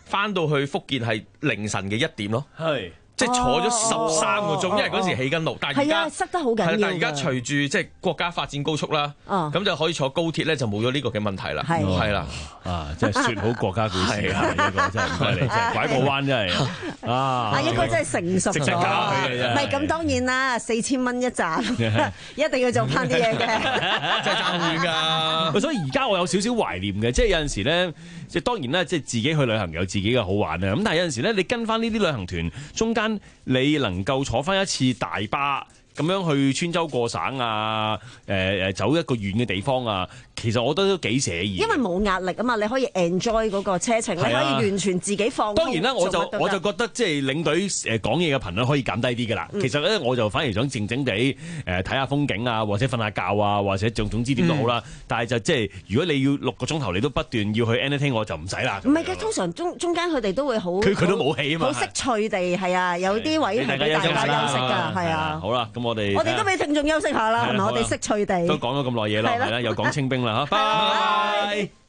翻到去福建係凌晨嘅一點咯。 係。 即係坐咗十三個鐘，因為嗰時起緊路，但係而家塞得好緊要。 但係而家隨住即係國家發展高速啦，咁就可以坐高鐵咧，就冇咗呢個嘅問題啦。係啦， 啊，即係説好國家故事啊！呢個真係唔該你，真係拐個彎真係啊！ 啊，應該真係成熟咗。唔係咁當然啦，四千蚊一站，一定要做翻啲嘢嘅， 真係爭遠㗎。 所以而家我有少少懷念嘅，即係有陣時咧，即係當然啦，即係自己去旅行有自己嘅好玩啦。咁但係有陣時咧，你跟翻呢啲旅行團中間。你能夠坐翻一次大巴咁樣去穿州過省啊，誒誒走一個遠嘅地方啊，其實我覺得都幾寫意。 因為冇壓力啊嘛，你可以 enjoy 嗰個車程，你可以完全自己放。 當然啦，我就我就覺得即係領隊誒講嘢嘅頻率可以減低啲㗎啦。其實咧，我就反而想靜靜地誒睇下風景啊，或者瞓下覺啊，或者總總之點都好啦。但係就即係如果你要六個鐘頭，你都不斷要去 entertain，我就唔使啦。 唔係嘅，通常中中間佢哋都會好佢佢都冇氣啊嘛， 好識趣地係啊，有啲位係俾大家休息㗎，係啊。 好啦，咁我哋我哋都俾聽眾休息下啦，係咪？我哋識趣地都講咗咁耐嘢啦，係啦，又講清兵啦嚇，拜拜。